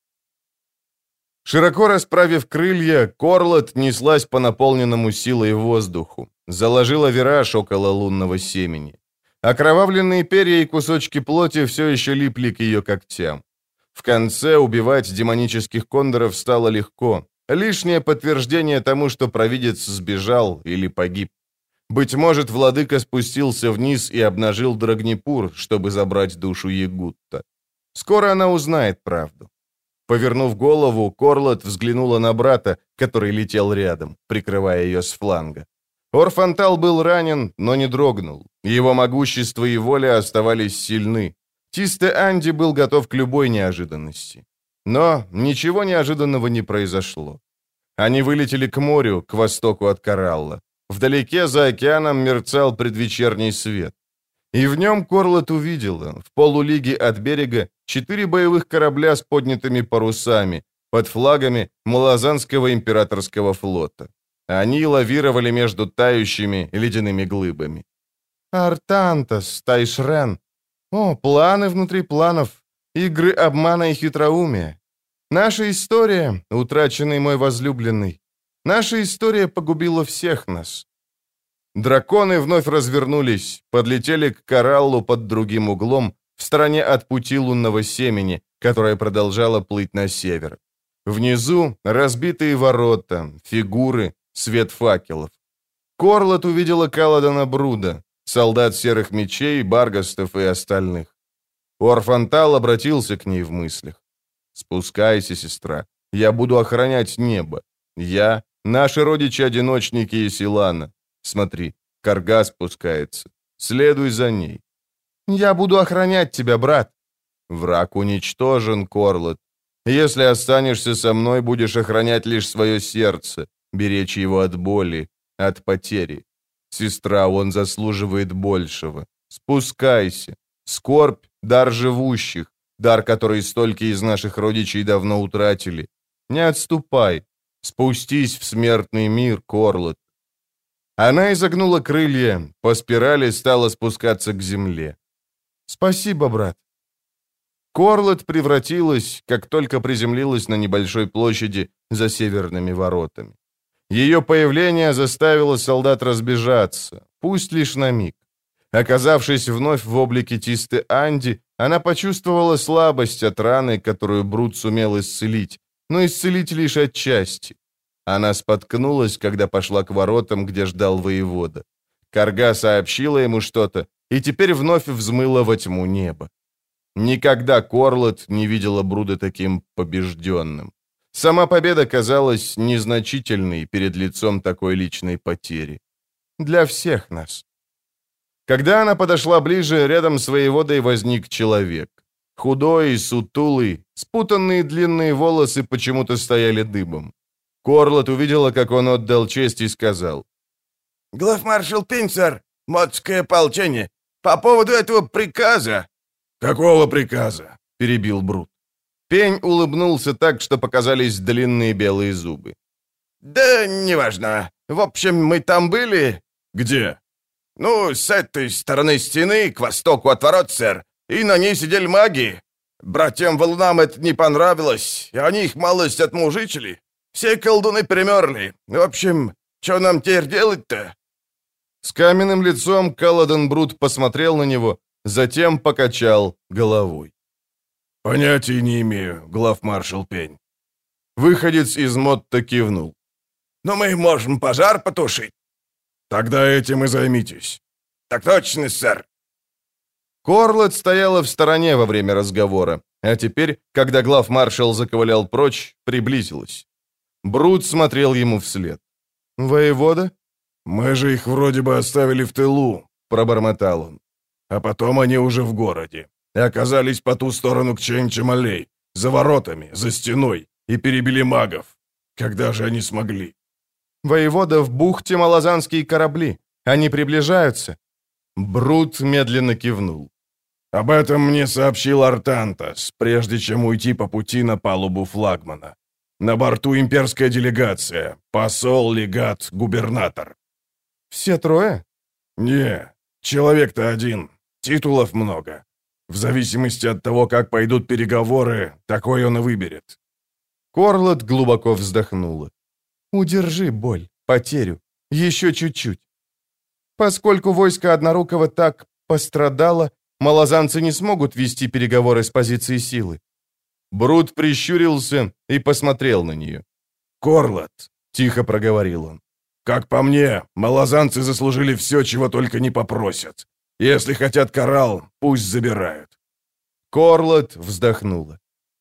Широко расправив крылья, Корлот неслась по наполненному силой воздуху, заложила вираж около лунного семени. Окровавленные перья и кусочки плоти все еще липли к ее когтям. В конце убивать демонических кондоров стало легко. Лишнее подтверждение тому, что провидец сбежал или погиб. Быть может, владыка спустился вниз и обнажил Драгнипур, чтобы забрать душу Ягутта. Скоро она узнает правду. Повернув голову, Корлот взглянула на брата, который летел рядом, прикрывая ее с фланга. Орфантал был ранен, но не дрогнул. Его могущество и воля оставались сильны. Тисте Анди был готов к любой неожиданности. Но ничего неожиданного не произошло. Они вылетели к морю, к востоку от Коралла. Вдалеке за океаном мерцал предвечерний свет. И в нем Корлот увидела, в полулиге от берега, четыре боевых корабля с поднятыми парусами, под флагами Малазанского императорского флота. Они лавировали между тающими ледяными глыбами. «Артантас, Тайшрен! О, планы внутри планов, игры обмана и хитроумия. Наша история, утраченный мой возлюбленный, наша история погубила всех нас». Драконы вновь развернулись, подлетели к Кораллу под другим углом, в стороне от пути лунного семени, которая продолжала плыть на север. Внизу разбитые ворота, фигуры, свет факелов. Корлот увидела Каладана Бруда, солдат серых мечей, баргастов и остальных. Орфантал обратился к ней в мыслях. «Спускайся, сестра, я буду охранять небо. Я, наши родичи-одиночники и Силана. Смотри, карга спускается. Следуй за ней». «Я буду охранять тебя, брат». «Враг уничтожен, Корлот. Если останешься со мной, будешь охранять лишь свое сердце, беречь его от боли, от потери. Сестра, он заслуживает большего. Спускайся. Скорбь — дар живущих, дар, который столько из наших родичей давно утратили. Не отступай. Спустись в смертный мир, Корлот». Она изогнула крылья, по спирали стала спускаться к земле. «Спасибо, брат». Корлот превратилась, как только приземлилась на небольшой площади за северными воротами. Ее появление заставило солдат разбежаться, пусть лишь на миг. Оказавшись вновь в облике Тисты Анди, она почувствовала слабость от раны, которую Брут сумел исцелить, но исцелить лишь отчасти. Она споткнулась, когда пошла к воротам, где ждал воевода. Карга сообщила ему что-то, и теперь вновь взмыла во тьму неба. Никогда Корлот не видела Бруда таким побежденным. Сама победа казалась незначительной перед лицом такой личной потери. Для всех нас. Когда она подошла ближе, рядом с воеводой возник человек. Худой, сутулый, спутанные длинные волосы почему-то стояли дыбом. Корлот увидела, как он отдал честь и сказал: «Главмаршал Пинцер, Мотское ополчение, по поводу этого приказа». «Какого приказа?» — перебил Брут. Пень улыбнулся так, что показались длинные белые зубы. «Да неважно. В общем, мы там были...» «Где?» «Ну, с этой стороны стены, к востоку от ворот, сэр. И на ней сидели маги. Братьям-валунам это не понравилось, и они их малость отмужичили. Все колдуны примерли. В общем, что нам теперь делать-то?» С каменным лицом Каладен Брут посмотрел на него, затем покачал головой. «Понятия не имею, главмаршал Пень». Выходец из Мотта кивнул. «Но мы можем пожар потушить». «Тогда этим и займитесь». «Так точно, сэр». Корлет стояла в стороне во время разговора, а теперь, когда главмаршал заковылял прочь, приблизилась. Брут смотрел ему вслед. «Воевода?» «Мы же их вроде бы оставили в тылу», — пробормотал он. «А потом они уже в городе. И оказались по ту сторону к Ченчамалей, за воротами, за стеной, и перебили магов. Когда же они смогли?» «Воевода, в бухте малозанские корабли. Они приближаются». Брут медленно кивнул. «Об этом мне сообщил Артантас, прежде чем уйти по пути на палубу флагмана. На борту имперская делегация, посол, легат, губернатор». «Все трое?» «Не, человек-то один, титулов много. В зависимости от того, как пойдут переговоры, такой он и выберет». Корлет глубоко вздохнула. «Удержи боль, потерю, еще чуть-чуть. Поскольку войско Однорукого так пострадало, малозанцы не смогут вести переговоры с позиции силы». Брут прищурился и посмотрел на нее. «Корлет», — тихо проговорил он, — «как по мне, малозанцы заслужили все, чего только не попросят. Если хотят коралл, пусть забирают». Корлет вздохнула.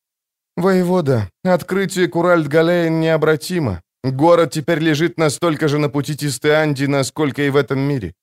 «Воевода, открытие Куральд-Галейн необратимо. Город теперь лежит настолько же на пути Тисты-Анди, насколько и в этом мире».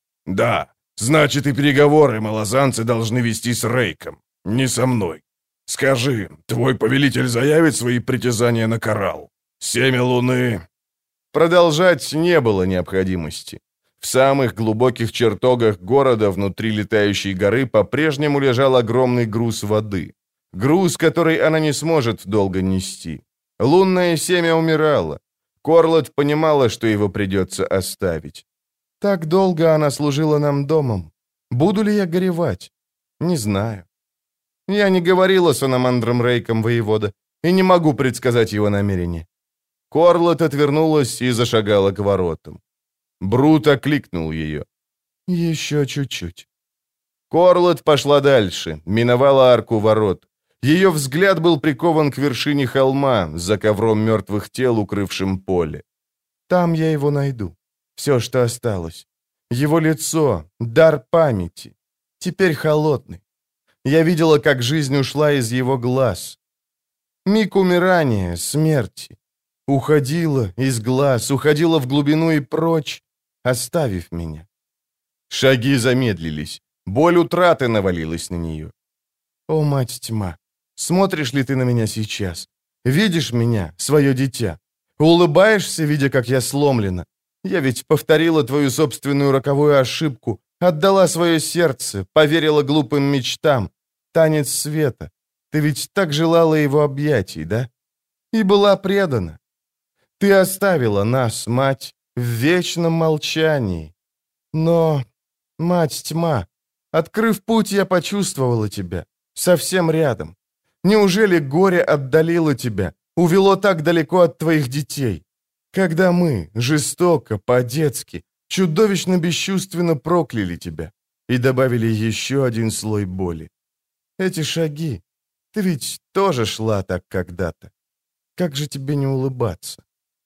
«Да, значит, и переговоры малозанцы должны вести с Рейком, не со мной. Скажи, твой повелитель заявит свои притязания на коралл? Семя луны...» Продолжать не было необходимости. В самых глубоких чертогах города внутри летающей горы по-прежнему лежал огромный груз воды. Груз, который она не сможет долго нести. Лунное семя умирало. Корлет понимала, что его придется оставить. Так долго она служила нам домом. Буду ли я горевать? Не знаю. Я не говорила с Аномандром Рейком, воевода, и не могу предсказать его намерения. Корлет отвернулась и зашагала к воротам. Брут окликнул ее. «Еще чуть-чуть». Корлет пошла дальше, миновала арку ворот. Ее взгляд был прикован к вершине холма, за ковром мертвых тел, укрывшим поле. Там я его найду. Все, что осталось. Его лицо, дар памяти. Теперь холодный. Я видела, как жизнь ушла из его глаз. Миг умирания, смерти. Уходила из глаз, уходила в глубину и прочь, оставив меня. Шаги замедлились. Боль утраты навалилась на нее. О, мать тьма, смотришь ли ты на меня сейчас? Видишь меня, свое дитя? Улыбаешься, видя, как я сломлена? Я ведь повторила твою собственную роковую ошибку, отдала свое сердце, поверила глупым мечтам. Танец света. Ты ведь так желала его объятий, да? И была предана. Ты оставила нас, мать, в вечном молчании. Но, мать тьма, открыв путь, я почувствовала тебя, совсем рядом. Неужели горе отдалило тебя, увело так далеко от твоих детей? Когда мы, жестоко, по-детски, чудовищно бесчувственно прокляли тебя и добавили еще один слой боли. Эти шаги, ты ведь тоже шла так когда-то. Как же тебе не улыбаться?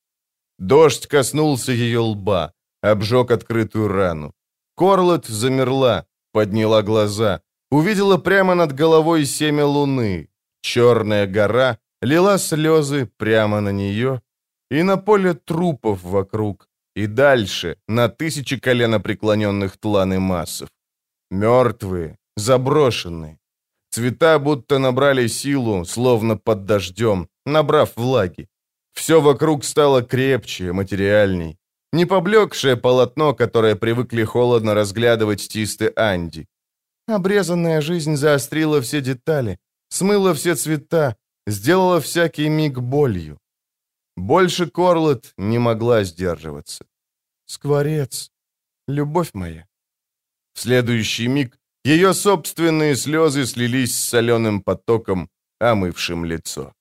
Дождь коснулся ее лба, обжег открытую рану. Корлет замерла, подняла глаза, увидела прямо над головой семя луны. Черная гора лила слезы прямо на нее и на поле трупов вокруг, и дальше на тысячи коленопреклоненных тлан и массов. Мертвые, заброшенные. Цвета будто набрали силу, словно под дождем, набрав влаги. Все вокруг стало крепче, материальней. Не поблекшее полотно, которое привыкли холодно разглядывать Тисты-Анди. Обрезанная жизнь заострила все детали, смыла все цвета, сделала всякий миг болью. Больше Корлет не могла сдерживаться. «Скворец, любовь моя». В следующий миг ее собственные слезы слились с соленым потоком, омывшим лицо.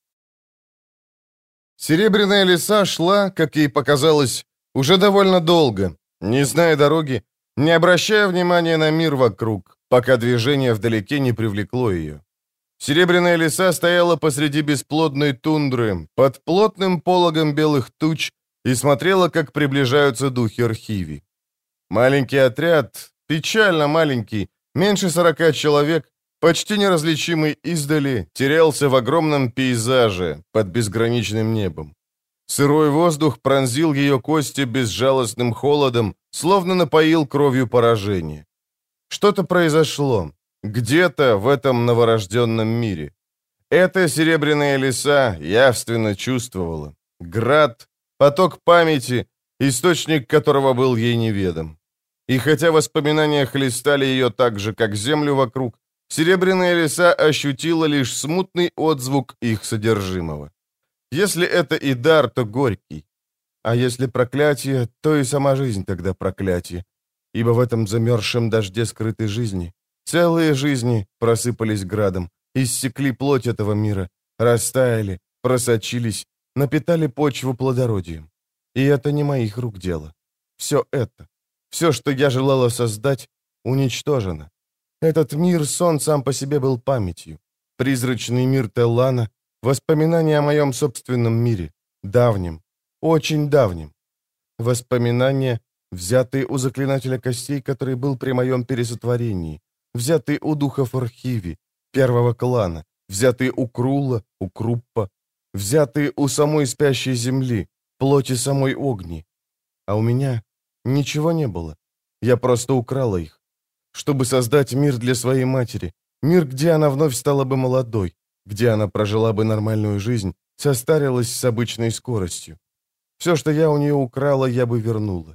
Серебряная лиса шла, как ей показалось, уже довольно долго, не зная дороги, не обращая внимания на мир вокруг, пока движение вдалеке не привлекло ее. Серебряная лиса стояла посреди бесплодной тундры, под плотным пологом белых туч, и смотрела, как приближаются духи Архиви. Маленький отряд, печально маленький, меньше сорока человек, почти неразличимый издали, терялся в огромном пейзаже под безграничным небом. Сырой воздух пронзил ее кости безжалостным холодом, словно напоил кровью поражения. Что-то произошло. Где-то в этом новорожденном мире. Эта серебряная лиса явственно чувствовала. Град, поток памяти, источник которого был ей неведом. И хотя воспоминания хлестали ее так же, как землю вокруг, серебряная лиса ощутила лишь смутный отзвук их содержимого. Если это и дар, то горький. А если проклятие, то и сама жизнь тогда проклятие. Ибо в этом замерзшем дожде скрытой жизни целые жизни просыпались градом, иссекли плоть этого мира, растаяли, просочились, напитали почву плодородием. И это не моих рук дело. Все это, все, что я желала создать, уничтожено. Этот мир, сон сам по себе был памятью. Призрачный мир Теллана — воспоминания о моем собственном мире, давнем, очень давнем. Воспоминания, взятые у заклинателя костей, который был при моем пересотворении, взятые у духов Архиви, первого клана, взятые у Крула, у Круппа, взятые у самой спящей земли, плоти самой Огни. А у меня ничего не было. Я просто украла их, чтобы создать мир для своей матери, мир, где она вновь стала бы молодой, где она прожила бы нормальную жизнь, состарилась с обычной скоростью. Все, что я у нее украла, я бы вернула.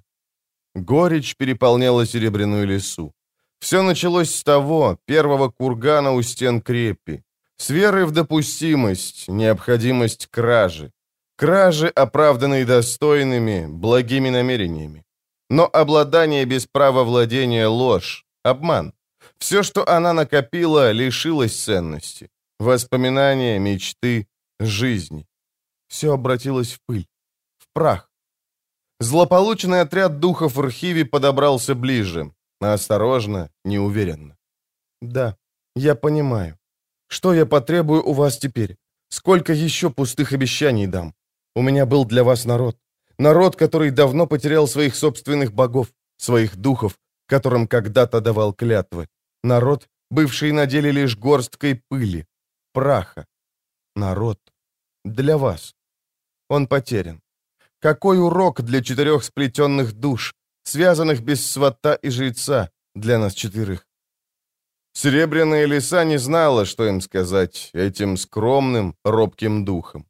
Горечь переполняла серебряную лису. Все началось с того, первого кургана у стен крепи, с веры в допустимость, необходимость кражи. Кражи, оправданные достойными, благими намерениями. Но обладание без права владения — ложь, обман. Все, что она накопила, лишилось ценности. Воспоминания, мечты, жизни. Все обратилось в пыль, в прах. Злополучный отряд духов Архиви подобрался ближе, осторожно, неуверенно. «Да, я понимаю. Что я потребую у вас теперь? Сколько еще пустых обещаний дам? У меня был для вас народ. Народ, который давно потерял своих собственных богов, своих духов, которым когда-то давал клятвы. Народ, бывший на деле лишь горсткой пыли, праха. Народ для вас. Он потерян. Какой урок для четырех сплетенных душ, связанных без свата и жреца, для нас четверых? Серебряная лиса не знала, что им сказать этим скромным, робким духом.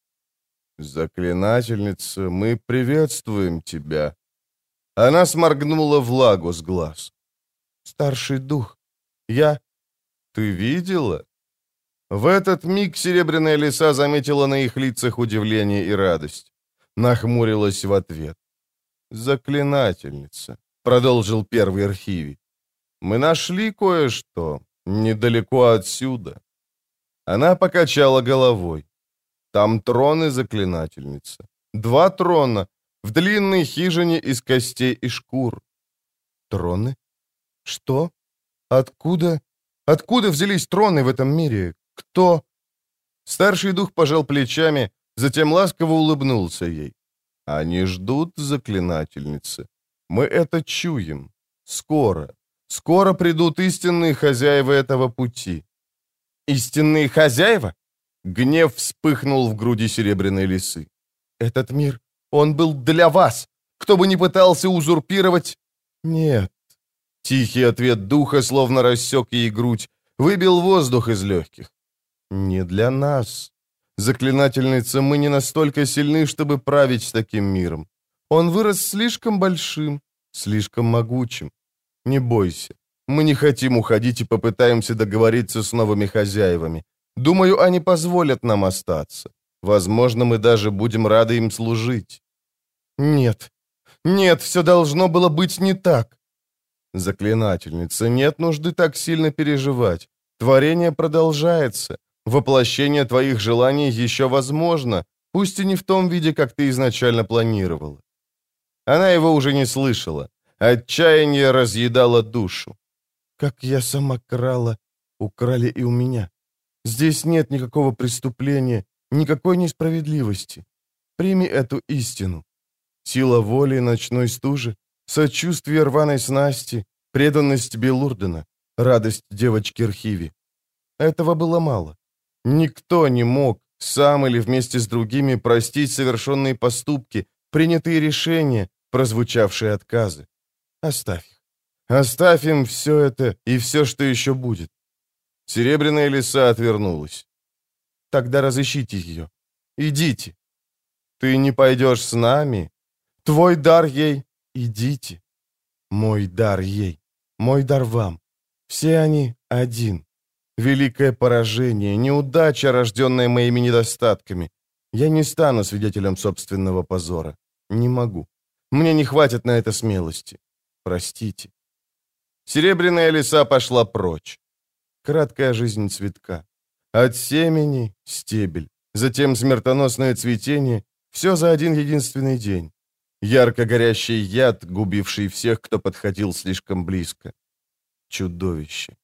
«Заклинательница, мы приветствуем тебя». Она сморгнула влагу с глаз. «Старший дух, я...» «Ты видела?» В этот миг серебряная лиса заметила на их лицах удивление и радость. Нахмурилась в ответ. «Заклинательница», — продолжил первый Архиви. «Мы нашли кое-что недалеко отсюда». Она покачала головой. «Там трон и заклинательница. Два трона в длинной хижине из костей и шкур». «Троны? Что? Откуда? Откуда взялись троны в этом мире? Кто?» Старший дух пожал плечами, затем ласково улыбнулся ей. «Они ждут, заклинательницы. Мы это чуем. Скоро. Скоро придут истинные хозяева этого пути». «Истинные хозяева?» Гнев вспыхнул в груди серебряной лисы. «Этот мир, он был для вас. Кто бы ни пытался узурпировать...» «Нет». Тихий ответ духа словно рассек ей грудь, выбил воздух из легких. «Не для нас. Заклинательница, мы не настолько сильны, чтобы править таким миром. Он вырос слишком большим, слишком могучим. Не бойся. Мы не хотим уходить и попытаемся договориться с новыми хозяевами. Думаю, они позволят нам остаться. Возможно, мы даже будем рады им служить». «Нет, нет, все должно было быть не так». «Заклинательница, нет нужды так сильно переживать. Творение продолжается. Воплощение твоих желаний еще возможно, пусть и не в том виде, как ты изначально планировала». Она его уже не слышала. Отчаяние разъедало душу. «Как я сама крала, украли и у меня. Здесь нет никакого преступления, никакой несправедливости. Прими эту истину. Сила воли ночной стужи, сочувствие рваной снасти, преданность Белурдена, радость девочки Архиви. Этого было мало. Никто не мог, сам или вместе с другими, простить совершенные поступки, принятые решения, прозвучавшие отказы. Оставь их. Оставь им все это и все, что еще будет». Серебряная лиса отвернулась. «Тогда разыщите ее. Идите. Ты не пойдешь с нами? Твой дар ей — идите. Мой дар ей, мой дар вам. Все они один. Великое поражение, неудача, рожденная моими недостатками. Я не стану свидетелем собственного позора. Не могу. Мне не хватит на это смелости. Простите». Серебряная лиса пошла прочь. Краткая жизнь цветка. От семени — стебель, затем смертоносное цветение — все за один единственный день. Ярко горящий яд, губивший всех, кто подходил слишком близко. Чудовище.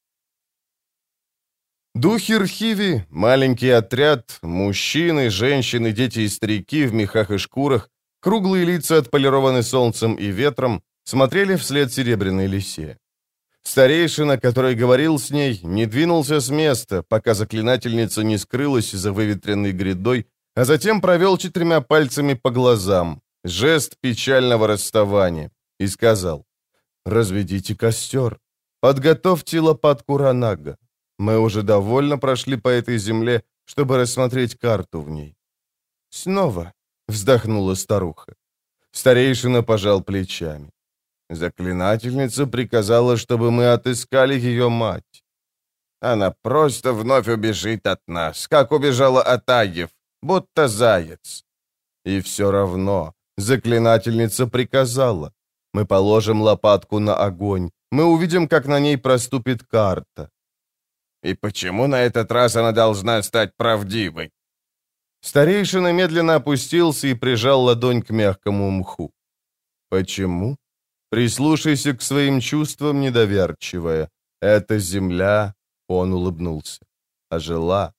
Духи Рхиви, маленький отряд, мужчины, женщины, дети и старики в мехах и шкурах, круглые лица отполированы солнцем и ветром, смотрели вслед серебряной лисе. Старейшина, который говорил с ней, не двинулся с места, пока заклинательница не скрылась за выветренной грядой, а затем провел четырьмя пальцами по глазам, жест печального расставания, и сказал: «Разведите костер, подготовьте лопатку Ранага. Мы уже довольно прошли по этой земле, чтобы рассмотреть карту в ней». «Снова», — вздохнула старуха. Старейшина пожал плечами. «Заклинательница приказала, чтобы мы отыскали ее мать. Она просто вновь убежит от нас, как убежала от Агев, будто заяц. И все равно заклинательница приказала. Мы положим лопатку на огонь, мы увидим, как на ней проступит карта». «И почему на этот раз она должна стать правдивой?» Старейшина медленно опустился и прижал ладонь к мягкому мху. «Почему? Прислушайся к своим чувствам, недоверчивая. Эта земля...» — он улыбнулся. «Ожила.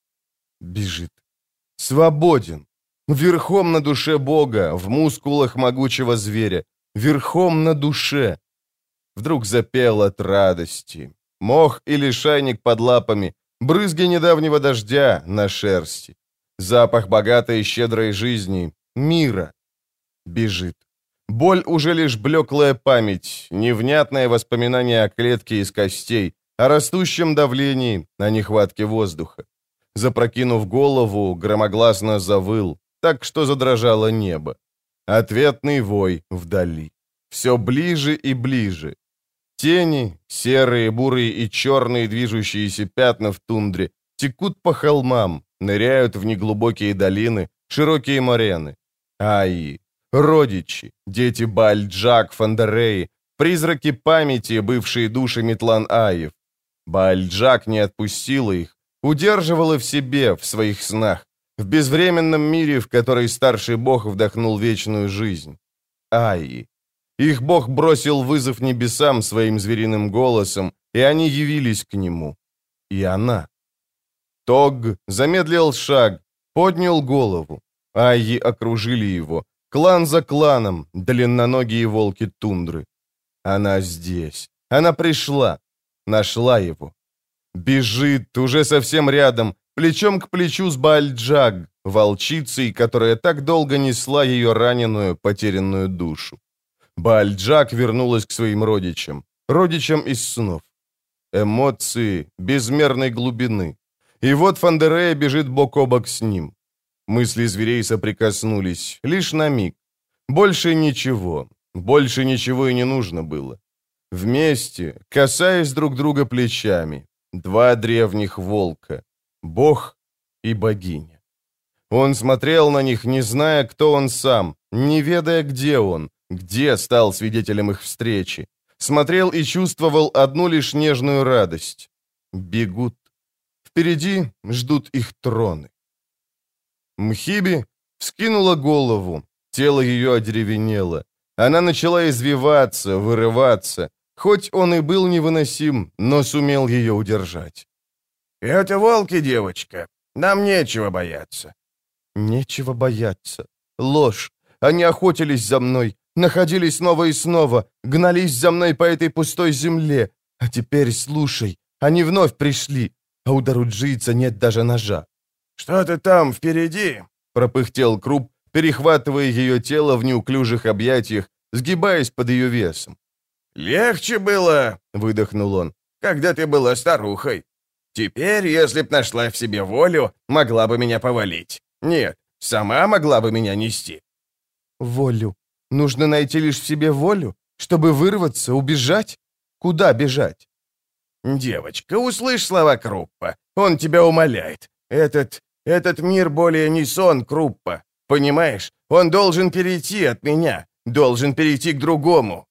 Бежит. Свободен. Верхом на душе Бога, в мускулах могучего зверя. Верхом на душе». Вдруг запел от радости. Мох и лишайник под лапами, брызги недавнего дождя на шерсти. Запах богатой и щедрой жизни, мира. Бежит. Боль уже лишь блеклая память, невнятное воспоминание о клетке из костей, о растущем давлении, о нехватке воздуха. Запрокинув голову, громогласно завыл, так что задрожало небо. Ответный вой вдали. Все ближе и ближе. Тени, серые, бурые и черные движущиеся пятна в тундре, текут по холмам, ныряют в неглубокие долины, широкие морены. Аи, родичи, дети Баальджак, Фандереи, призраки памяти, бывшие души Метлан-Аев. Баальджак не отпустила их, удерживала в себе, в своих снах, в безвременном мире, в который старший бог вдохнул вечную жизнь. Аи. Их бог бросил вызов небесам своим звериным голосом, и они явились к нему. И она. Тог замедлил шаг, поднял голову. Айи окружили его, клан за кланом, длинноногие волки тундры. Она здесь. Она пришла. Нашла его. Бежит, уже совсем рядом, плечом к плечу с Баальджаг, волчицей, которая так долго несла ее раненую, потерянную душу. Баальджак вернулась к своим родичам, родичам из снов. Эмоции безмерной глубины. И вот Фандерея бежит бок о бок с ним. Мысли зверей соприкоснулись, лишь на миг. Больше ничего, больше ничего и не нужно было. Вместе, касаясь друг друга плечами, два древних волка. Бог и богиня. Он смотрел на них, не зная, кто он сам, не ведая, где он, где стал свидетелем их встречи. Смотрел и чувствовал одну лишь нежную радость. Бегут. Впереди ждут их троны. Мхиби вскинула голову, тело ее одеревенело. Она начала извиваться, вырываться. Хоть он и был невыносим, но сумел ее удержать. «Это волки, девочка. Нам нечего бояться». Нечего бояться. Ложь. Они охотились за мной, находились снова и снова, гнались за мной по этой пустой земле. А теперь слушай, они вновь пришли, а у Даруджийца нет даже ножа. «Что-то там впереди», — пропыхтел Круп, перехватывая ее тело в неуклюжих объятиях, сгибаясь под ее весом. «Легче было», — выдохнул он, — «когда ты была старухой. Теперь, если б нашла в себе волю, могла бы меня повалить. Нет, сама могла бы меня нести». «Волю? Нужно найти лишь в себе волю, чтобы вырваться, убежать? Куда бежать?» «Девочка, услышь слова Круппа. Он тебя умоляет. Этот... этот мир более не сон Круппа. Понимаешь? Он должен перейти от меня. Должен перейти к другому».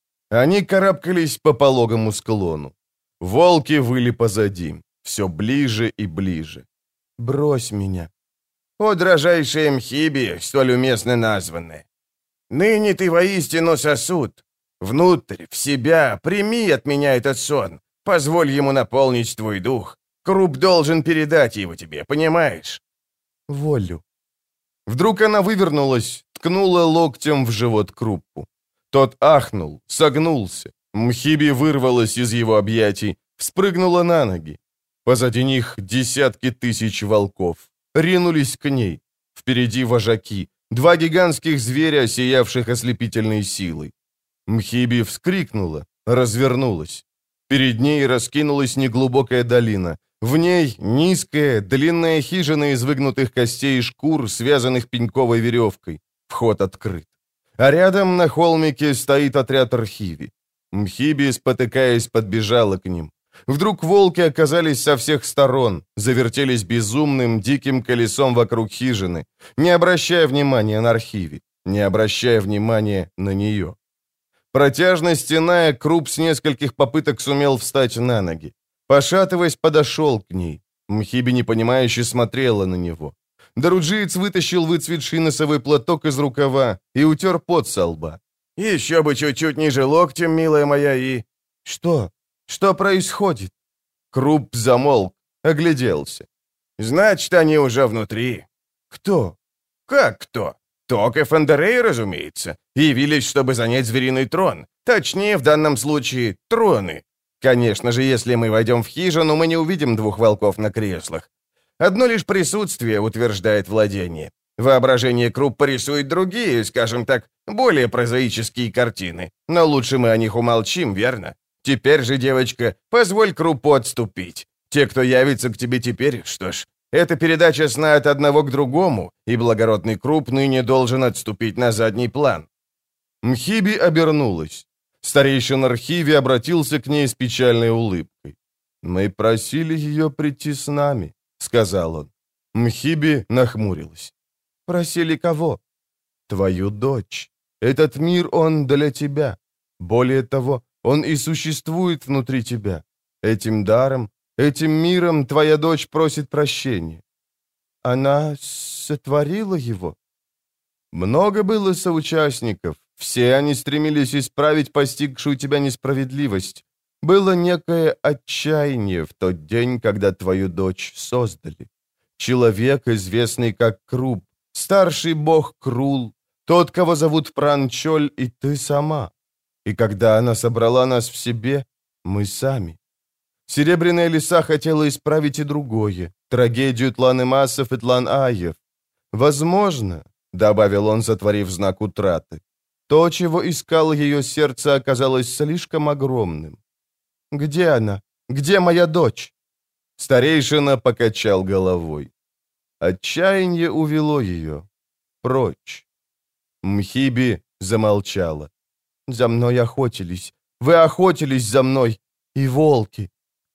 Они карабкались по пологому склону. Волки выли позади, все ближе и ближе. «Брось меня». «О, дрожайшая Мхиби, столь уместно названная! Ныне ты воистину сосуд. Внутрь, в себя, прими от меня этот сон. Позволь ему наполнить твой дух. Круп должен передать его тебе, понимаешь?» «Волю». Вдруг она вывернулась, ткнула локтем в живот Круппу. Тот ахнул, согнулся. Мхиби вырвалась из его объятий, вспрыгнула на ноги. Позади них десятки тысяч волков. Ринулись к ней. Впереди вожаки, два гигантских зверя, сиявших ослепительной силой. Мхиби вскрикнула, развернулась. Перед ней раскинулась неглубокая долина. В ней низкая, длинная хижина из выгнутых костей и шкур, связанных пеньковой веревкой. Вход открыт. А рядом на холмике стоит отряд Архиви. Мхиби, спотыкаясь, подбежала к ним. Вдруг волки оказались со всех сторон, завертелись безумным, диким колесом вокруг хижины, не обращая внимания на Архиви, не обращая внимания на нее. Протяжно стеная, Круп с нескольких попыток сумел встать на ноги. Пошатываясь, подошел к ней. Мхиби непонимающе смотрела на него. Даруджиец вытащил выцветший носовой платок из рукава и утер пот со лба. «Еще бы чуть-чуть ниже локтем, милая моя, и...» «Что? Что происходит?» Круп замолк, огляделся. «Значит, они уже внутри». «Кто?» «Как кто? Ток и Фандерей, разумеется. Явились, чтобы занять звериный трон. Точнее, в данном случае, троны. Конечно же, если мы войдем в хижину, мы не увидим двух волков на креслах. Одно лишь присутствие утверждает владение. Воображение Круппа рисует другие, скажем так, более прозаические картины. Но лучше мы о них умолчим, верно? Теперь же, девочка, позволь Круппу отступить. Те, кто явится к тебе теперь, что ж, это передача сна от одного к другому, и благородный Крупп ныне должен отступить на задний план». Мхиби обернулась. Старейшин Архиви обратился к ней с печальной улыбкой. «Мы просили ее прийти с нами», — сказал он. Мхиби нахмурилась. «Просили кого?» «Твою дочь. Этот мир, он для тебя. Более того, он и существует внутри тебя. Этим даром, этим миром твоя дочь просит прощения». «Она сотворила его?» «Много было соучастников. Все они стремились исправить постигшую тебя несправедливость. Было некое отчаяние в тот день, когда твою дочь создали. Человек, известный как Круп, старший бог Крул, тот, кого зовут Пранчоль, и ты сама. И когда она собрала нас в себе, мы сами. Серебряная лиса хотела исправить и другое, трагедию Тлан-Эмасов и Тлан-Аев. Возможно, — добавил он, сотворив знак утраты, — то, чего искало ее сердце, оказалось слишком огромным. Где она? Где моя дочь?» Старейшина покачал головой. Отчаяние увело ее. Прочь. Мхиби замолчала. «За мной охотились. Вы охотились за мной. И волки.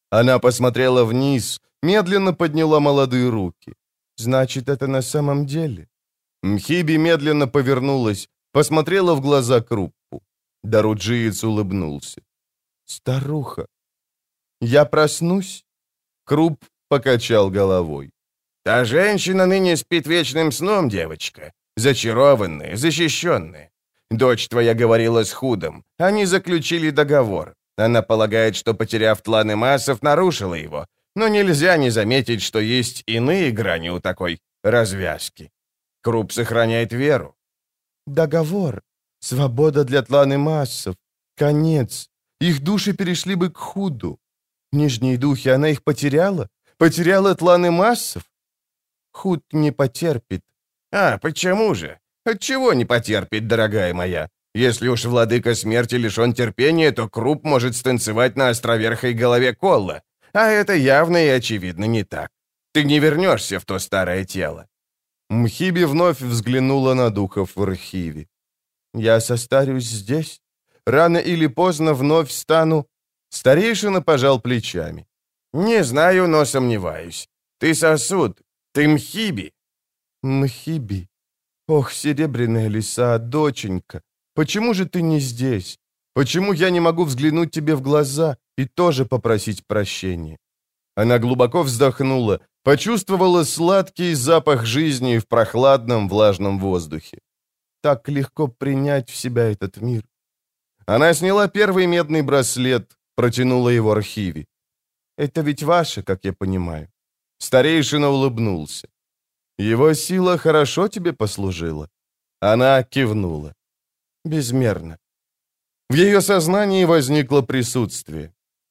Она посмотрела вниз, медленно подняла молодые руки. «Значит, это на самом деле?» Мхиби медленно повернулась, посмотрела в глаза Круппу. Даруджиец улыбнулся. «Старуха, я проснусь?» Крупп покачал головой. «Та женщина ныне спит вечным сном, девочка. Зачарованная, защищенная. Дочь твоя говорила с Худом. Они заключили договор. Она полагает, что, потеряв тланы массов, нарушила его. Но нельзя не заметить, что есть иные грани у такой развязки. Крупп сохраняет веру». «Договор. Свобода для тланы массов. Конец. Их души перешли бы к Худу. Нижние духи, она их потеряла? Потеряла тланы массов? Худ не потерпит». «А, почему же? Отчего не потерпит, дорогая моя? Если уж владыка смерти лишен терпения, то Крупп может станцевать на островерхой голове Колла. А это явно и очевидно не так. Ты не вернешься в то старое тело». Мхиби вновь взглянула на духов в архиве. «Я состарюсь здесь? Рано или поздно вновь стану...» Старейшина пожал плечами. «Не знаю, но сомневаюсь. Ты сосуд. Ты Мхиби». «Мхиби. Ох, серебряная лиса, доченька, почему же ты не здесь? Почему я не могу взглянуть тебе в глаза и тоже попросить прощения?» Она глубоко вздохнула, почувствовала сладкий запах жизни в прохладном влажном воздухе. Так легко принять в себя этот мир. Она сняла первый медный браслет, протянула его архиве. «Это ведь ваше, как я понимаю». Старейшина улыбнулся. «Его сила хорошо тебе послужила?» Она кивнула. «Безмерно». В ее сознании возникло присутствие.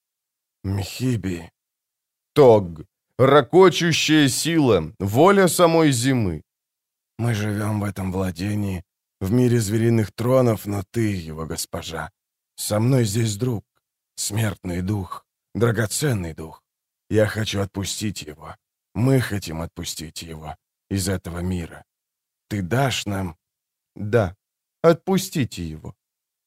Мхиби. Тог. Рокочущая сила, воля самой зимы. Мы живем в этом владении, в мире звериных тронов, но ты его госпожа. Со мной здесь друг, смертный дух, драгоценный дух. Я хочу отпустить его. Мы хотим отпустить его из этого мира. Ты дашь нам? Да, отпустите его.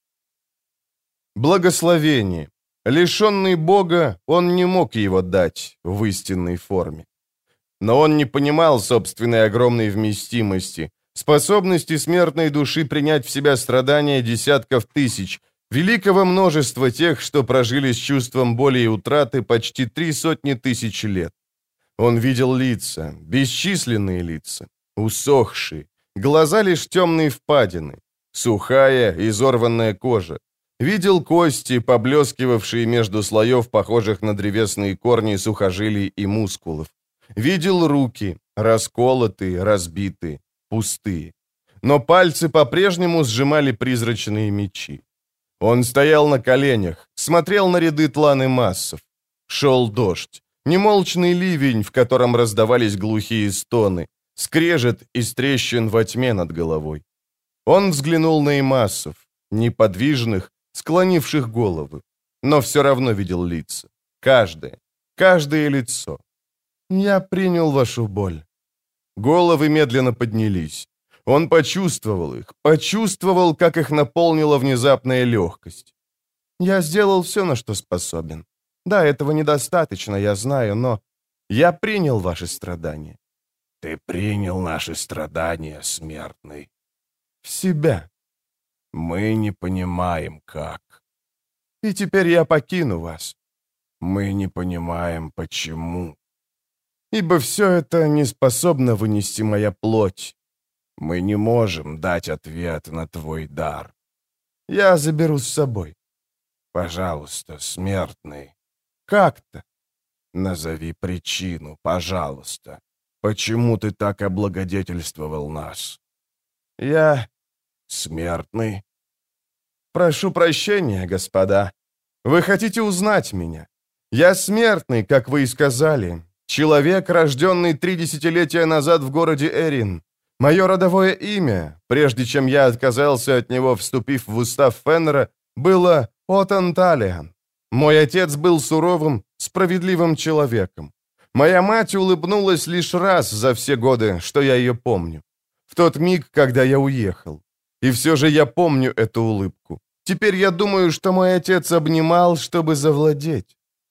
Благословение. Лишенный Бога, он не мог его дать в истинной форме. Но он не понимал собственной огромной вместимости, способности смертной души принять в себя страдания десятков тысяч, великого множества тех, что прожили с чувством боли и утраты почти три сотни тысяч лет. Он видел лица, бесчисленные лица, усохшие, глаза лишь темные впадины, сухая, изорванная кожа. Видел кости, поблескивавшие между слоев, похожих на древесные корни сухожилий и мускулов. Видел руки, расколотые, разбитые, пустые. Но пальцы по-прежнему сжимали призрачные мечи. Он стоял на коленях, смотрел на ряды тланы массов. Шел дождь, немолчный ливень, в котором раздавались глухие стоны, скрежет из трещин во тьме над головой. Он взглянул на имассов, неподвижных, склонивших головы, но все равно видел лица. Каждое, каждое лицо. «Я принял вашу боль». Головы медленно поднялись. Он почувствовал их, почувствовал, как их наполнила внезапная легкость. «Я сделал все, на что способен. Да, этого недостаточно, я знаю, но я принял ваши страдания». Ты принял наши страдания, смертный. В себя. Мы не понимаем, как. И теперь я покину вас. Мы не понимаем, почему. Ибо все это не способно вынести моя плоть. Мы не можем дать ответ на твой дар. Я заберу с собой. Пожалуйста, смертный. Как-то. Назови причину, пожалуйста. Почему ты так облагодетельствовал нас? Я... Смертный? Прошу прощения, господа. Вы хотите узнать меня? Я смертный, как вы и сказали. Человек, рожденный три десятилетия назад в городе Эрин. Мое родовое имя, прежде чем я отказался от него, вступив в устав Феннера, было Отан Талиан. Мой отец был суровым, справедливым человеком. Моя мать улыбнулась лишь раз за все годы, что я ее помню. В тот миг, когда я уехал. И все же я помню эту улыбку. Теперь я думаю, что мой отец обнимал, чтобы завладеть.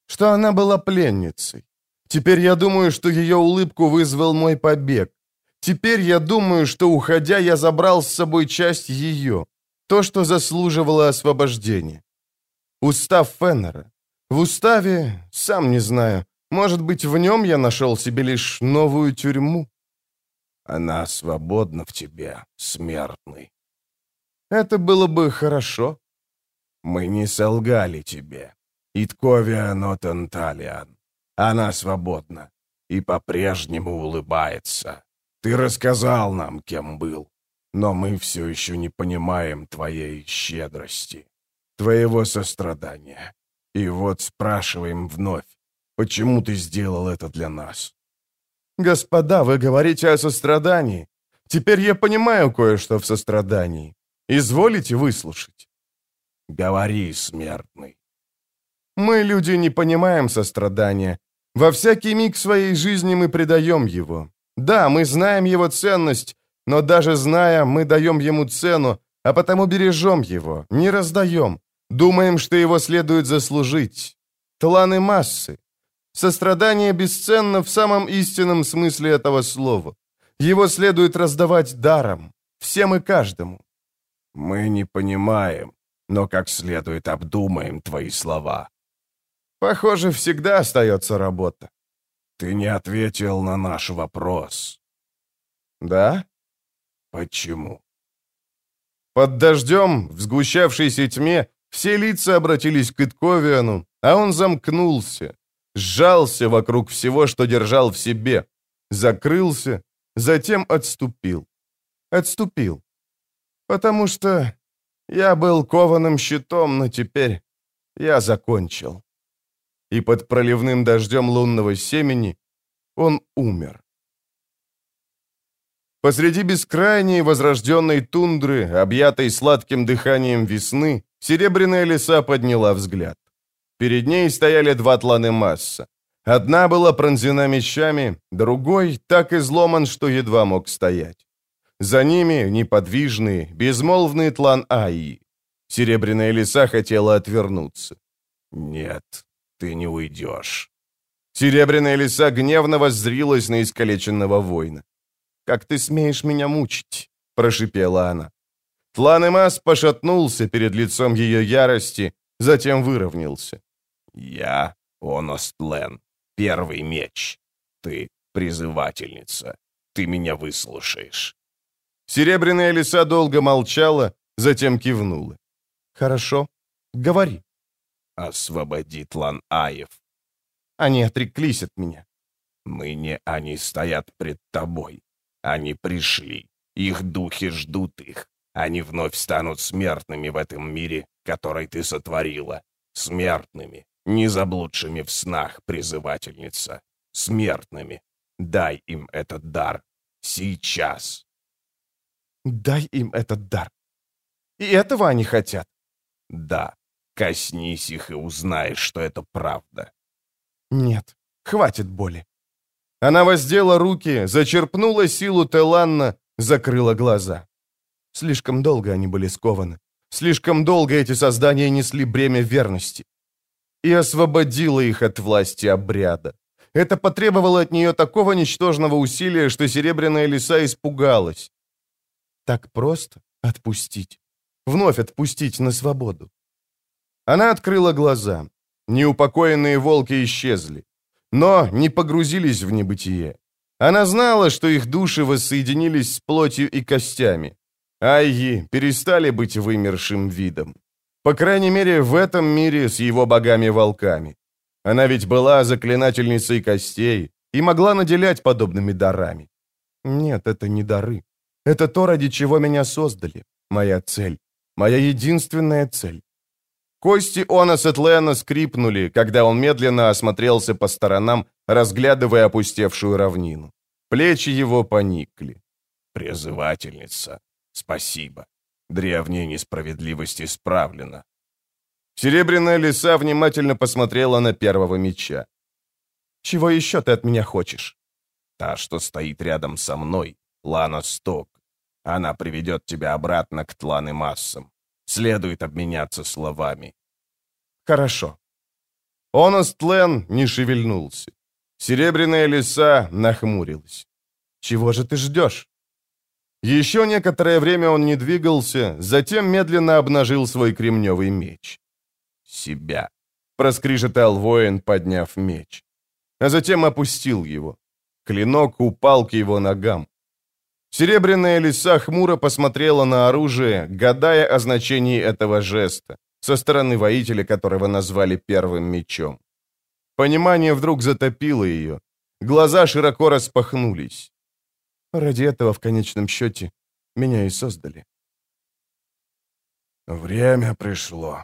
что она была пленницей. Теперь я думаю, что ее улыбку вызвал мой побег. Теперь я думаю, что, уходя, я забрал с собой часть ее, то, что заслуживало освобождения. Устав Феннера. В уставе, сам не знаю, может быть, в нем я нашел себе лишь новую тюрьму. Она свободна в тебе, смертный. Это было бы хорошо. Мы не солгали тебе. Итковия Нотанталиан. Она свободна и по-прежнему улыбается. Ты рассказал нам, кем был, но мы все еще не понимаем твоей щедрости, твоего сострадания. И вот спрашиваем вновь, почему ты сделал это для нас? Господа, вы говорите о сострадании. Теперь я понимаю кое-что в сострадании. Изволите выслушать? Говори, смертный. Мы, люди, не понимаем сострадания. Во всякий миг своей жизни мы предаем его. Да, мы знаем его ценность, но даже зная, мы даем ему цену, а потому бережем его, не раздаем. Думаем, что его следует заслужить. Тланы массы. Сострадание бесценно в самом истинном смысле этого слова. Его следует раздавать даром, всем и каждому. Мы не понимаем, но как следует обдумаем твои слова. Похоже, всегда остается работа. Ты не ответил на наш вопрос. Да? Почему? Под дождем, в сгущавшейся тьме, все лица обратились к Итковиану, а он замкнулся, сжался вокруг всего, что держал в себе, закрылся, затем отступил. Отступил. Потому что я был кованым щитом, но теперь я закончил. И под проливным дождем лунного семени он умер. Посреди бескрайней возрожденной тундры, объятой сладким дыханием весны, серебряная лиса подняла взгляд. Перед ней стояли два тланы масса. Одна была пронзена мечами, другой так изломан, что едва мог стоять. За ними неподвижный, безмолвный тлан Аи. Серебряная лиса хотела отвернуться. «Нет, ты не уйдешь». Серебряная лиса гневно воззрилась на искалеченного воина. «Как ты смеешь меня мучить?» — прошипела она. Тлан-Эмас пошатнулся перед лицом ее ярости, затем выровнялся. «Я Оностлен, первый меч. Ты призывательница. Ты меня выслушаешь». Серебряная лиса долго молчала, затем кивнула. «Хорошо, говори». «Освободи Тлан-Аев». «Они отреклись от меня». «Ныне они стоят пред тобой. Они пришли. Их духи ждут их. Они вновь станут смертными в этом мире, который ты сотворила. Смертными, не заблудшими в снах, призывательница. Смертными. Дай им этот дар. Сейчас». «Дай им этот дар. И этого они хотят?» «Да. Коснись их и узнаешь, что это правда». «Нет, хватит боли». Она воздела руки, зачерпнула силу Теланна, закрыла глаза. Слишком долго они были скованы. Слишком долго эти создания несли бремя верности. И освободила их от власти обряда. Это потребовало от нее такого ничтожного усилия, что серебряная лиса испугалась. Так просто отпустить. Вновь отпустить на свободу. Она открыла глаза. Неупокоенные волки исчезли. Но не погрузились в небытие. Она знала, что их души воссоединились с плотью и костями. Айи перестали быть вымершим видом. По крайней мере, в этом мире с его богами-волками. Она ведь была заклинательницей костей и могла наделять подобными дарами. Нет, это не дары. Это то, ради чего меня создали. Моя цель. Моя единственная цель. Кости Она Сетлена скрипнули, когда он медленно осмотрелся по сторонам, разглядывая опустевшую равнину. Плечи его поникли. «Призывательница, спасибо. Древняя несправедливость исправлена». Серебряная лиса внимательно посмотрела на первого меча. «Чего еще ты от меня хочешь?» «Та, что стоит рядом со мной, Лана Сток. Она приведет тебя обратно к Тлан-Эмасам. Следует обменяться словами». «Хорошо». Оностлен не шевельнулся. Серебряная лиса нахмурилась. «Чего же ты ждешь?» Еще некоторое время он не двигался, затем медленно обнажил свой кремневый меч. «Себя», — проскрежетал воин, подняв меч. А затем опустил его. Клинок упал к его ногам. Серебряная лиса хмуро посмотрела на оружие, гадая о значении этого жеста, со стороны воителя, которого назвали первым мечом. Понимание вдруг затопило ее. Глаза широко распахнулись. Ради этого, в конечном счете, меня и создали. Время пришло.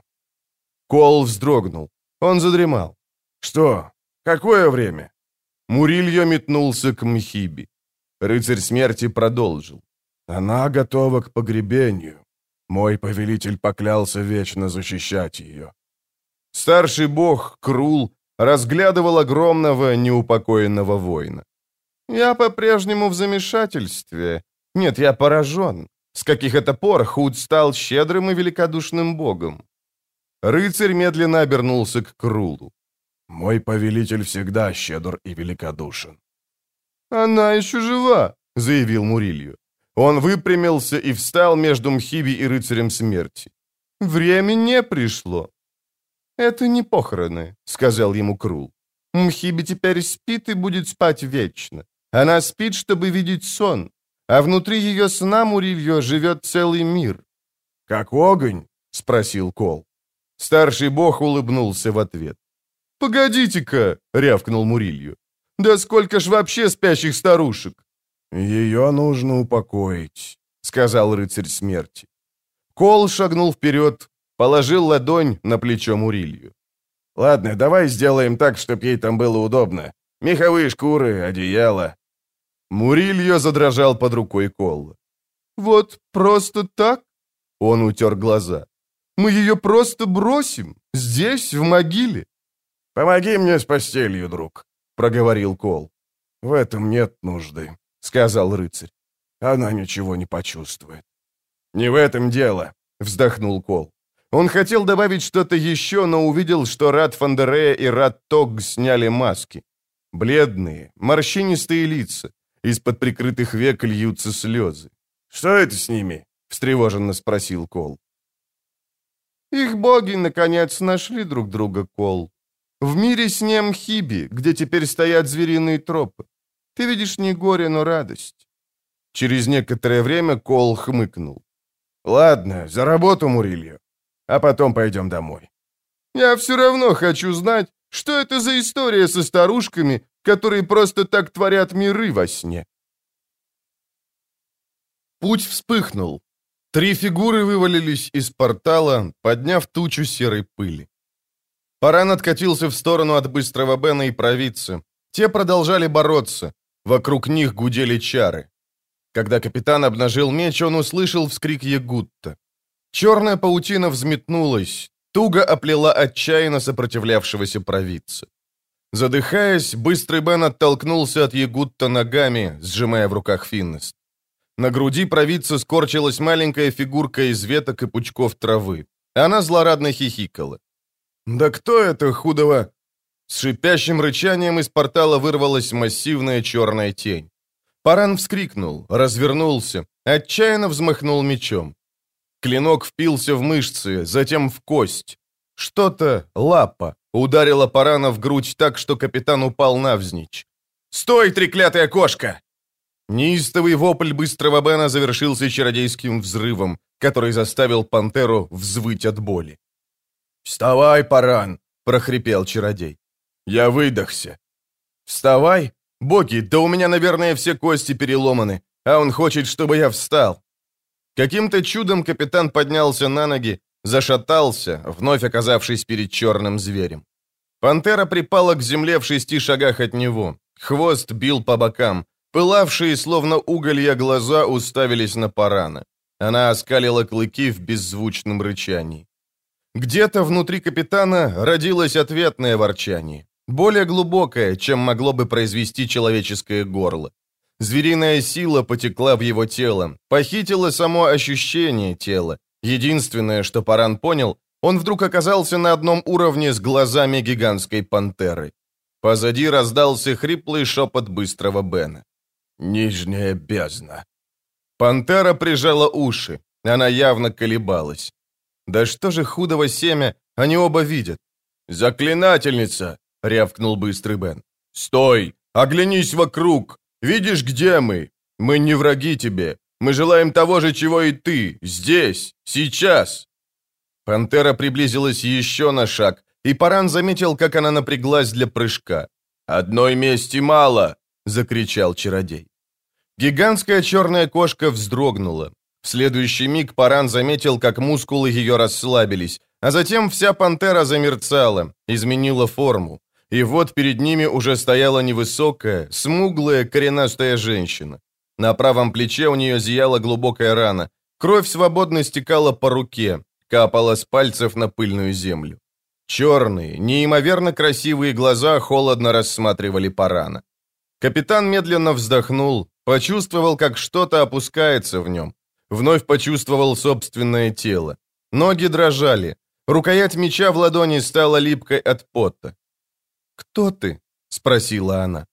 Кол вздрогнул. Он задремал. Что? Какое время? Мурильо метнулся к Мхиби. Рыцарь смерти продолжил. Она готова к погребению. Мой повелитель поклялся вечно защищать ее. Старший бог, Крул, разглядывал огромного неупокоенного воина. Я по-прежнему в замешательстве. Нет, я поражен. С каких это пор Худ стал щедрым и великодушным богом? Рыцарь медленно обернулся к Крулу. Мой повелитель всегда щедр и великодушен. «Она еще жива», — заявил Мурильо. Он выпрямился и встал между Мхиби и рыцарем смерти. «Время не пришло». «Это не похороны», — сказал ему Крул. «Мхиби теперь спит и будет спать вечно. Она спит, чтобы видеть сон, а внутри ее сна, Мурильо, живет целый мир». «Как огонь?» — спросил Кол. Старший бог улыбнулся в ответ. «Погодите-ка!» — рявкнул Мурильо. «Да сколько ж вообще спящих старушек?» «Ее нужно упокоить», — сказал рыцарь смерти. Кол шагнул вперед, положил ладонь на плечо Мурилью. «Ладно, давай сделаем так, чтобы ей там было удобно. Меховые шкуры, одеяло». Мурильо задрожал под рукой Колла. «Вот просто так?» Он утер глаза. «Мы ее просто бросим? Здесь, в могиле?» «Помоги мне с постелью, друг», — проговорил Кол. «В этом нет нужды», — сказал рыцарь. «Она ничего не почувствует». «Не в этом дело», — вздохнул Кол. Он хотел добавить что-то еще, но увидел, что Рат Фандерея и Рат Тог сняли маски. Бледные, морщинистые лица. Из-под прикрытых век льются слезы. «Что это с ними?» — встревоженно спросил Кол. «Их боги, наконец, нашли друг друга, Кол. В мире сне Мхиби, где теперь стоят звериные тропы. Ты видишь не горе, но радость». Через некоторое время Кол хмыкнул. «Ладно, за работу, Мурильо. А потом пойдем домой». «Я все равно хочу знать, что это за история со старушками, которые просто так творят миры во сне». Путь вспыхнул. Три фигуры вывалились из портала, подняв тучу серой пыли. Паран откатился в сторону от Быстрого Бена и провидца. Те продолжали бороться. Вокруг них гудели чары. Когда капитан обнажил меч, он услышал вскрик Ягутта. Черная паутина взметнулась, туго оплела отчаянно сопротивлявшегося провидца. Задыхаясь, Быстрый Бен оттолкнулся от Ягутта ногами, сжимая в руках Финнест. На груди провидца скорчилась маленькая фигурка из веток и пучков травы. Она злорадно хихикала. «Да кто это, худого?» С шипящим рычанием из портала вырвалась массивная черная тень. Паран вскрикнул, развернулся, отчаянно взмахнул мечом. Клинок впился в мышцы, затем в кость. Что-то, лапа, ударило Парана в грудь так, что капитан упал навзничь. «Стой, треклятая кошка!» Неистовый вопль Быстрого Бена завершился чародейским взрывом, который заставил пантеру взвыть от боли. «Вставай, Паран!» — прохрипел чародей. «Я выдохся». «Вставай? Боги, да у меня, наверное, все кости переломаны, а он хочет, чтобы я встал». Каким-то чудом капитан поднялся на ноги, зашатался, вновь оказавшись перед черным зверем. Пантера припала к земле в шести шагах от него. Хвост бил по бокам. Пылавшие, словно уголья, глаза уставились на Парана. Она оскалила клыки в беззвучном рычании. Где-то внутри капитана родилось ответное ворчание, более глубокое, чем могло бы произвести человеческое горло. Звериная сила потекла в его тело, похитила само ощущение тела. Единственное, что Паран понял, Он вдруг оказался на одном уровне с глазами гигантской пантеры. Позади раздался хриплый шепот быстрого Бена. «Нижняя бездна». Пантера прижала уши. Она явно колебалась. Да что же худого семя, они оба видят. «Заклинательница!» — рявкнул быстрый Бен. «Стой! Оглянись вокруг! Видишь, где мы? Мы не враги тебе. Мы желаем того же, чего и ты. Здесь, сейчас!» Пантера приблизилась еще на шаг, и Паран заметил, как она напряглась для прыжка. «Одной мести мало!» — закричал чародей. Гигантская черная кошка вздрогнула. В следующий миг Паран заметил, как мускулы ее расслабились, а затем вся пантера замерцала, изменила форму. И вот перед ними уже стояла невысокая, смуглая, коренастая женщина. На правом плече у нее зияла глубокая рана. Кровь свободно стекала по руке, капала с пальцев на пыльную землю. Черные, неимоверно красивые глаза холодно рассматривали Парана. Капитан медленно вздохнул, почувствовал, как что-то опускается в нем. Вновь почувствовал собственное тело. Ноги дрожали. Рукоять меча в ладони стала липкой от пота. «Кто ты?» — спросила она.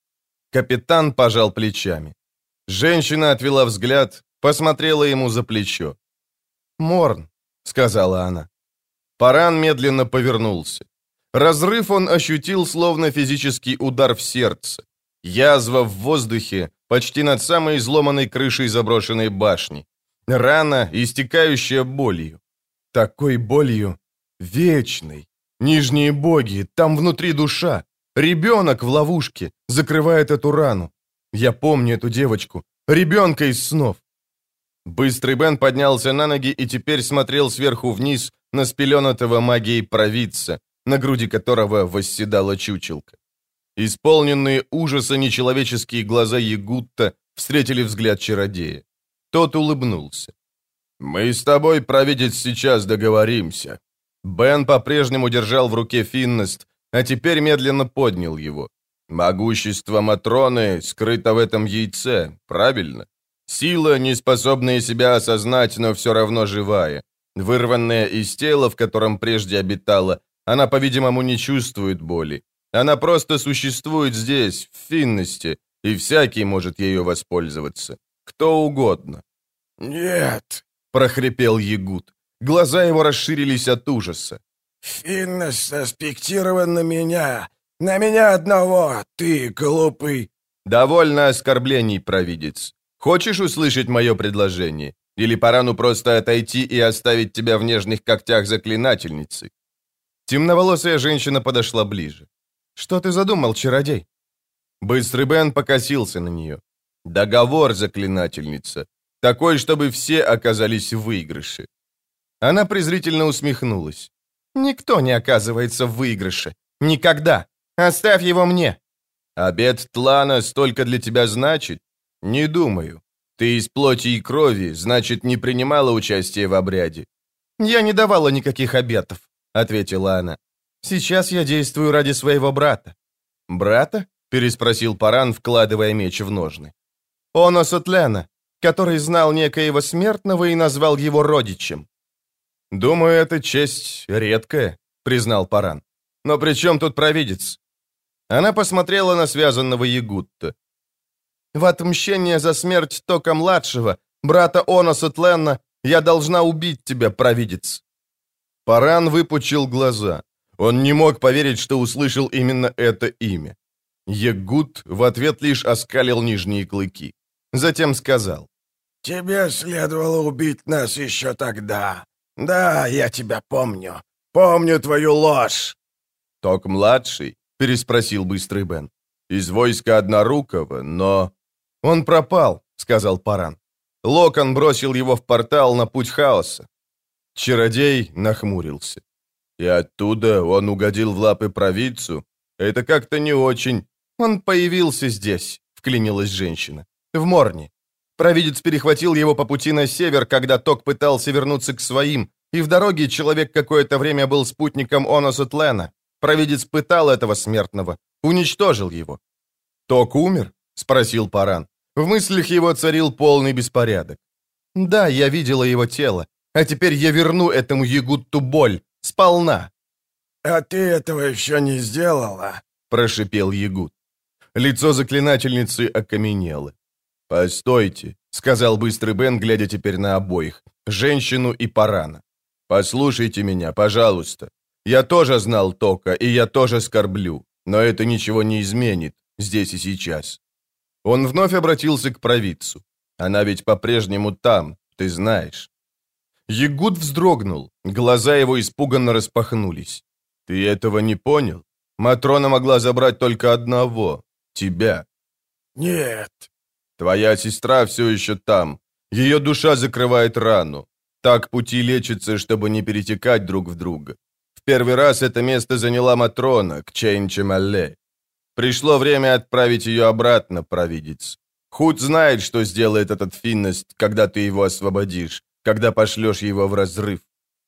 Капитан пожал плечами. Женщина отвела взгляд, посмотрела ему за плечо. «Морн», — сказала она. Паран медленно повернулся. Разрыв он ощутил, словно физический удар в сердце. Язва в воздухе, почти над самой изломанной крышей заброшенной башни. Рана, истекающая болью. Такой болью вечной. Нижние боги, там внутри душа. Ребенок в ловушке закрывает эту рану. Я помню эту девочку. Ребенка из снов. Быстрый Бен поднялся на ноги и теперь смотрел сверху вниз на спеленатого магией провидца, на груди которого восседала чучелка. Исполненные ужаса нечеловеческие глаза Ягутта встретили взгляд чародея. Тот улыбнулся. «Мы с тобой, провидец, сейчас договоримся». Бен по-прежнему держал в руке Финнест, а теперь медленно поднял его. «Могущество Матроны скрыто в этом яйце, правильно? Сила, не способная себя осознать, но все равно живая. Вырванная из тела, в котором прежде обитала, она, по-видимому, не чувствует боли. Она просто существует здесь, в Финнесте, и всякий может ею воспользоваться. Кто угодно». «Нет», — прохрипел Ягут. Глаза его расширились от ужаса. «Финнес аспектирован на меня. На меня одного, ты глупый». «Довольно оскорблений, провидец. Хочешь услышать мое предложение? Или пора ну просто отойти и оставить тебя в нежных когтях заклинательницы?» Темноволосая женщина подошла ближе. «Что ты задумал, чародей?» Быстрый Бен покосился на нее. «Договор, заклинательница. Такой, чтобы все оказались в выигрыше». Она презрительно усмехнулась. «Никто не оказывается в выигрыше. Никогда. Оставь его мне». «Обет Тлана столько для тебя значит? Не думаю. Ты из плоти и крови, значит, не принимала участие в обряде». «Я не давала никаких обетов», — ответила она. «Сейчас я действую ради своего брата». «Брата?» — переспросил Паран, вкладывая меч в ножны. «Онос Отлена, который знал некоего смертного и назвал его родичем». «Думаю, эта честь редкая», — признал Паран. «Но при чем тут провидец?» Она посмотрела на связанного Ягутта. «В отмщение за смерть Тока-младшего, брата Оноса Тленна, я должна убить тебя, провидец». Паран выпучил глаза. Он не мог поверить, что услышал именно это имя. Ягут в ответ лишь оскалил нижние клыки. Затем сказал. «Тебе следовало убить нас еще тогда. Да, я тебя помню. Помню твою ложь». «Ток-младший?» — переспросил быстрый Бен. «Из войска Однорукого, но...» «Он пропал», — сказал Паран. Локон бросил его в портал на путь хаоса. Чародей нахмурился. «И оттуда он угодил в лапы провидцу? Это как-то не очень...» «Он появился здесь», — вклинилась женщина. «В Морне. Провидец перехватил его по пути на север, когда Ток пытался вернуться к своим, и в дороге человек какое-то время был спутником Оноса Тлена. Провидец пытал этого смертного, уничтожил его». «Ток умер?» — спросил Паран. В мыслях его царил полный беспорядок. «Да, я видела его тело. А теперь я верну этому Ягутту боль. Сполна!» «А ты этого еще не сделала?» — прошипел Ягут. Лицо заклинательницы окаменело. «Постойте», — сказал быстрый Бен, глядя теперь на обоих, женщину и Парана. «Послушайте меня, пожалуйста. Я тоже знал Тока, и я тоже скорблю, но это ничего не изменит здесь и сейчас». Он вновь обратился к провидцу. «Она ведь по-прежнему там, ты знаешь». Ягут вздрогнул, глаза его испуганно распахнулись. «Ты этого не понял? Матрона могла забрать только одного — тебя». «Нет». «Твоя сестра все еще там. Ее душа закрывает рану. Так пути лечатся, чтобы не перетекать друг в друга. В первый раз это место заняла Матрона к Чейн-Чемалле. Пришло время отправить ее обратно, провидец. Худ знает, что сделает этот Финнест, когда ты его освободишь, когда пошлешь его в разрыв».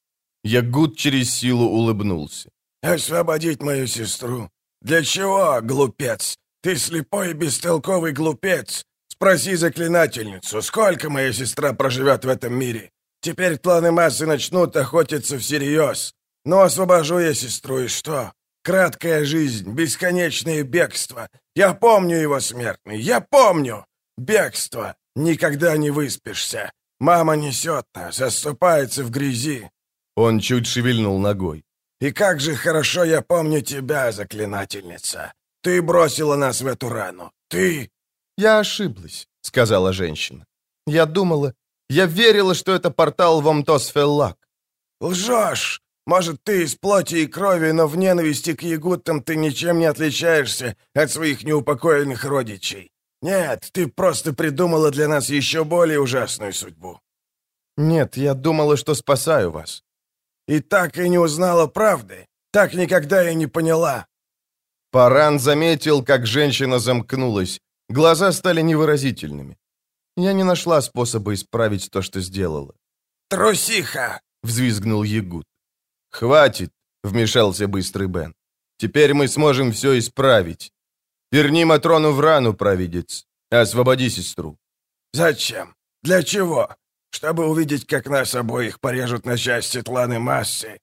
Ягут через силу улыбнулся. «Освободить мою сестру? Для чего, глупец? Ты слепой и бестолковый глупец. Спроси заклинательницу, сколько моя сестра проживет в этом мире. Теперь кланы массы начнут охотиться всерьез. Но освобожу я сестру, и что? Краткая жизнь, бесконечное бегство. Я помню его, смертный, я помню! Бегство! Никогда не выспишься. Мама несет нас, оступается в грязи». Он чуть шевельнул ногой. «И как же хорошо я помню тебя, заклинательница. Ты бросила нас в эту рану. Ты...» «Я ошиблась», — сказала женщина. «Я думала, я верила, что это портал в Омтос-Феллак». «Лжешь! Может, ты из плоти и крови, но в ненависти к ягуттам ты ничем не отличаешься от своих неупокоенных родичей. Нет, ты просто придумала для нас еще более ужасную судьбу». «Нет, я думала, что спасаю вас». «И так и не узнала правды. Так никогда и не поняла». Паран заметил, как женщина замкнулась. Глаза стали невыразительными. Я не нашла способа исправить то, что сделала. «Трусиха!» — взвизгнул Ягут. «Хватит!» — вмешался быстрый Бен. «Теперь мы сможем все исправить. Верни Матрону в рану, провидец. Освободи сестру». «Зачем? Для чего? Чтобы увидеть, как нас обоих порежут на части тланы массы».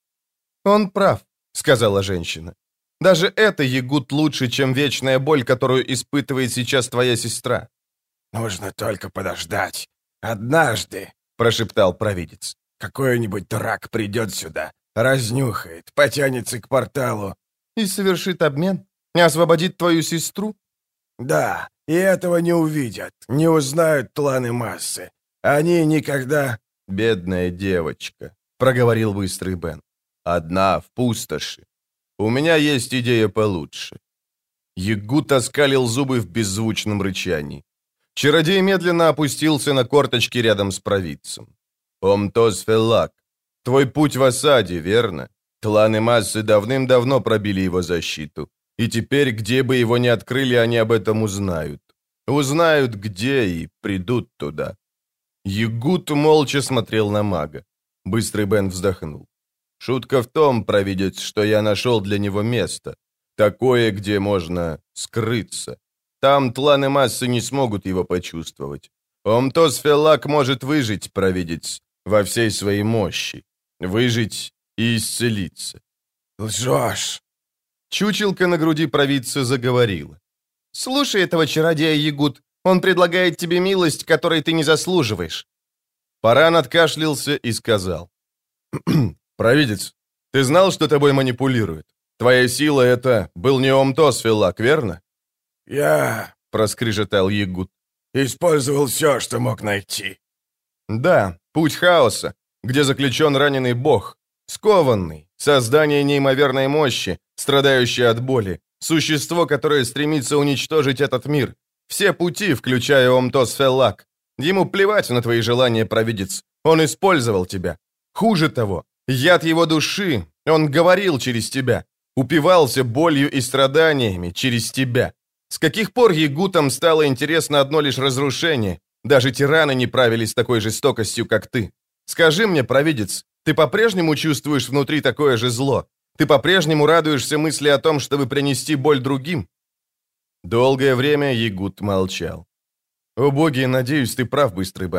«Он прав», — сказала женщина. «Даже это, Ягут, лучше, чем вечная боль, которую испытывает сейчас твоя сестра». «Нужно только подождать. Однажды», — прошептал провидец, «какой-нибудь дурак придет сюда, разнюхает, потянется к порталу». «И совершит обмен? И освободит твою сестру?» «Да, и этого не увидят, не узнают тланы массы. Они никогда...» «Бедная девочка», — проговорил быстрый Бен. «Одна, в пустоши. У меня есть идея получше». Ягут оскалил зубы в беззвучном рычании. Чародей медленно опустился на корточки рядом с провидцем. «Омтос-Феллак, твой путь в осаде, верно? Кланы массы давным-давно пробили его защиту. И теперь, где бы его ни открыли, они об этом узнают. Узнают, где, и придут туда». Ягут молча смотрел на мага. Быстрый Бен вздохнул. «Шутка в том, провидец, что я нашел для него место. Такое, где можно скрыться. Там тланы массы не смогут его почувствовать. Омтос-Феллак может выжить, провидец, во всей своей мощи. Выжить и исцелиться». «Лжешь!» Чучелка на груди провидца заговорила. «Слушай этого чародея, Ягут. Он предлагает тебе милость, которой ты не заслуживаешь». Паран откашлялся и сказал. «Провидец, ты знал, что тобой манипулируют? Твоя сила — это был не Омтос-Феллак, верно?» «Я...» — проскрежетал Ягут. «Использовал все, что мог найти». «Да, путь хаоса, где заключен раненый бог, скованный, создание неимоверной мощи, страдающее от боли, существо, которое стремится уничтожить этот мир. Все пути, включая Омтос-Феллак. Ему плевать на твои желания, провидец. Он использовал тебя. Хуже того, яд его души, он говорил через тебя, упивался болью и страданиями через тебя. С каких пор ягутам стало интересно одно лишь разрушение? Даже тираны не правились такой жестокостью, как ты. Скажи мне, провидец, ты по-прежнему чувствуешь внутри такое же зло? Ты по-прежнему радуешься мысли о том, чтобы принести боль другим?» Долгое время Ягут молчал. «О боги, надеюсь, ты прав, быстрый Бен.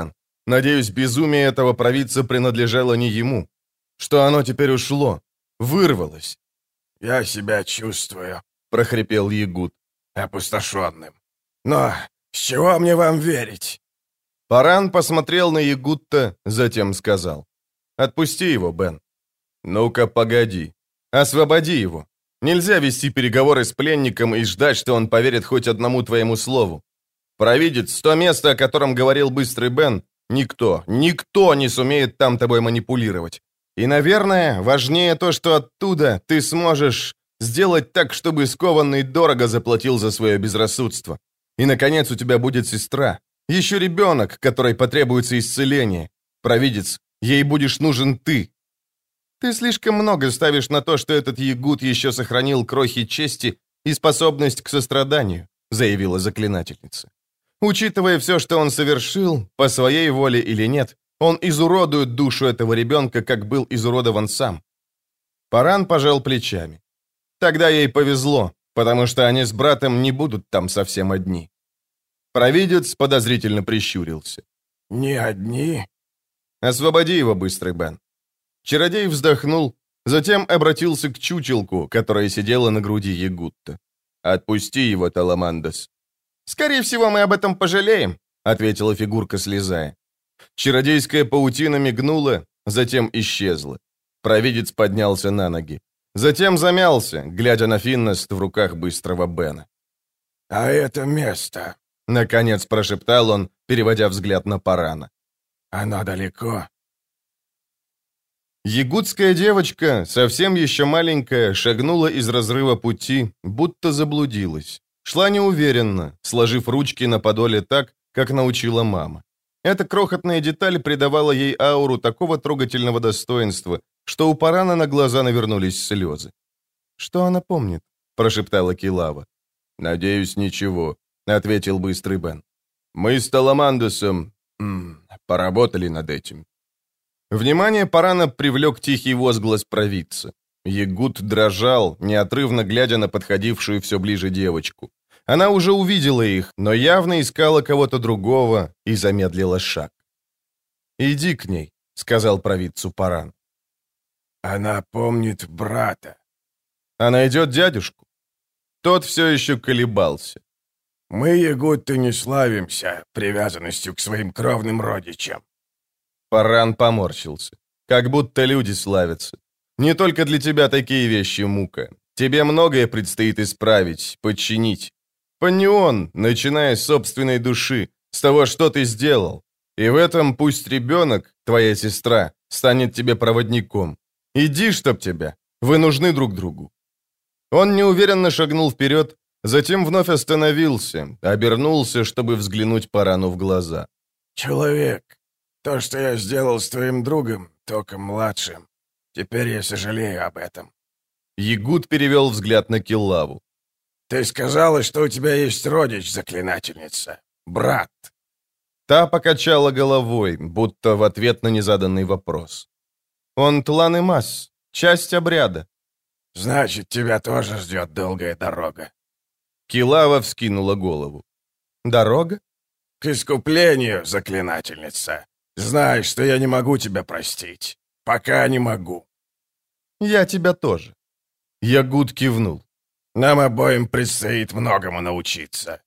Надеюсь, безумие этого провидца принадлежало не ему. Что оно теперь ушло, вырвалось. «Я себя чувствую», — прохрипел Ягуд, — «опустошенным. Но с чего мне вам верить?» Паран посмотрел на Ягудта, затем сказал. «Отпусти его, Бен». «Ну-ка, погоди. Освободи его. Нельзя вести переговоры с пленником и ждать, что он поверит хоть одному твоему слову. Провидец, то место, о котором говорил Быстрый Бен, никто, никто не сумеет там тобой манипулировать. И, наверное, важнее то, что оттуда ты сможешь сделать так, чтобы скованный дорого заплатил за свое безрассудство. И, наконец, у тебя будет сестра. Еще ребенок, которой потребуется исцеление. Провидец, ей будешь нужен ты. Ты слишком много ставишь на то, что этот Ягуд еще сохранил крохи чести и способность к состраданию, заявила заклинательница. Учитывая все, что он совершил, по своей воле или нет, он изуродует душу этого ребенка, как был изуродован сам. Паран пожал плечами. Тогда ей повезло, потому что они с братом не будут там совсем одни. Провидец подозрительно прищурился. «Не одни?» «Освободи его, Быстрый Бен». Чародей вздохнул, затем обратился к чучелку, которая сидела на груди Ягутта. «Отпусти его, Таламандас». «Скорее всего, мы об этом пожалеем», — ответила фигурка, слезая. Чародейская паутина мигнула, затем исчезла. Провидец поднялся на ноги. Затем замялся, глядя на Финнест в руках Быстрого Бена. «А это место», — наконец прошептал он, переводя взгляд на Парана. «Оно далеко?» Ягудская девочка, совсем еще маленькая, шагнула из разрыва пути, будто заблудилась. Шла неуверенно, сложив ручки на подоле так, как научила мама. Эта крохотная деталь придавала ей ауру такого трогательного достоинства, что у Парана на глаза навернулись слезы. «Что она помнит?» – прошептала Килава. «Надеюсь, ничего», – ответил Быстрый Бен. «Мы с Таламандусом м, поработали над этим». Внимание Парана привлек тихий возглас провидца. Ягуд дрожал, неотрывно глядя на подходившую все ближе девочку. Она уже увидела их, но явно искала кого-то другого и замедлила шаг. «Иди к ней», — сказал провидцу Паран. «Она помнит брата». «Она идет дядюшку?» Тот все еще колебался. «Мы, ягудты, не славимся привязанностью к своим кровным родичам». Паран поморщился. «Как будто люди славятся. Не только для тебя такие вещи, Мука. Тебе многое предстоит исправить, подчинить. Паннион, начиная с собственной души, с того, что ты сделал. И в этом пусть ребенок, твоя сестра, станет тебе проводником. Иди, чтоб тебя. Вы нужны друг другу». Он неуверенно шагнул вперед, затем вновь остановился, обернулся, чтобы взглянуть Парану в глаза. «Человек, то, что я сделал с твоим другом, только младшим, теперь я сожалею об этом». Ягуд перевел взгляд на Киллаву. «Ты сказала, что у тебя есть родич, заклинательница. Брат». Та покачала головой, будто в ответ на незаданный вопрос. «Он тлан и масс, часть обряда». «Значит, тебя тоже ждет долгая дорога». Килава вскинула голову. «Дорога?» «К искуплению, заклинательница. Знай, что я не могу тебя простить. Пока не могу». «Я тебя тоже». Ягуд кивнул. «Нам обоим предстоит многому научиться».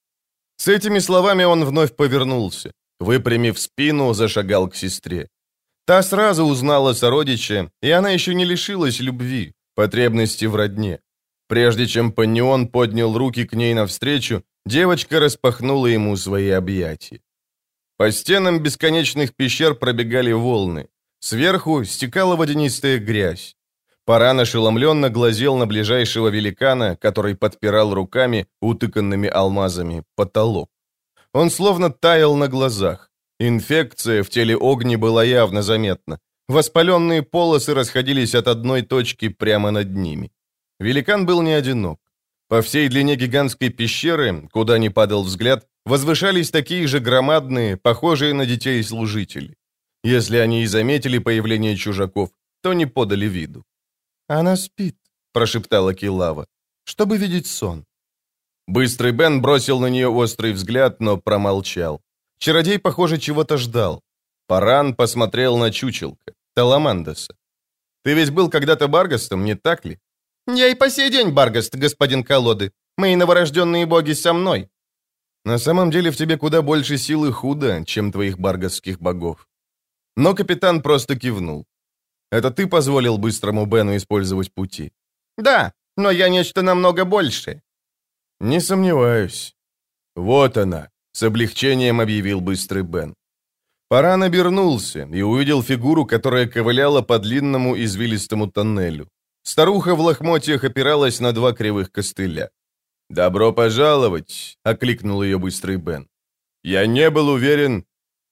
С этими словами он вновь повернулся. Выпрямив спину, зашагал к сестре. Та сразу узнала сородича, и она еще не лишилась любви, потребности в родне. Прежде чем Паннион поднял руки к ней навстречу, девочка распахнула ему свои объятия. По стенам бесконечных пещер пробегали волны. Сверху стекала водянистая грязь. Паран ошеломленно глазел на ближайшего великана, который подпирал руками, утыканными алмазами, потолок. Он словно таял на глазах. Инфекция в теле Огни была явно заметна. Воспаленные полосы расходились от одной точки прямо над ними. Великан был не одинок. По всей длине гигантской пещеры, куда ни падал взгляд, возвышались такие же громадные, похожие на детей служители. Если они и заметили появление чужаков, то не подали виду. «Она спит», — прошептала Килава, — «чтобы видеть сон». Быстрый Бен бросил на нее острый взгляд, но промолчал. Чародей, похоже, чего-то ждал. Паран посмотрел на чучелка, Таламандаса. «Ты ведь был когда-то Баргастом, не так ли?» «Я и по сей день Баргаст, господин Колоды. Мои новорожденные боги со мной». «На самом деле в тебе куда больше силы худа, чем твоих баргастских богов». Но капитан просто кивнул. «Это ты позволил быстрому Бену использовать пути?» «Да, но я нечто намного большее». «Не сомневаюсь». «Вот она», — с облегчением объявил быстрый Бен. Паран обернулся и увидел фигуру, которая ковыляла по длинному извилистому тоннелю. Старуха в лохмотьях опиралась на два кривых костыля. «Добро пожаловать!» — окликнул ее быстрый Бен. «Я не был уверен...»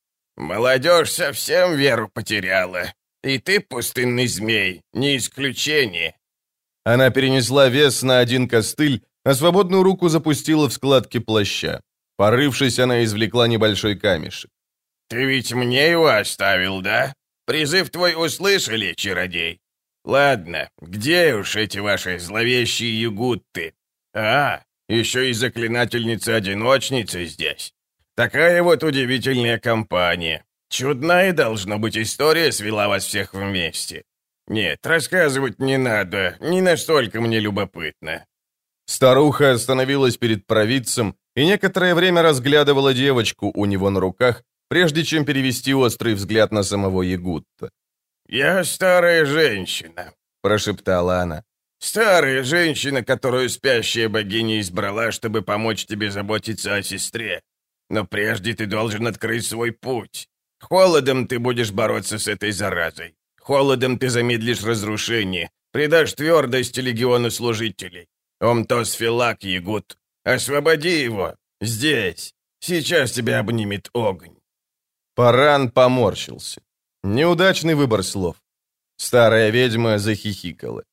«Молодежь совсем веру потеряла. И ты, пустынный змей, не исключение». Она перенесла вес на один костыль, а свободную руку запустила в складки плаща. Порывшись, она извлекла небольшой камешек. «Ты ведь мне его оставил, да? Призыв твой услышали, чародей? Ладно, где уж эти ваши зловещие ягутты? А, еще и заклинательница-одиночница здесь. Такая вот удивительная компания. Чудная, должно быть, история свела вас всех вместе. Нет, рассказывать не надо, не настолько мне любопытно». Старуха остановилась перед провидцем и некоторое время разглядывала девочку у него на руках, прежде чем перевести острый взгляд на самого Ягутта. «Я старая женщина», — прошептала она. «Старая женщина, которую спящая богиня избрала, чтобы помочь тебе заботиться о сестре. Но прежде ты должен открыть свой путь. Холодом ты будешь бороться с этой заразой. Холодом ты замедлишь разрушение, придашь твердость легиону служителей. Омтос Филак, Ягут, освободи его. Здесь. Сейчас тебя обнимет огонь». Паран поморщился. Неудачный выбор слов. Старая ведьма захихикала.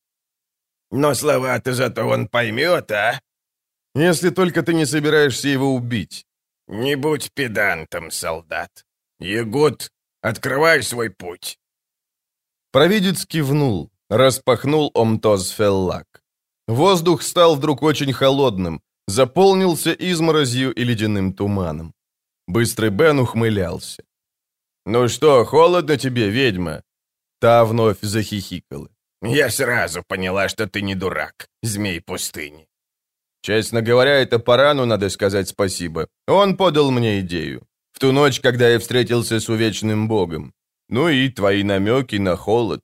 «Но слова-то зато он поймет, а?» «Если только ты не собираешься его убить». «Не будь педантом, солдат. Ягут, открывай свой путь». Провидец кивнул, распахнул Омтоз Феллак. Воздух стал вдруг очень холодным, заполнился изморозью и ледяным туманом. Быстрый Бен ухмылялся. «Ну что, холодно тебе, ведьма?» Та вновь захихикала. «Я сразу поняла, что ты не дурак, змей пустыни». Честно говоря, это Парану надо сказать спасибо. Он подал мне идею. В ту ночь, когда я встретился с увечным богом. Ну и твои намеки на холод.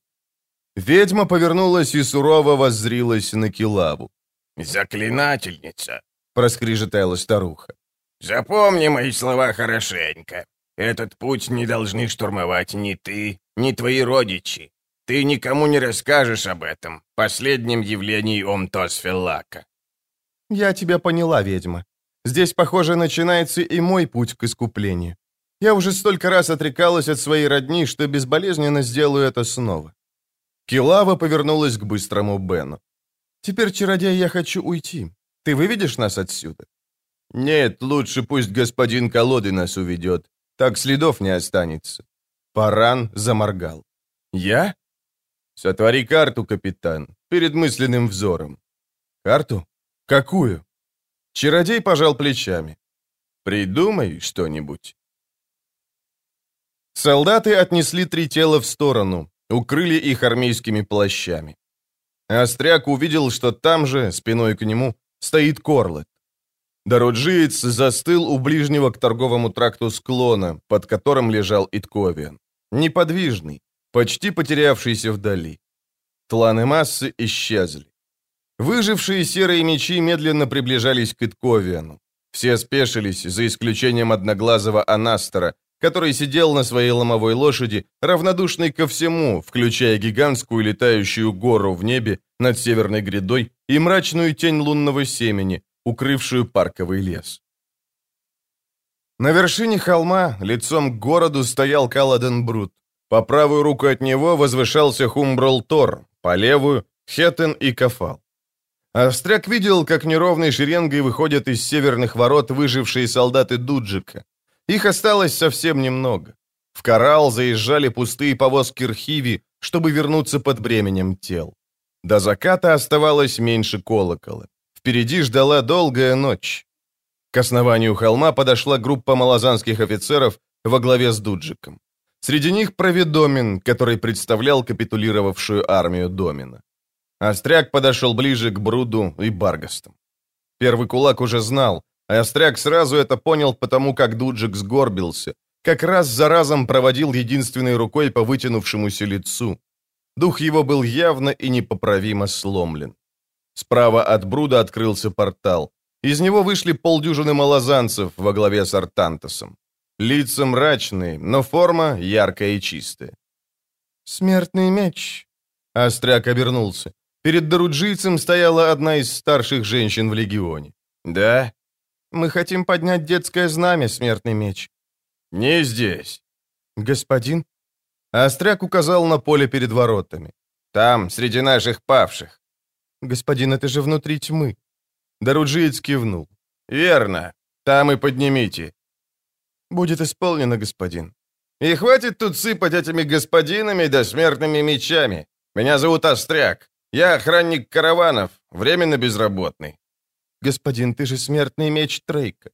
Ведьма повернулась и сурово воззрилась на Килаву. «Заклинательница», — проскрежетала старуха. «Запомни мои слова хорошенько. Этот путь не должны штурмовать ни ты, ни твои родичи. Ты никому не расскажешь об этом, последнем явлении Омтос Феллака». «Я тебя поняла, ведьма. Здесь, похоже, начинается и мой путь к искуплению. Я уже столько раз отрекалась от своей родни, что безболезненно сделаю это снова». Килава повернулась к быстрому Бену. «Теперь, чародей, я хочу уйти. Ты выведешь нас отсюда?» «Нет, лучше пусть господин Колоды нас уведет. Так следов не останется». Паран заморгал. «Я?» «Сотвори карту, капитан, перед мысленным взором». «Карту? Какую?» Чародей пожал плечами. «Придумай что-нибудь». Солдаты отнесли три тела в сторону, укрыли их армейскими плащами. Остряк увидел, что там же, спиной к нему, стоит Корлет. Дороджиец застыл у ближнего к торговому тракту склона, под которым лежал Итковиан. Неподвижный, почти потерявшийся вдали. Тланы массы исчезли. Выжившие серые мечи медленно приближались к Итковиану. Все спешились, за исключением одноглазого Анастера, который сидел на своей ломовой лошади, равнодушный ко всему, включая гигантскую летающую гору в небе над северной грядой и мрачную тень лунного семени, укрывшую парковый лес. На вершине холма, лицом к городу, стоял Каладен Брут. По правую руку от него возвышался Хумброл Тор, по левую — Хеттен и Кафал. Остряк видел, как неровной шеренгой выходят из северных ворот выжившие солдаты Дуджика. Их осталось совсем немного. В Коралл заезжали пустые повозки Рхиви, чтобы вернуться под бременем тел. До заката оставалось меньше колокола. Впереди ждала долгая ночь. К основанию холма подошла группа малозанских офицеров во главе с Дуджиком. Среди них Проведомин, который представлял капитулировавшую армию Домина. Остряк подошел ближе к Бруду и Баргастам. Первый кулак уже знал, а Остряк сразу это понял потому, как Дуджик сгорбился, как раз за разом проводил единственной рукой по вытянувшемуся лицу. Дух его был явно и непоправимо сломлен. Справа от Бруда открылся портал. Из него вышли полдюжины малозанцев во главе с Артантосом. Лица мрачные, но форма яркая и чистая. «Смертный меч!» Остряк обернулся. Перед доруджийцем стояла одна из старших женщин в легионе. «Да? Мы хотим поднять детское знамя, смертный меч». «Не здесь». «Господин?» Остряк указал на поле перед воротами. «Там, среди наших павших». «Господин, это же внутри тьмы». Доруджиец кивнул. «Верно. Там и поднимите». «Будет исполнено, господин». «И хватит тут сыпать этими господинами да смертными мечами. Меня зовут Остряк. Я охранник караванов, временно безработный». «Господин, ты же смертный меч Трейка».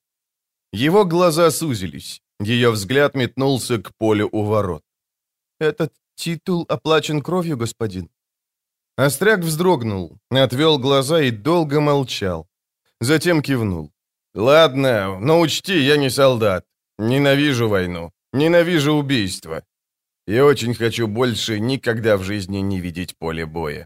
Его глаза сузились. Ее взгляд метнулся к полю у ворот. «Этот титул оплачен кровью, господин?» Остряк вздрогнул, отвел глаза и долго молчал. Затем кивнул. «Ладно, но учти, я не солдат. Ненавижу войну, ненавижу убийство. И очень хочу больше никогда в жизни не видеть поле боя».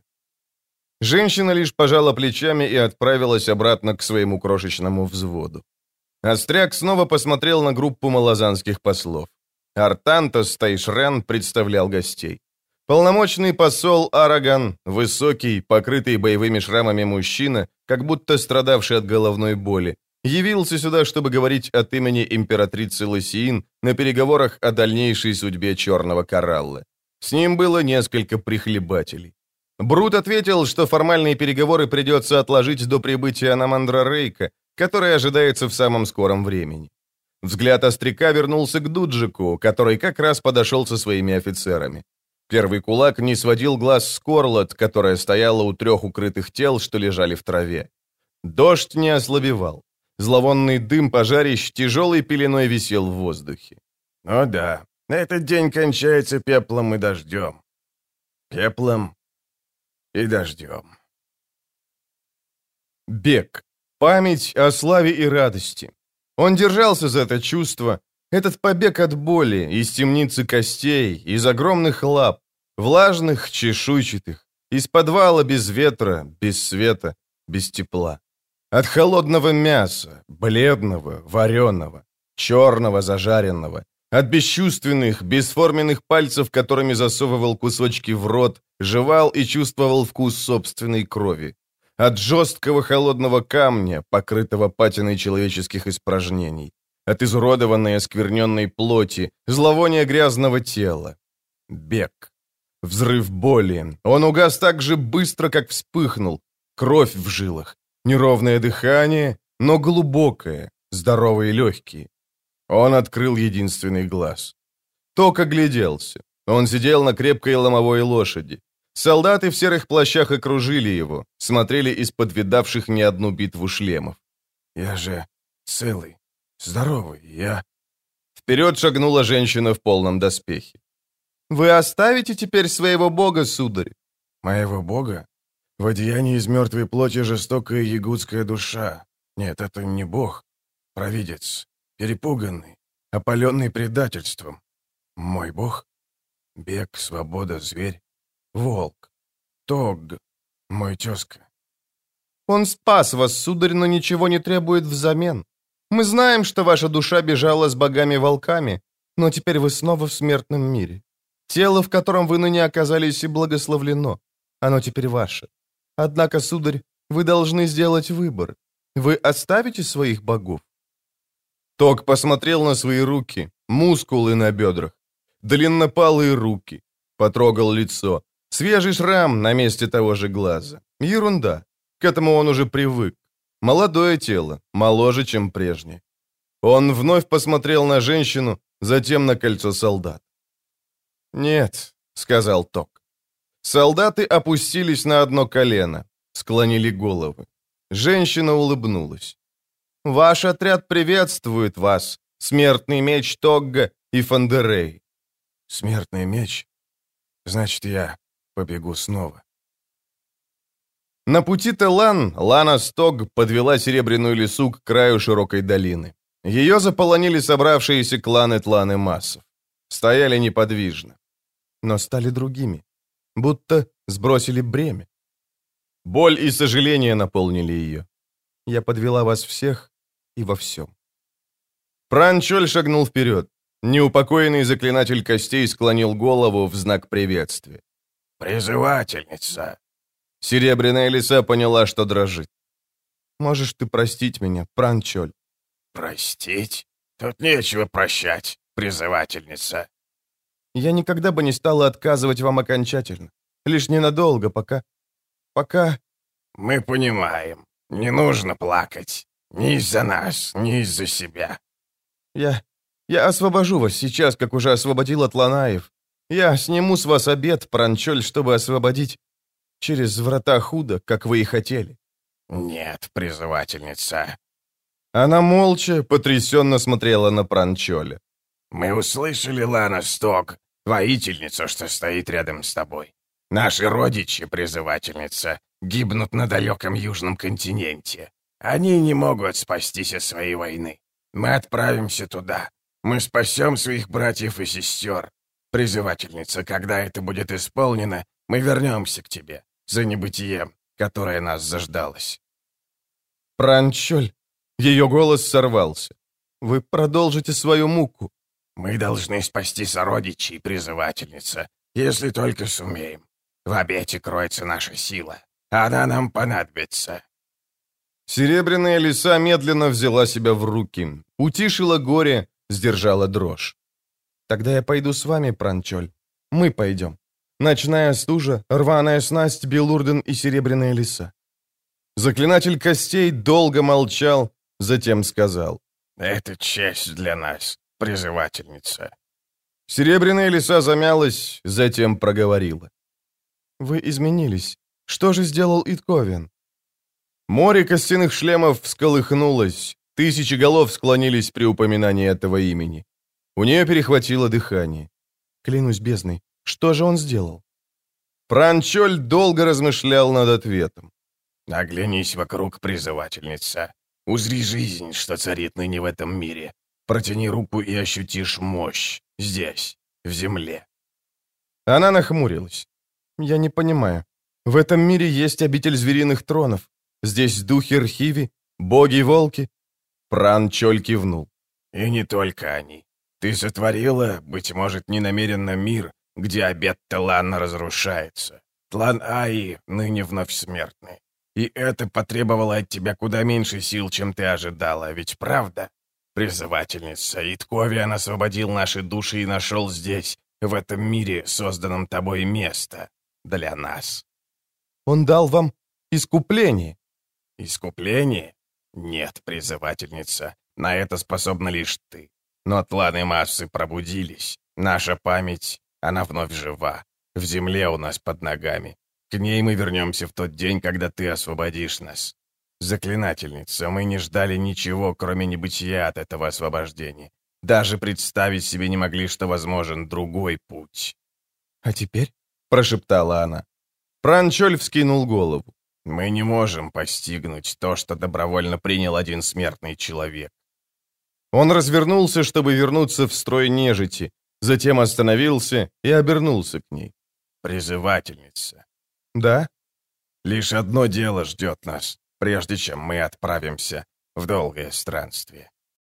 Женщина лишь пожала плечами и отправилась обратно к своему крошечному взводу. Остряк снова посмотрел на группу малозанских послов. Артантос Тайшрен представлял гостей. Полномочный посол Араган, высокий, покрытый боевыми шрамами мужчина, как будто страдавший от головной боли, явился сюда, чтобы говорить от имени императрицы Лосиин на переговорах о дальнейшей судьбе Черного Коралла. С ним было несколько прихлебателей. Брут ответил, что формальные переговоры придется отложить до прибытия Намандра Рейка, который ожидается в самом скором времени. Взгляд Остряка вернулся к Дуджику, который как раз подошел со своими офицерами. Первый кулак не сводил глаз с Корлот, которая стояла у трех укрытых тел, что лежали в траве. Дождь не ослабевал. Зловонный дым пожарищ тяжелой пеленой висел в воздухе. «О да, этот день кончается пеплом и дождем. Пеплом и дождем». Бег. Память о славе и радости. Он держался за это чувство, этот побег от боли, из темницы костей, из огромных лап, влажных, чешуйчатых, из подвала без ветра, без света, без тепла. От холодного мяса, бледного, вареного, черного, зажаренного, от бесчувственных, бесформенных пальцев, которыми засовывал кусочки в рот, жевал и чувствовал вкус собственной крови. От жесткого холодного камня, покрытого патиной человеческих испражнений. От изуродованной оскверненной плоти, зловония грязного тела. Бег. Взрыв боли. Он угас так же быстро, как вспыхнул. Кровь в жилах. Неровное дыхание, но глубокое, здоровые легкие. Он открыл единственный глаз. Ток огляделся. Он сидел на крепкой ломовой лошади. Солдаты в серых плащах окружили его, смотрели из-под видавших не одну битву шлемов. «Я же целый, здоровый, я...» Вперед шагнула женщина в полном доспехе. «Вы оставите теперь своего бога, сударь?» «Моего бога? В одеянии из мертвой плоти жестокая ягудская душа. Нет, это не бог. Провидец, перепуганный, опаленный предательством. Мой бог? Бег, свобода, зверь. Волк. Тог. Мой тезка. Он спас вас, сударь, но ничего не требует взамен. Мы знаем, что ваша душа бежала с богами-волками, но теперь вы снова в смертном мире. Тело, в котором вы ныне оказались, и благословлено. Оно теперь ваше. Однако, сударь, вы должны сделать выбор. Вы оставите своих богов?» Тог посмотрел на свои руки, мускулы на бедрах, длиннопалые руки, потрогал лицо. Свежий шрам на месте того же глаза. Ерунда. К этому он уже привык. Молодое тело, моложе, чем прежнее. Он вновь посмотрел на женщину, затем на кольцо солдат. «Нет», — сказал Тог. Солдаты опустились на одно колено, склонили головы. Женщина улыбнулась. «Ваш отряд приветствует вас, смертный меч Тогга и Фандерей». смертный меч, значит, я побегу снова. На пути Телан Лана Стог подвела Серебряную лису к краю широкой долины. Ее заполонили собравшиеся кланы Тланы Массов. Стояли неподвижно, но стали другими, будто сбросили бремя. Боль и сожаление наполнили ее. Я подвела вас всех и во всем. Пранчоль шагнул вперед. Неупокоенный заклинатель костей склонил голову в знак приветствия. «Призывательница!» Серебряная лиса поняла, что дрожит. «Можешь ты простить меня, Пранчоль?» «Простить? Тут нечего прощать, призывательница». «Я никогда бы не стала отказывать вам окончательно. Лишь ненадолго, пока... пока...» «Мы понимаем. Не нужно плакать. Ни из-за нас, ни из-за себя». «Я... я освобожу вас сейчас, как уже освободила Тланаев. Я сниму с вас обет, Пранчоль, чтобы освободить через врата Худа, как вы и хотели». «Нет, призывательница». Она молча, потрясенно смотрела на Пранчоля. «Мы услышали, Лана Стог, воительницу, что стоит рядом с тобой. Наши родичи, призывательница, гибнут на далеком южном континенте. Они не могут спастись от своей войны. Мы отправимся туда. Мы спасем своих братьев и сестер. Призывательница, когда это будет исполнено, мы вернемся к тебе, за небытием, которое нас заждалось». «Пранчоль!» Ее голос сорвался. «Вы продолжите свою муку». «Мы должны спасти сородичей, призывательница, если только сумеем. В обете кроется наша сила. Она нам понадобится». Серебряная лиса медленно взяла себя в руки, утишила горе, сдержала дрожь. «Тогда я пойду с вами, Пранчоль. Мы пойдем. Ночная стужа, рваная снасть, Белурден и серебряная лиса». Заклинатель костей долго молчал, затем сказал: «Это честь для нас, призывательница». Серебряная лиса замялась, затем проговорила: «Вы изменились. Что же сделал Итковен?» Море костяных шлемов всколыхнулось, тысячи голов склонились при упоминании этого имени. У нее перехватило дыхание. «Клянусь бездной, что же он сделал?» Пранчоль долго размышлял над ответом. «Оглянись вокруг, призывательница. Узри жизнь, что царит ныне в этом мире. Протяни руку и ощутишь мощь. Здесь, в земле». Она нахмурилась. «Я не понимаю. В этом мире есть обитель звериных тронов. Здесь духи Рхиви, боги-волки». Пранчоль кивнул. «И не только они. Ты сотворила, быть может, ненамеренно мир, где обет Телана разрушается. Тлан-Аи ныне вновь смертны. И это потребовало от тебя куда меньше сил, чем ты ожидала, ведь правда? Призывательница, Итковиан освободил наши души и нашел здесь, в этом мире, созданном тобой, место для нас». «Он дал вам искупление». «Искупление? Нет, призывательница, на это способна лишь ты. Но тланы массы пробудились. Наша память, она вновь жива. В земле у нас под ногами. К ней мы вернемся в тот день, когда ты освободишь нас. Заклинательница, мы не ждали ничего, кроме небытия от этого освобождения. Даже представить себе не могли, что возможен другой путь». «А теперь?» — прошептала она. Пранчоль вскинул голову. «Мы не можем постигнуть то, что добровольно принял один смертный человек». Он развернулся, чтобы вернуться в строй нежити, затем остановился и обернулся к ней. «Призывательница». «Да?» «Лишь одно дело ждет нас, прежде чем мы отправимся в долгое странствие».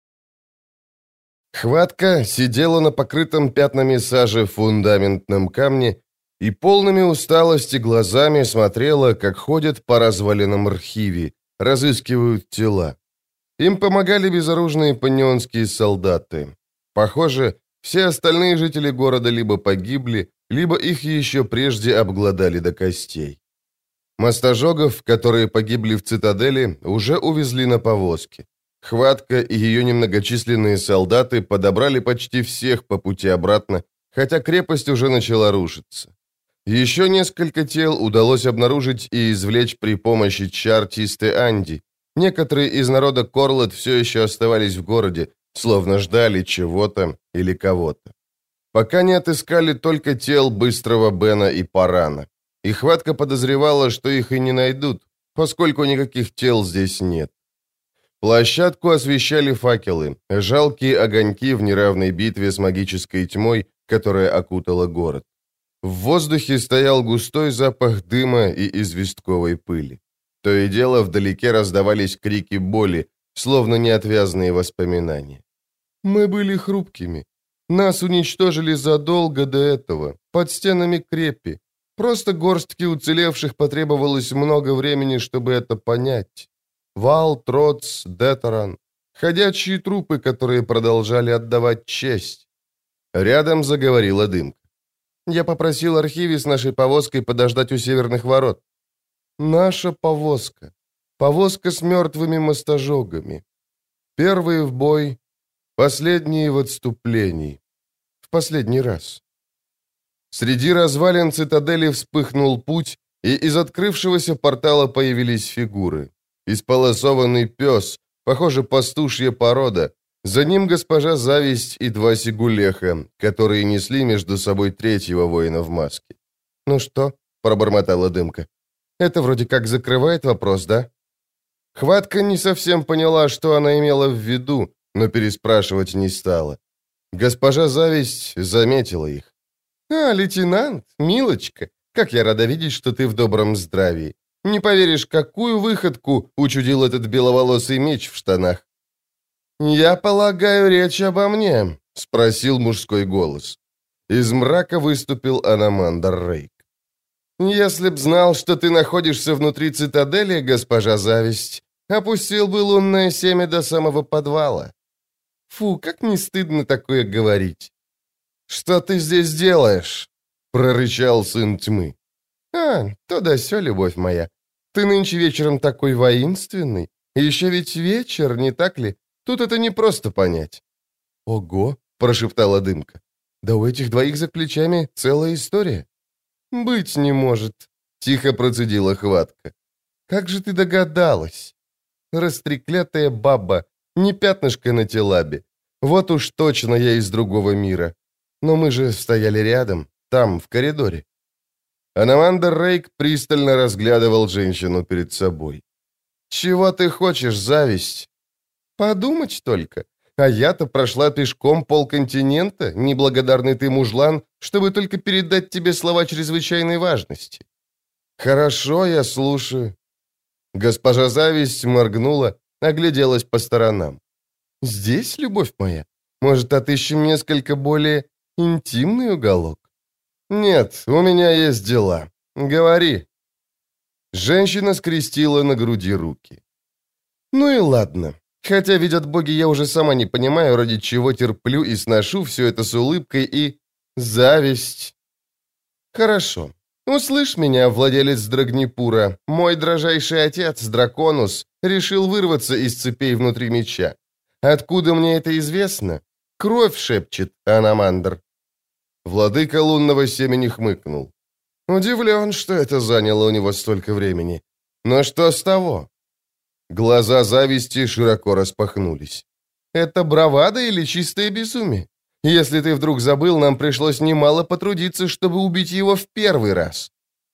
Хватка сидела на покрытом пятнами сажи фундаментном камне и полными усталости глазами смотрела, как ходят по развалинам Рхиви, разыскивают тела. Им помогали безоружные панионские солдаты. Похоже, все остальные жители города либо погибли, либо их еще прежде обглодали до костей. Мостожогов, которые погибли в цитадели, уже увезли на повозке. Хватка и ее немногочисленные солдаты подобрали почти всех по пути обратно, хотя крепость уже начала рушиться. Еще несколько тел удалось обнаружить и извлечь при помощи чар Тисты Анди. Некоторые из народа Корлет все еще оставались в городе, словно ждали чего-то или кого-то. пока не отыскали только тел Быстрого Бена и Парана. И Хватка подозревала, что их и не найдут, поскольку никаких тел здесь нет. Площадку освещали факелы, жалкие огоньки в неравной битве с магической тьмой, которая окутала город. В воздухе стоял густой запах дыма и известковой пыли. То и дело вдалеке раздавались крики боли, словно неотвязные воспоминания. Мы были хрупкими. Нас уничтожили задолго до этого, под стенами крепи. Просто горстке уцелевших потребовалось много времени, чтобы это понять. Вал, Троц, Детеран. Ходячие трупы, которые продолжали отдавать честь. Рядом заговорила дымка. Я попросил Архиви с нашей повозкой подождать у северных ворот. Наша повозка. Повозка с мертвыми мостожогами. Первые в бой, последние в отступлении. В последний раз. Среди развалин цитадели вспыхнул путь, и из открывшегося портала появились фигуры. Исполосованный пес, похоже, пастушья порода. За ним госпожа Зависть и два сигулеха, которые несли между собой третьего воина в маске. «Ну что?» — пробормотала дымка. «Это вроде как закрывает вопрос, да?» Хватка не совсем поняла, что она имела в виду, но переспрашивать не стала. Госпожа Зависть заметила их. «А, лейтенант, милочка, как я рада видеть, что ты в добром здравии. Не поверишь, какую выходку учудил этот беловолосый меч в штанах». «Я полагаю, речь обо мне», — спросил мужской голос. Из мрака выступил Аномандр Рейк. «Если б знал, что ты находишься внутри цитадели, госпожа Зависть, опустил бы лунное семя до самого подвала. Фу, как не стыдно такое говорить». «Что ты здесь делаешь?» — прорычал сын тьмы. «А, то да сё, любовь моя. Ты нынче вечером такой воинственный. Еще ведь вечер, не так ли? Тут это не просто понять». «Ого!» — прошептала дымка. «Да у этих двоих за плечами целая история». «Быть не может», — тихо процедила Хватка. «Как же ты догадалась? Растреклятая баба, не пятнышко на телабе. Вот уж точно я из другого мира. Но мы же стояли рядом, там, в коридоре». Аномандр Рейк пристально разглядывал женщину перед собой. «Чего ты хочешь, Зависть?» «Подумать только. А я-то прошла пешком полконтинента, неблагодарный ты мужлан, чтобы только передать тебе слова чрезвычайной важности». «Хорошо, я слушаю». Госпожа Зависть моргнула, огляделась по сторонам. «Здесь, любовь моя? Может, отыщем несколько более интимный уголок?» «Нет, у меня есть дела. Говори». Женщина скрестила на груди руки. «Ну и ладно. Хотя, видят боги, я уже сама не понимаю, ради чего терплю и сношу все это с улыбкой и... зависть. Хорошо. Услышь меня, владелец Драгнипура. Мой дрожайший отец, Драконус, решил вырваться из цепей внутри меча. Откуда мне это известно? Кровь шепчет, Аномандр». Владыка лунного семени хмыкнул. Удивлен, что это заняло у него столько времени. Но что с того? Глаза Зависти широко распахнулись. Это бравада или чистое безумие? Если ты вдруг забыл, нам пришлось немало потрудиться, чтобы убить его в первый раз.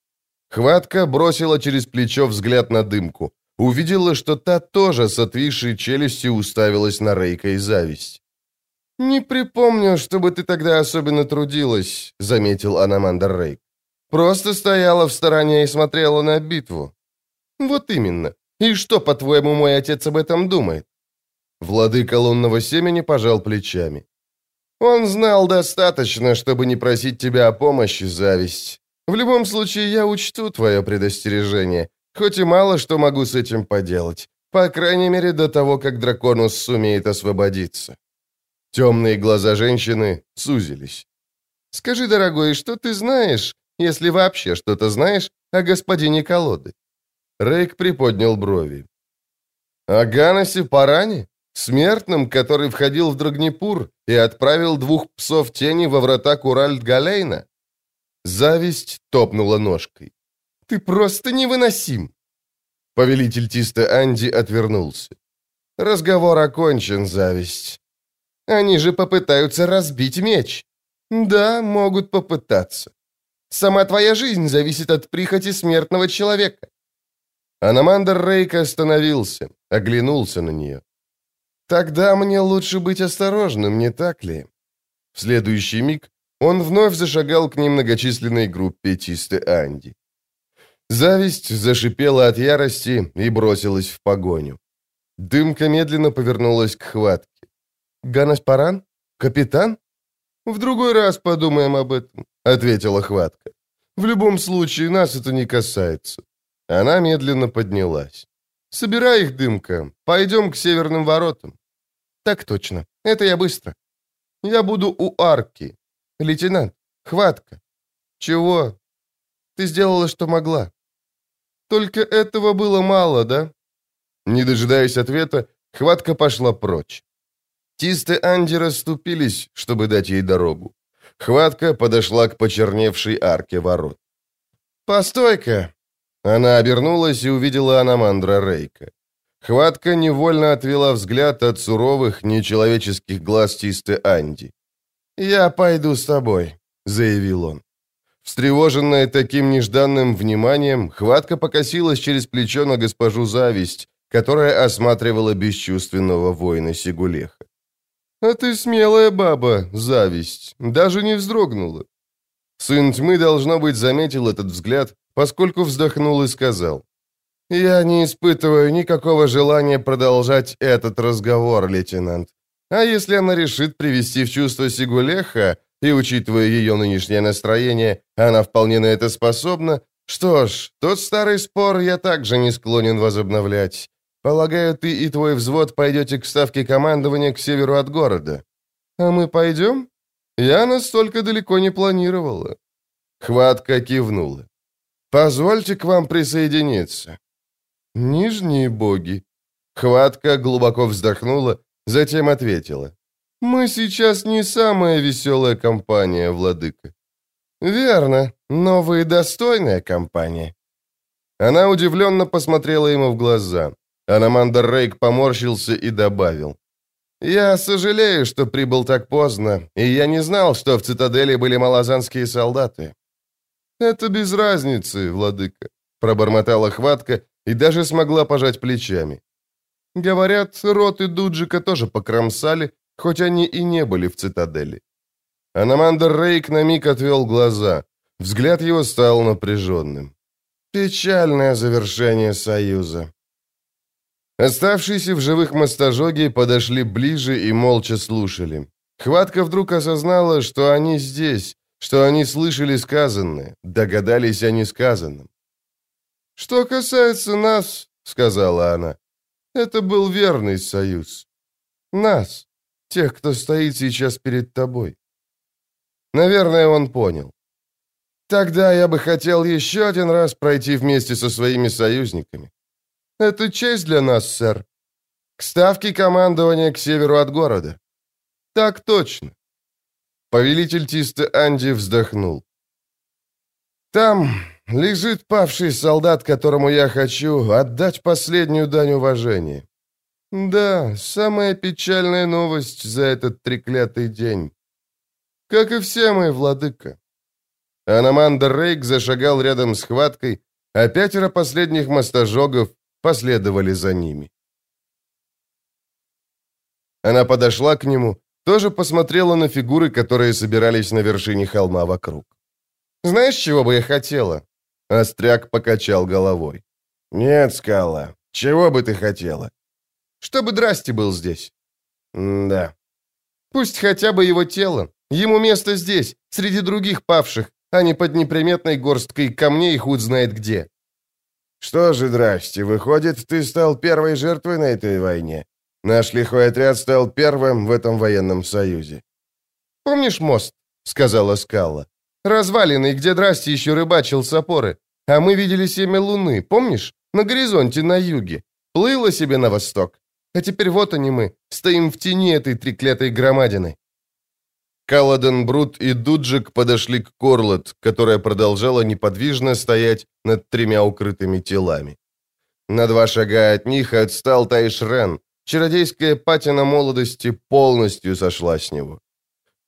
Хватка бросила через плечо взгляд на дымку. Увидела, что та тоже с отвисшей челюстью уставилась на Рейка и Зависть. «Не припомню, чтобы ты тогда особенно трудилась», — заметил Аномандр Рейк. «Просто стояла в стороне и смотрела на битву». «Вот именно. И что, по-твоему, мой отец об этом думает?» Владыка лунного семени пожал плечами. «Он знал достаточно, чтобы не просить тебя о помощи, Зависть. В любом случае, я учту твое предостережение, хоть и мало что могу с этим поделать, по крайней мере, до того, как Драконус сумеет освободиться». Темные глаза женщины сузились. «Скажи, дорогой, что ты знаешь, если вообще что-то знаешь, о господине Колоды?» Рейк приподнял брови. «О Ганасе Паране? Смертном, который входил в Драгнипур и отправил двух псов тени во врата Куральд-Галейна?» Зависть топнула ножкой. «Ты просто невыносим!» Повелитель Тиста Анди отвернулся. «Разговор окончен, Зависть. Они же попытаются разбить меч». Да, могут попытаться. Сама твоя жизнь зависит от прихоти смертного человека. Аномандр Рейк остановился, оглянулся на нее. Тогда мне лучше быть осторожным, не так ли? В следующий миг он вновь зашагал к немногочисленной группе Тисты Анди. Зависть зашипела от ярости и бросилась в погоню. Дымка медленно повернулась к хватке. «Ганаспаран? Капитан?» «В другой раз подумаем об этом», — ответила хватка. «В любом случае, нас это не касается». Она медленно поднялась. «Собирай их, Дымка. Пойдем к северным воротам». «Так точно. Это я быстро». «Я буду у арки. Лейтенант, хватка». «Чего?» «Ты сделала, что могла». «Только этого было мало, да?» Не дожидаясь ответа, хватка пошла прочь. Тисты Анди расступились, чтобы дать ей дорогу. Хватка подошла к почерневшей арке ворот. «Постой-ка!» Она обернулась и увидела Аномандра Рейка. Хватка невольно отвела взгляд от суровых, нечеловеческих глаз Тисты Анди. «Я пойду с тобой», — заявил он. Встревоженная таким нежданным вниманием, хватка покосилась через плечо на госпожу Зависть, которая осматривала бесчувственного воина Сигулеха. «А ты смелая баба, Зависть, даже не вздрогнула». Сын тьмы, должно быть, заметил этот взгляд, поскольку вздохнул и сказал: «Я не испытываю никакого желания продолжать этот разговор, лейтенант. А если она решит привести в чувство Сигулеха, и, учитывая ее нынешнее настроение, она вполне на это способна, что ж, тот старый спор я также не склонен возобновлять. Полагаю, ты и твой взвод пойдете к ставке командования к северу от города. А мы пойдем? Я настолько далеко не планировала». Хватка кивнула. «Позвольте к вам присоединиться». «Нижние боги». Хватка глубоко вздохнула, затем ответила: «Мы сейчас не самая веселая компания, владыка». «Верно, но вы достойная компания». Она удивленно посмотрела ему в глаза. Аномандр Рейк поморщился и добавил: «Я сожалею, что прибыл так поздно, и я не знал, что в цитадели были малазанские солдаты». «Это без разницы, владыка», — пробормотала хватка и даже смогла пожать плечами. «Говорят, роты Дуджика тоже покромсали, хоть они и не были в цитадели». Аномандр Рейк на миг отвел глаза. Взгляд его стал напряженным. «Печальное завершение союза». Оставшиеся в живых мастожоги подошли ближе и молча слушали. Хватка вдруг осознала, что они здесь, что они слышали сказанное, догадались о несказанном. «Что касается нас, — сказала она, — это был верный союз. Нас, тех, кто стоит сейчас перед тобой». Наверное, он понял. «Тогда я бы хотел еще один раз пройти вместе со своими союзниками. Это честь для нас, сэр. К ставке командования к северу от города». «Так точно». Повелитель Тисты Анди вздохнул. «Там лежит павший солдат, которому я хочу отдать последнюю дань уважения. Да, самая печальная новость за этот треклятый день. Как и все мы, владыка». Аномандр Рейк зашагал рядом с хваткой, а пятеро последних мастожогов последовали за ними. Она подошла к нему, тоже посмотрела на фигуры, которые собирались на вершине холма вокруг. «Знаешь, чего бы я хотела?» Остряк покачал головой. «Нет, Скала, чего бы ты хотела?» «Чтобы Драсти был здесь». «Да». «Пусть хотя бы его тело. Ему место здесь, среди других павших, а не под неприметной горсткой камней худ знает где». «Что же, Драсти, выходит, ты стал первой жертвой на этой войне? Наш лихой отряд стал первым в этом военном союзе». «Помнишь мост?» — сказала Скала. «Разваленный, где Драсти еще рыбачил с опоры. А мы видели семя луны, помнишь? На горизонте на юге. Плыло себе на восток. А теперь вот они мы, стоим в тени этой треклятой громадины». Каладен Брут и Дуджик подошли к Корлот, которая продолжала неподвижно стоять над тремя укрытыми телами. На два шага от них отстал Тайшрен. Чародейская патина молодости полностью сошла с него.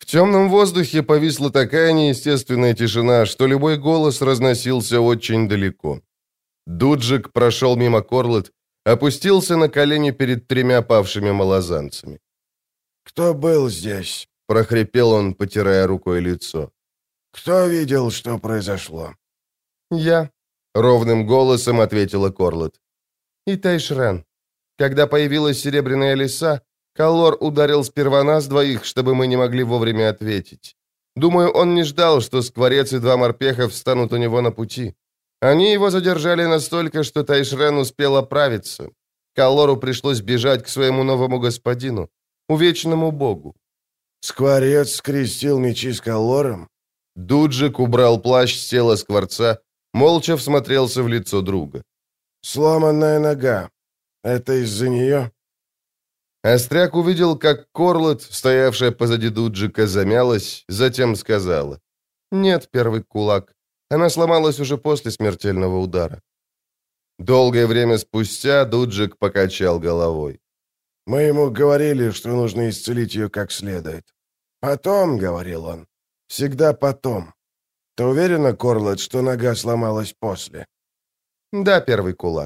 В темном воздухе повисла такая неестественная тишина, что любой голос разносился очень далеко. Дуджик прошел мимо Корлет, опустился на колени перед тремя павшими малозанцами. «Кто был здесь?» — прохрипел он, потирая рукой лицо. «Кто видел, что произошло?» «Я», — ровным голосом ответила Корлет. «И Тайшрен. Когда появилась серебряная лиса, Каллор ударил сперва нас двоих, чтобы мы не могли вовремя ответить. Думаю, он не ждал, что скворец и два морпеха встанут у него на пути. Они его задержали настолько, что Тайшрен успел оправиться. Каллору пришлось бежать к своему новому господину, увечному богу». «Скворец скрестил мечи с Каллором?» Дуджик убрал плащ с тела скворца, молча всмотрелся в лицо друга. «Сломанная нога. Это из-за нее?» Остряк увидел, как Корлет, стоявшая позади Дуджика, замялась, затем сказала. «Нет, первый кулак. Она сломалась уже после смертельного удара». Долгое время спустя Дуджик покачал головой. «Мы ему говорили, что нужно исцелить ее как следует. Потом, — говорил он, — всегда потом. Ты уверена, Корлет, что нога сломалась после?» «Да, первый кулак».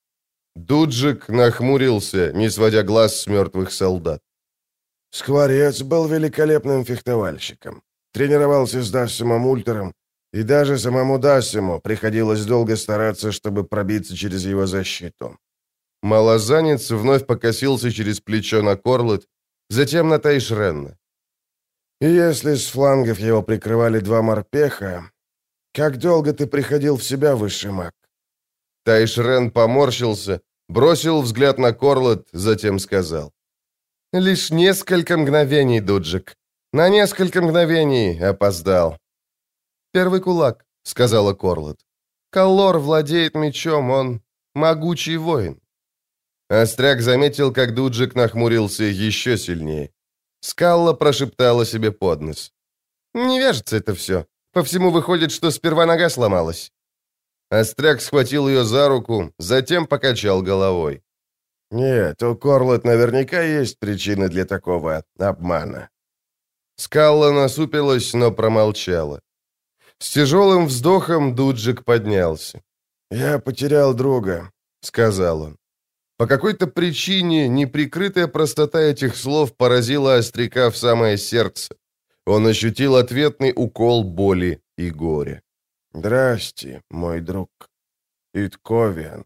Дуджик нахмурился, не сводя глаз с мертвых солдат. «Скворец был великолепным фехтовальщиком. Тренировался с Дассимом Ультером, и даже самому Дассиму приходилось долго стараться, чтобы пробиться через его защиту». Малозанец вновь покосился через плечо на Корлет, затем на Тайшренна. «И если с флангов его прикрывали два морпеха, как долго ты приходил в себя, высший маг?» Тайшрен поморщился, бросил взгляд на Корлет, затем сказал. «Лишь несколько мгновений, Дуджик. На несколько мгновений опоздал». «Первый кулак», — сказала Корлет. «Каллор владеет мечом, он могучий воин». Остряк заметил, как Дуджик нахмурился еще сильнее. Скалла прошептала себе под нос. «Не вяжется это все. По всему выходит, что сперва нога сломалась». Остряк схватил ее за руку, затем покачал головой. «Нет, у Корлет наверняка есть причины для такого обмана». Скалла насупилась, но промолчала. С тяжелым вздохом Дуджик поднялся. «Я потерял друга», — сказал он. По какой-то причине неприкрытая простота этих слов поразила Остряка в самое сердце. Он ощутил ответный укол боли и горя. «Здрасте, мой друг. Итковиан».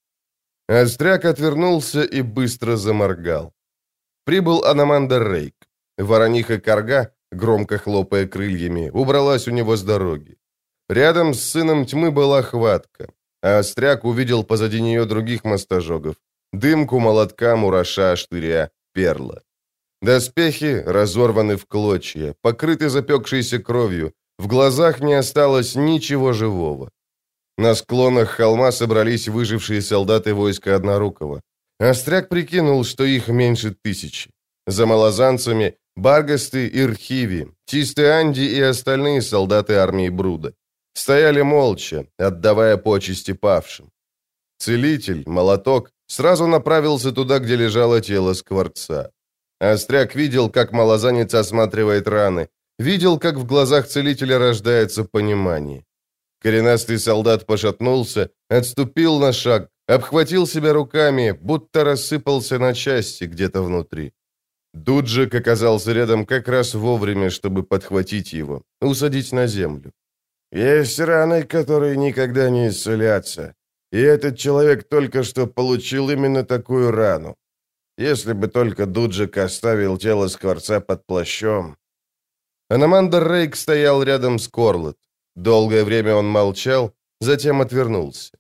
Остряк отвернулся и быстро заморгал. Прибыл Аномандер Рейк. Ворониха Карга, громко хлопая крыльями, убралась у него с дороги. Рядом с сыном тьмы была хватка, а Остряк увидел позади нее других мастожогов. Дымку, молотка, мураша, штыря, перла. Доспехи разорваны в клочья, покрыты запекшейся кровью, в глазах не осталось ничего живого. На склонах холма собрались выжившие солдаты войска Однорукого. Остряк прикинул, что их меньше тысячи. За малозанцами Баргасты и Рхиви, Тисты Анди и остальные солдаты армии Бруда. Стояли молча, отдавая почести павшим. Целитель, молоток, сразу направился туда, где лежало тело скворца. Остряк видел, как малозанец осматривает раны, видел, как в глазах целителя рождается понимание. Коренастый солдат пошатнулся, отступил на шаг, обхватил себя руками, будто рассыпался на части где-то внутри. Дуджик оказался рядом как раз вовремя, чтобы подхватить его, усадить на землю. «Есть раны, которые никогда не исцелятся, и этот человек только что получил именно такую рану. Если бы только Дуджик оставил тело скворца под плащом». Аномандер Рейк стоял рядом с Корлет. Долгое время он молчал, затем отвернулся.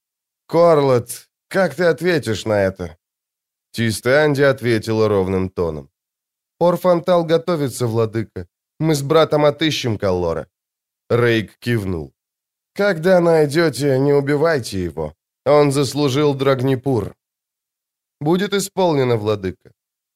«Корлет, как ты ответишь на это?» Тиста-Анди ответила ровным тоном. «Орфантал готовится, владыка. Мы с братом отыщем Каллора». Рейк кивнул. «Когда найдете, не убивайте его. Он заслужил Драгнипур». «Будет исполнено, владыка».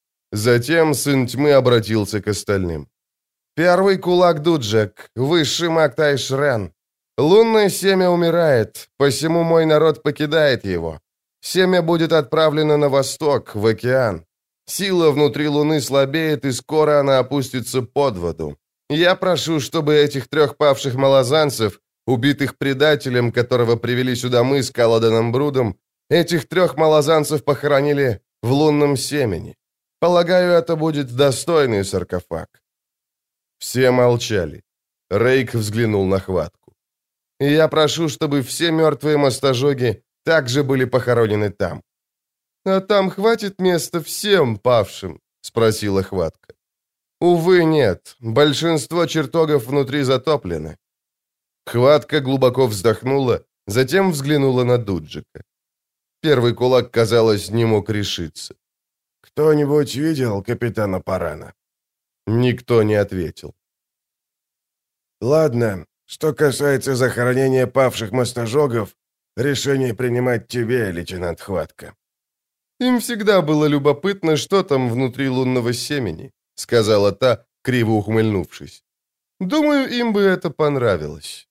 Затем сын тьмы обратился к остальным. «Первый кулак Дуджек, высший маг Тайшрен. Лунное семя умирает, посему мой народ покидает его. Семя будет отправлено на восток, в океан. Сила внутри Луны слабеет, и скоро она опустится под воду. Я прошу, чтобы этих трех павших малозанцев, убитых предателем, которого привели сюда мы с Каладаном Брудом, этих трех малозанцев похоронили в лунном семени. Полагаю, это будет достойный саркофаг». Все молчали. Рейк взглянул на Хватку. «Я прошу, чтобы все мертвые мостожоги также были похоронены там». «А там хватит места всем павшим?» — спросила Хватка. «Увы, нет. Большинство чертогов внутри затоплены». Хватка глубоко вздохнула, затем взглянула на Дуджика. Первый кулак, казалось, не мог решиться. «Кто-нибудь видел капитана Парана?» Никто не ответил. «Ладно, что касается захоронения павших мостожогов, решение принимать тебе, лейтенант Хватка». «Им всегда было любопытно, что там внутри лунного семени», — сказала та, криво ухмыльнувшись. «Думаю, им бы это понравилось».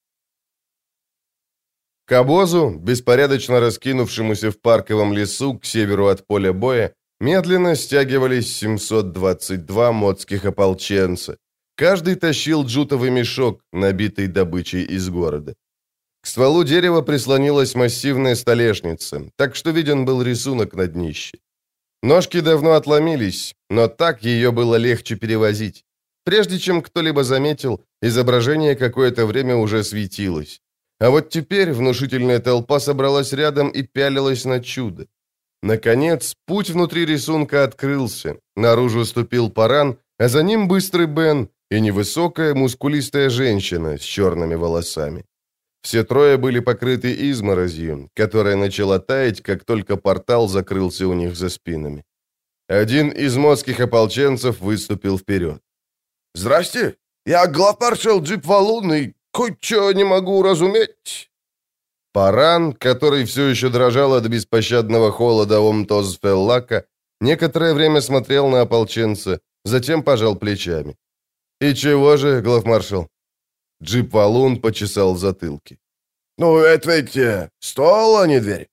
К обозу, беспорядочно раскинувшемуся в парковом лесу к северу от поля боя, медленно стягивались семьсот двадцать два модских ополченца. Каждый тащил джутовый мешок, набитый добычей из города. К стволу дерева прислонилась массивная столешница, так что виден был рисунок на днище. Ножки давно отломились, но так ее было легче перевозить. Прежде чем кто-либо заметил, изображение какое-то время уже светилось. А вот теперь внушительная толпа собралась рядом и пялилась на чудо. Наконец, путь внутри рисунка открылся. Наружу ступил Паран, а за ним быстрый Бен и невысокая, мускулистая женщина с черными волосами. Все трое были покрыты изморозью, которая начала таять, как только портал закрылся у них за спинами. Один из модских ополченцев выступил вперед. «Здрасте, я главмаршал Джип Валун и кое-что не могу разуметь». Паран, который все еще дрожал от беспощадного холода Омтоз-Феллака, некоторое время смотрел на ополченца, затем пожал плечами. «И чего же, главмаршал?» Джип Валун почесал затылки. «Ну, это ведь э, стол, а не дверь».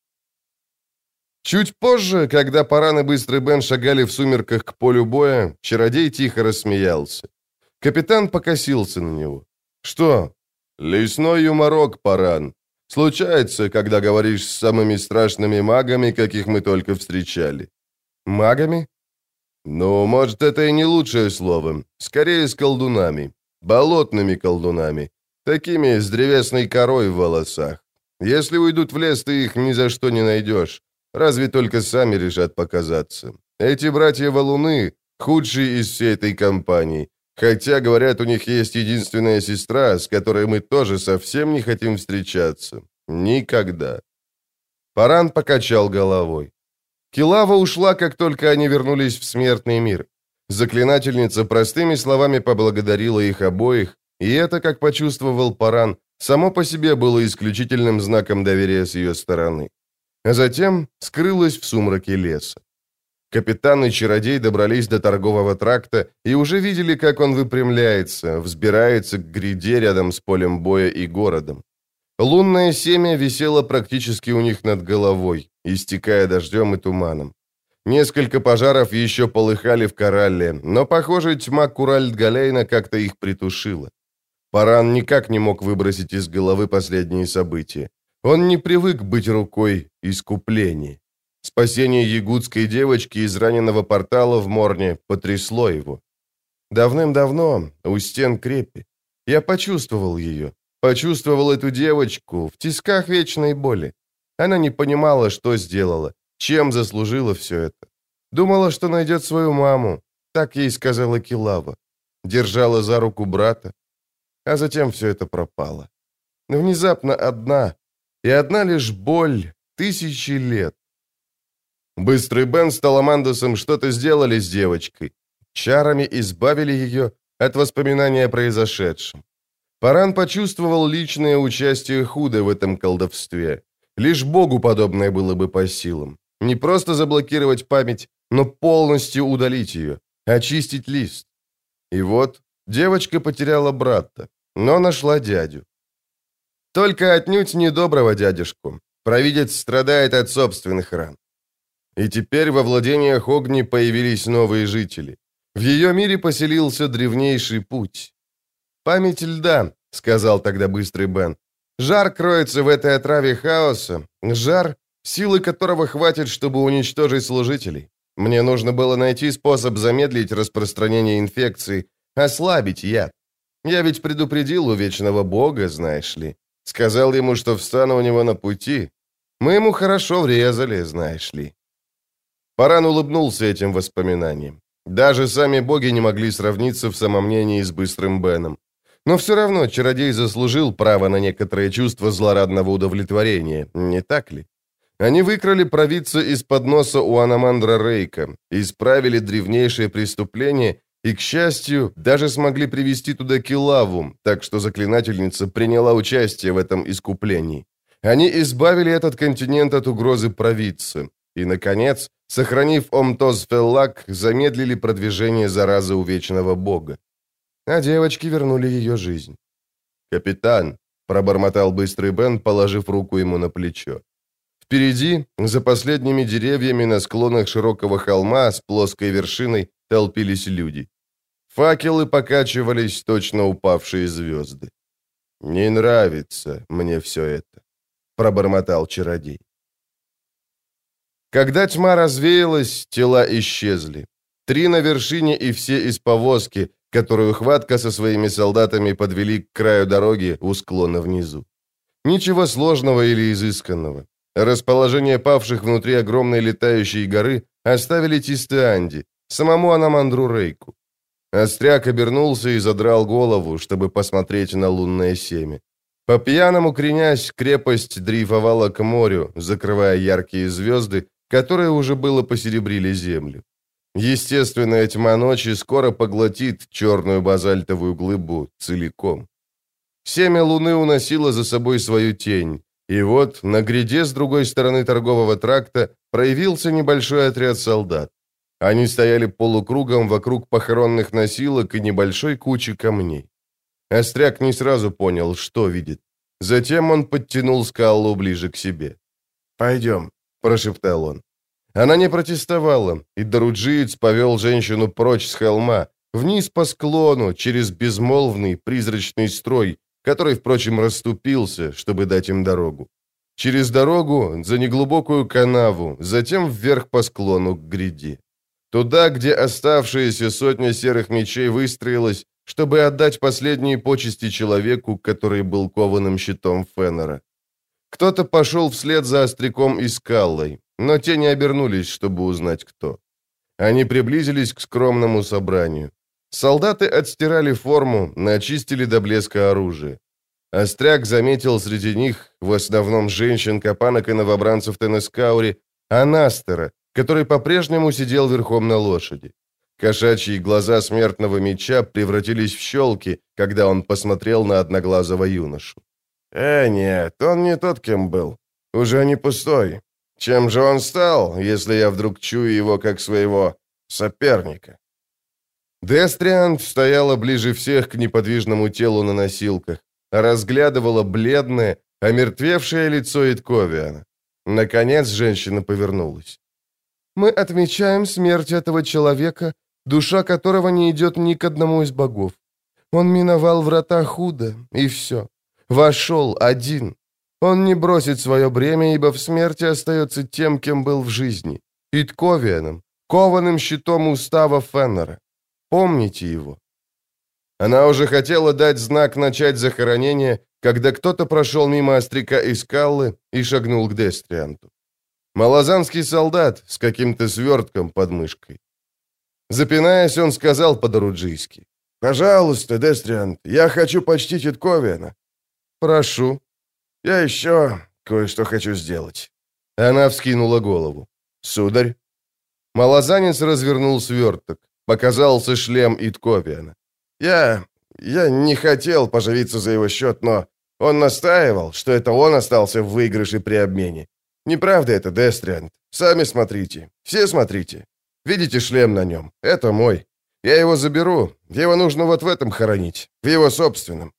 Чуть позже, когда Паран и Быстрый Бен шагали в сумерках к полю боя, чародей тихо рассмеялся. Капитан покосился на него. «Что?» «Лесной юморок, Паран. Случается, когда говоришь с самыми страшными магами, каких мы только встречали». «Магами?» «Ну, может, это и не лучшее слово. Скорее, с колдунами. Болотными колдунами. Такими с древесной корой в волосах. Если уйдут в лес, ты их ни за что не найдешь. Разве только сами решат показаться. Эти братья-валуны — худшие из всей этой компании. Хотя, говорят, у них есть единственная сестра, с которой мы тоже совсем не хотим встречаться. Никогда». Паран покачал головой. Килава ушла, как только они вернулись в смертный мир. Заклинательница простыми словами поблагодарила их обоих, и это, как почувствовал Паран, само по себе было исключительным знаком доверия с ее стороны. А затем скрылась в сумраке леса. Капитан и чародей добрались до торгового тракта и уже видели, как он выпрямляется, взбирается к гряде рядом с полем боя и городом. Лунное семя висело практически у них над головой, истекая дождем и туманом. Несколько пожаров еще полыхали в Коралле, но, похоже, тьма Куральд-Галейна как-то их притушила. Паран никак не мог выбросить из головы последние события. Он не привык быть рукой искупления. Спасение ягудской девочки из раненого портала в Морне потрясло его. Давным-давно, у стен крепи, я почувствовал ее, почувствовал эту девочку в тисках вечной боли. Она не понимала, что сделала, чем заслужила все это. Думала, что найдет свою маму, так ей сказала Килава. Держала за руку брата, а затем все это пропало. Внезапно одна, и одна лишь боль тысячи лет. Быстрый Бен с Таламандусом что-то сделали с девочкой. Чарами избавили ее от воспоминания о произошедшем. Паран почувствовал личное участие Худа в этом колдовстве. Лишь Богу подобное было бы по силам. Не просто заблокировать память, но полностью удалить ее, очистить лист. И вот девочка потеряла брата, но нашла дядю. Только отнюдь недоброго дядюшку. Провидец страдает от собственных ран. И теперь во владениях Огни появились новые жители. В ее мире поселился древнейший путь. «Память льда», — сказал тогда быстрый Бен. «Жар кроется в этой отраве хаоса. Жар, силы которого хватит, чтобы уничтожить служителей. Мне нужно было найти способ замедлить распространение инфекции, ослабить яд. Я ведь предупредил у Вечного Бога, знаешь ли. Сказал ему, что встану у него на пути. Мы ему хорошо врезали, знаешь ли». Паран улыбнулся этим воспоминаниям. Даже сами боги не могли сравниться в самомнении с быстрым Беном. Но все равно чародей заслужил право на некоторое чувство злорадного удовлетворения, не так ли? Они выкрали провидца из-под носа у Аномандра Рейка, исправили древнейшее преступление и, к счастью, даже смогли привести туда Килаву, так что заклинательница приняла участие в этом искуплении. Они избавили этот континент от угрозы провидца. И, наконец, сохранив Омтоз-Феллак, замедлили продвижение заразы у Вечного Бога. А девочки вернули ее жизнь. «Капитан», — пробормотал быстрый Бен, положив руку ему на плечо. Впереди, за последними деревьями на склонах широкого холма с плоской вершиной, толпились люди. Факелы покачивались, точно упавшие звезды. «Не нравится мне все это», — пробормотал чародей. Когда тьма развеялась, тела исчезли. Три на вершине и все из повозки, которую Хватка со своими солдатами подвели к краю дороги у склона внизу. Ничего сложного или изысканного. Расположение павших внутри огромной летающей горы оставили Тистеанди, самому Аномандру Рейку. Остряк обернулся и задрал голову, чтобы посмотреть на лунное семя. По-пьяному кренясь, крепость дрейфовала к морю, закрывая яркие звезды, которые уже было посеребрили землю. Естественная тьма ночи скоро поглотит черную базальтовую глыбу целиком. Семя луны уносило за собой свою тень, и вот на гряде с другой стороны торгового тракта проявился небольшой отряд солдат. Они стояли полукругом вокруг похоронных носилок и небольшой кучи камней. Остряк не сразу понял, что видит. Затем он подтянул Скаллу ближе к себе. «Пойдем», — прошептал он. Она не протестовала, и Даруджиец повел женщину прочь с холма, вниз по склону, через безмолвный призрачный строй, который, впрочем, расступился, чтобы дать им дорогу. Через дорогу, за неглубокую канаву, затем вверх по склону к гряде. Туда, где оставшаяся сотня серых мечей выстроилась, чтобы отдать последние почести человеку, который был кованым щитом Феннера. Кто-то пошел вслед за Остряком и Скаллой, но те не обернулись, чтобы узнать, кто. Они приблизились к скромному собранию. Солдаты отстирали форму, начистили до блеска оружие. Остряк заметил среди них, в основном женщин, капанок и новобранцев Тенескаури, Анастера, который по-прежнему сидел верхом на лошади. Кошачьи глаза смертного меча превратились в щелки, когда он посмотрел на одноглазого юношу. «Э, нет, он не тот, кем был. Уже не пустой. Чем же он стал, если я вдруг чую его как своего соперника?» Дестриант стояла ближе всех к неподвижному телу на носилках, разглядывала бледное, омертвевшее лицо Итковиана. Наконец женщина повернулась. «Мы отмечаем смерть этого человека, душа которого не идет ни к одному из богов. Он миновал врата Худа, и все. Вошел один. Он не бросит свое бремя, ибо в смерти остается тем, кем был в жизни. Итковианом, кованым щитом устава Феннера. Помните его». Она уже хотела дать знак начать захоронение, когда кто-то прошел мимо Остряка и Скаллы и шагнул к Дестрианту. Малозанский солдат с каким-то свертком под мышкой. Запинаясь, он сказал по-даруджийски: «Пожалуйста, Дестриант, я хочу почтить Итковиана». «Прошу». «Я еще кое-что хочу сделать». Она вскинула голову. «Сударь». Малозанец развернул сверток. Показался шлем Итковиана. «Я... я не хотел поживиться за его счет, но он настаивал, что это он остался в выигрыше при обмене. Неправда это, Дестриант. Сами смотрите. Все смотрите. Видите шлем на нем? Это мой. Я его заберу. Его нужно вот в этом хоронить. В его собственном».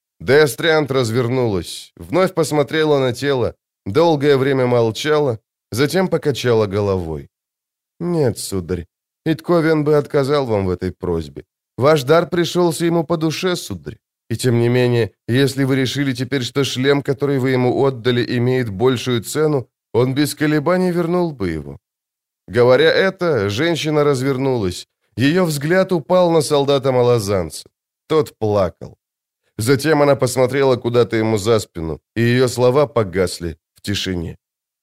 Дестриант развернулась, вновь посмотрела на тело, долгое время молчала, Затем покачала головой. «Нет, сударь, Итковен бы отказал вам в этой просьбе. Ваш дар пришелся ему по душе, сударь. И тем не менее, если вы решили теперь, что шлем, который вы ему отдали, имеет большую цену, он без колебаний вернул бы его». Говоря это, женщина развернулась. Ее взгляд упал на солдата-малозанца. Тот плакал. Затем она посмотрела куда-то ему за спину, и ее слова погасли в тишине.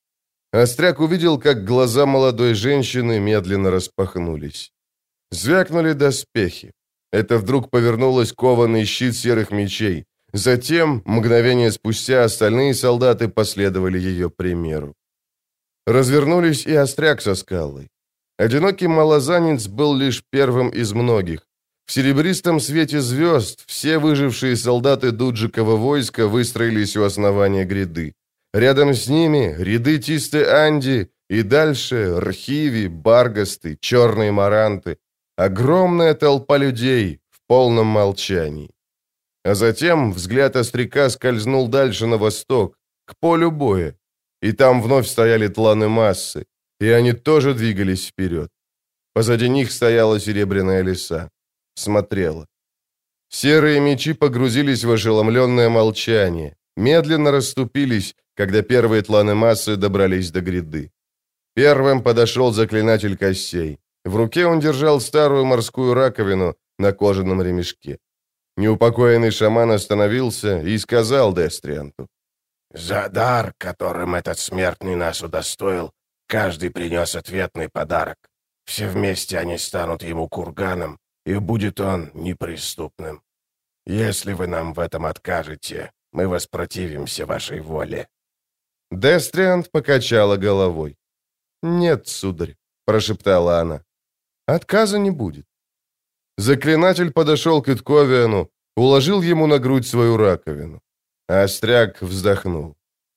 Остряк увидел, как глаза молодой женщины медленно распахнулись. Звякнули доспехи. Это вдруг повернулось кованый щит серых мечей. Затем, мгновение спустя, остальные солдаты последовали ее примеру. Развернулись и Остряк со скалой. Одинокий малозанец был лишь первым из многих. В серебристом свете звезд все выжившие солдаты Дуджикова войска выстроились у основания гряды. Рядом с ними ряды Тисты Анди и дальше Рхиви, Баргасты, черные маранты. Огромная толпа людей в полном молчании. А затем взгляд Остряка скользнул дальше на восток, к полю боя. И там вновь стояли тланы массы, и они тоже двигались вперед. Позади них стояла серебряная лиса. Смотрела. Серые мечи погрузились в ошеломленное молчание, медленно расступились, когда первые тланы массы добрались до гряды. Первым подошел заклинатель костей. В руке он держал старую морскую раковину на кожаном ремешке. Неупокоенный шаман остановился и сказал Дестрианту: «За дар, которым этот смертный нас удостоил, каждый принес ответный подарок. Все вместе они станут ему курганом, и будет он неприступным. Если вы нам в этом откажете, мы воспротивимся вашей воле». Дестриант покачала головой. «Нет, сударь», — прошептала она, — «отказа не будет». Заклинатель подошел к Итковиану, уложил ему на грудь свою раковину. Остряк вздохнул.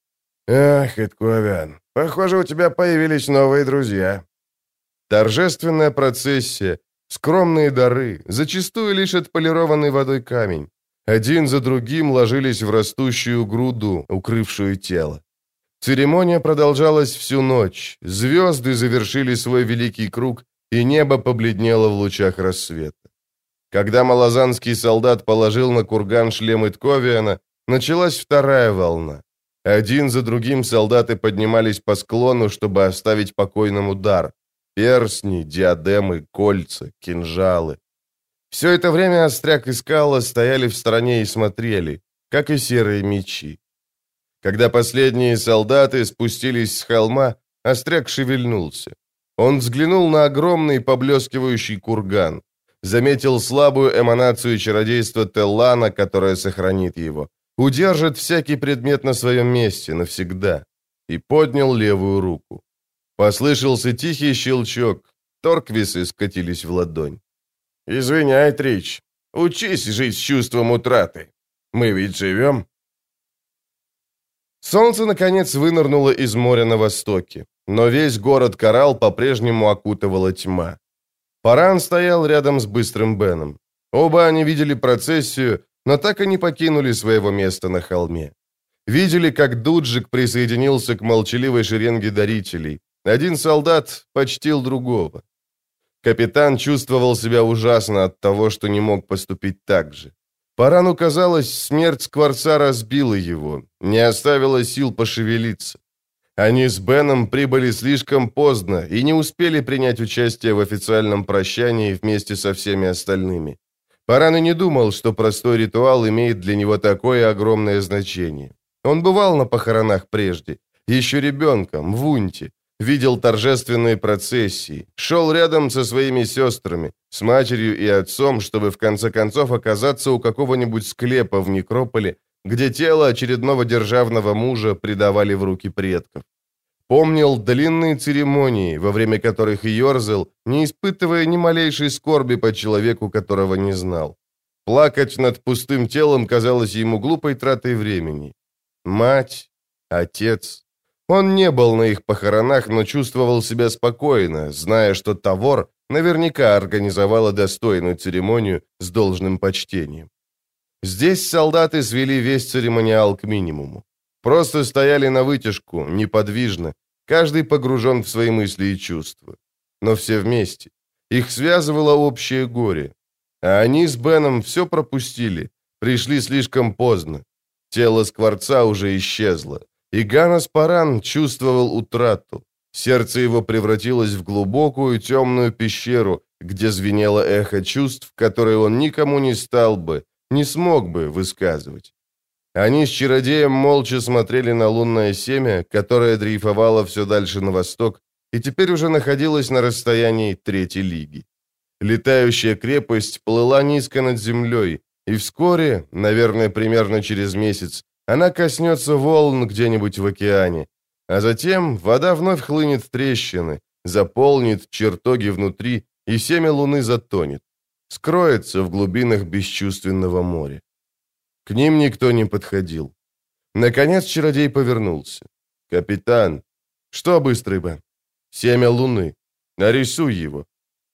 «Ах, Итковиан, похоже, у тебя появились новые друзья». Торжественная процессия, скромные дары, зачастую лишь отполированный водой камень. Один за другим ложились в растущую груду, укрывшую тело. Церемония продолжалась всю ночь, звезды завершили свой великий круг, и небо побледнело в лучах рассвета. Когда малозанский солдат положил на курган шлем Итковиана, началась вторая волна. Один за другим солдаты поднимались по склону, чтобы оставить покойному дар. Перстни, диадемы, кольца, кинжалы. Все это время Остряк и Скала стояли в стороне и смотрели, как и серые мечи. Когда последние солдаты спустились с холма, Остряк шевельнулся. Он взглянул на огромный поблескивающий курган, заметил слабую эманацию чародейства Теллана, которая сохранит его, удержит всякий предмет на своем месте навсегда, и поднял левую руку. Послышался тихий щелчок, торквисы скатились в ладонь. «Извиняй, Трич, учись жить с чувством утраты. Мы ведь живем». Солнце, наконец, вынырнуло из моря на востоке, но весь город Коралл по-прежнему окутывала тьма. Паран стоял рядом с Быстрым Беном. Оба они видели процессию, но так и не покинули своего места на холме. Видели, как Дуджик присоединился к молчаливой шеренге дарителей. Один солдат почтил другого. Капитан чувствовал себя ужасно от того, что не мог поступить так же. Парану казалось, смерть Скворца разбила его, не оставила сил пошевелиться. Они с Беном прибыли слишком поздно и не успели принять участие в официальном прощании вместе со всеми остальными. Паран и не думал, что простой ритуал имеет для него такое огромное значение. Он бывал на похоронах прежде, еще ребенком, в Унте, видел торжественные процессии, шел рядом со своими сестрами, с матерью и отцом, чтобы в конце концов оказаться у какого-нибудь склепа в некрополе, где тело очередного державного мужа предавали в руки предков. Помнил длинные церемонии, во время которых ерзал, не испытывая ни малейшей скорби по человеку, которого не знал. Плакать над пустым телом казалось ему глупой тратой времени. Мать, отец. Он не был на их похоронах, но чувствовал себя спокойно, зная, что Тавор наверняка организовала достойную церемонию с должным почтением. Здесь солдаты свели весь церемониал к минимуму. Просто стояли на вытяжку, неподвижно, каждый погружен в свои мысли и чувства. Но все вместе. Их связывало общее горе. А они с Беном все пропустили, пришли слишком поздно. Тело Скворца уже исчезло, и Ганас Паран чувствовал утрату. Сердце его превратилось в глубокую темную пещеру, где звенело эхо чувств, которые он никому не стал бы, не смог бы высказывать. Они с чародеем молча смотрели на лунное семя, которое дрейфовало все дальше на восток, и теперь уже находилась на расстоянии третьей лиги. Летающая крепость плыла низко над землей, и вскоре, наверное, примерно через месяц, она коснется волн где-нибудь в океане, а затем вода вновь хлынет в трещины, заполнит чертоги внутри, и семя луны затонет, скроется в глубинах бесчувственного моря. К ним никто не подходил. Наконец чародей повернулся. «Капитан, что быстрый бы? Семя луны. Нарисуй его».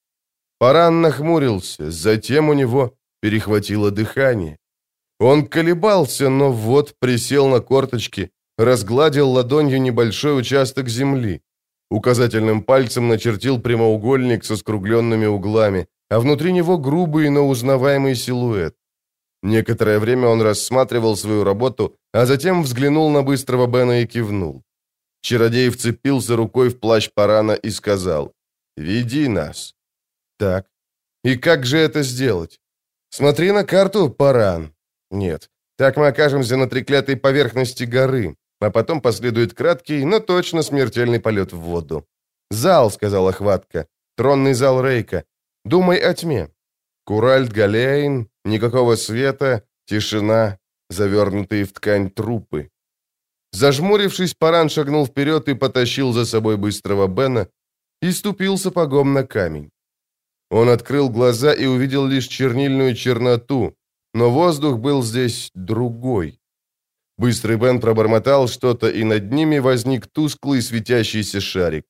Паран нахмурился, затем у него перехватило дыхание. Он колебался, но вот присел на корточки, разгладил ладонью небольшой участок земли. Указательным пальцем начертил прямоугольник со скругленными углами, а внутри него грубый, но узнаваемый силуэт. Некоторое время он рассматривал свою работу, а затем взглянул на быстрого Бена и кивнул. Чародей вцепился рукой в плащ Парана и сказал: «Веди нас». «Так. И как же это сделать? Смотри на карту, Паран». «Нет. Так мы окажемся на треклятой поверхности горы, а потом последует краткий, но точно смертельный полет в воду». «Зал», — сказала Хватка. «Тронный зал Рейка. Думай о тьме. Куральд Галейн, никакого света, тишина, завернутые в ткань трупы». Зажмурившись, Паран шагнул вперед и потащил за собой быстрого Бена и ступил сапогом на камень. Он открыл глаза и увидел лишь чернильную черноту, но воздух был здесь другой. Быстрый Бен пробормотал что-то, и над ними возник тусклый светящийся шарик.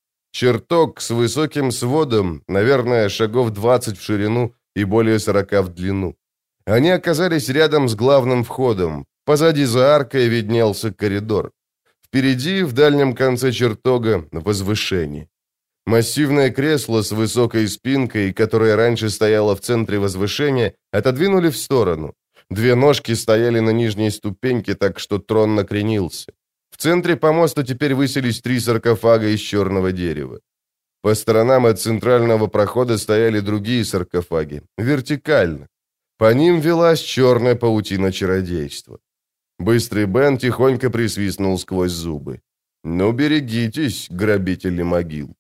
Чертог с высоким сводом, наверное, шагов двадцать в ширину и более сорока в длину. Они оказались рядом с главным входом. Позади за аркой виднелся коридор. Впереди, в дальнем конце чертога, возвышение. Массивное кресло с высокой спинкой, которое раньше стояло в центре возвышения, отодвинули в сторону. Две ножки стояли на нижней ступеньке, так что трон накренился. В центре помоста теперь высились три саркофага из черного дерева. По сторонам от центрального прохода стояли другие саркофаги, вертикально. По ним велась черная паутина чародейства. Быстрый Бен тихонько присвистнул сквозь зубы. «Ну, берегитесь, грабители могил».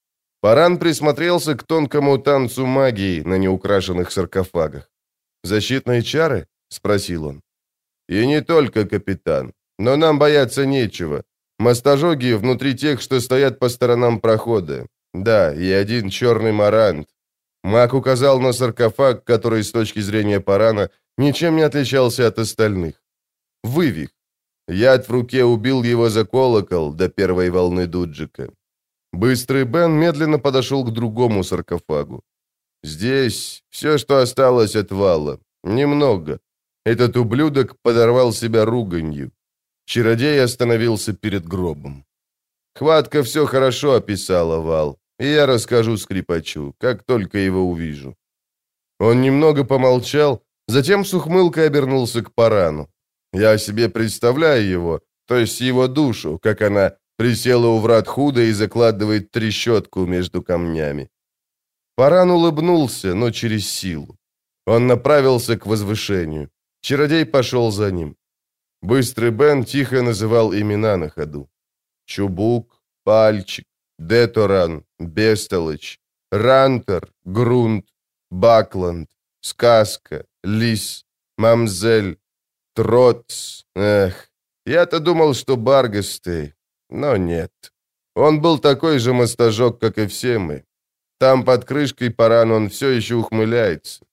Паран присмотрелся к тонкому танцу магии на неукрашенных саркофагах. «Защитные чары?» — спросил он. «И не только, капитан. Но нам бояться нечего. Мастожоги внутри тех, что стоят по сторонам прохода. Да, и один черный марант». Маг указал на саркофаг, который, с точки зрения Парана, ничем не отличался от остальных. Вывих. Яд в руке убил его за колокол до первой волны Дуджика. Быстрый Бен медленно подошел к другому саркофагу. Здесь все, что осталось от вала. Немного. Этот ублюдок подорвал себя руганью. Чародей остановился перед гробом. Хватка все хорошо описала вал, и я расскажу скрипачу, как только его увижу. Он немного помолчал, затем с ухмылкой обернулся к Парану. Я себе представляю его, то есть его душу, как она присела у врат Худа и закладывает трещотку между камнями. Паран улыбнулся, но через силу. Он направился к возвышению. Чародей пошел за ним. Быстрый Бен тихо называл имена на ходу. Чубук, Пальчик, Деторан, Бестолочь, Рантер, Грунт, Бакланд, Сказка, Лис, Мамзель, Троц. Эх, я-то думал, что Баргастей, но нет. Он был такой же мастожок, как и все мы. Там под крышкой Паран он все еще ухмыляется.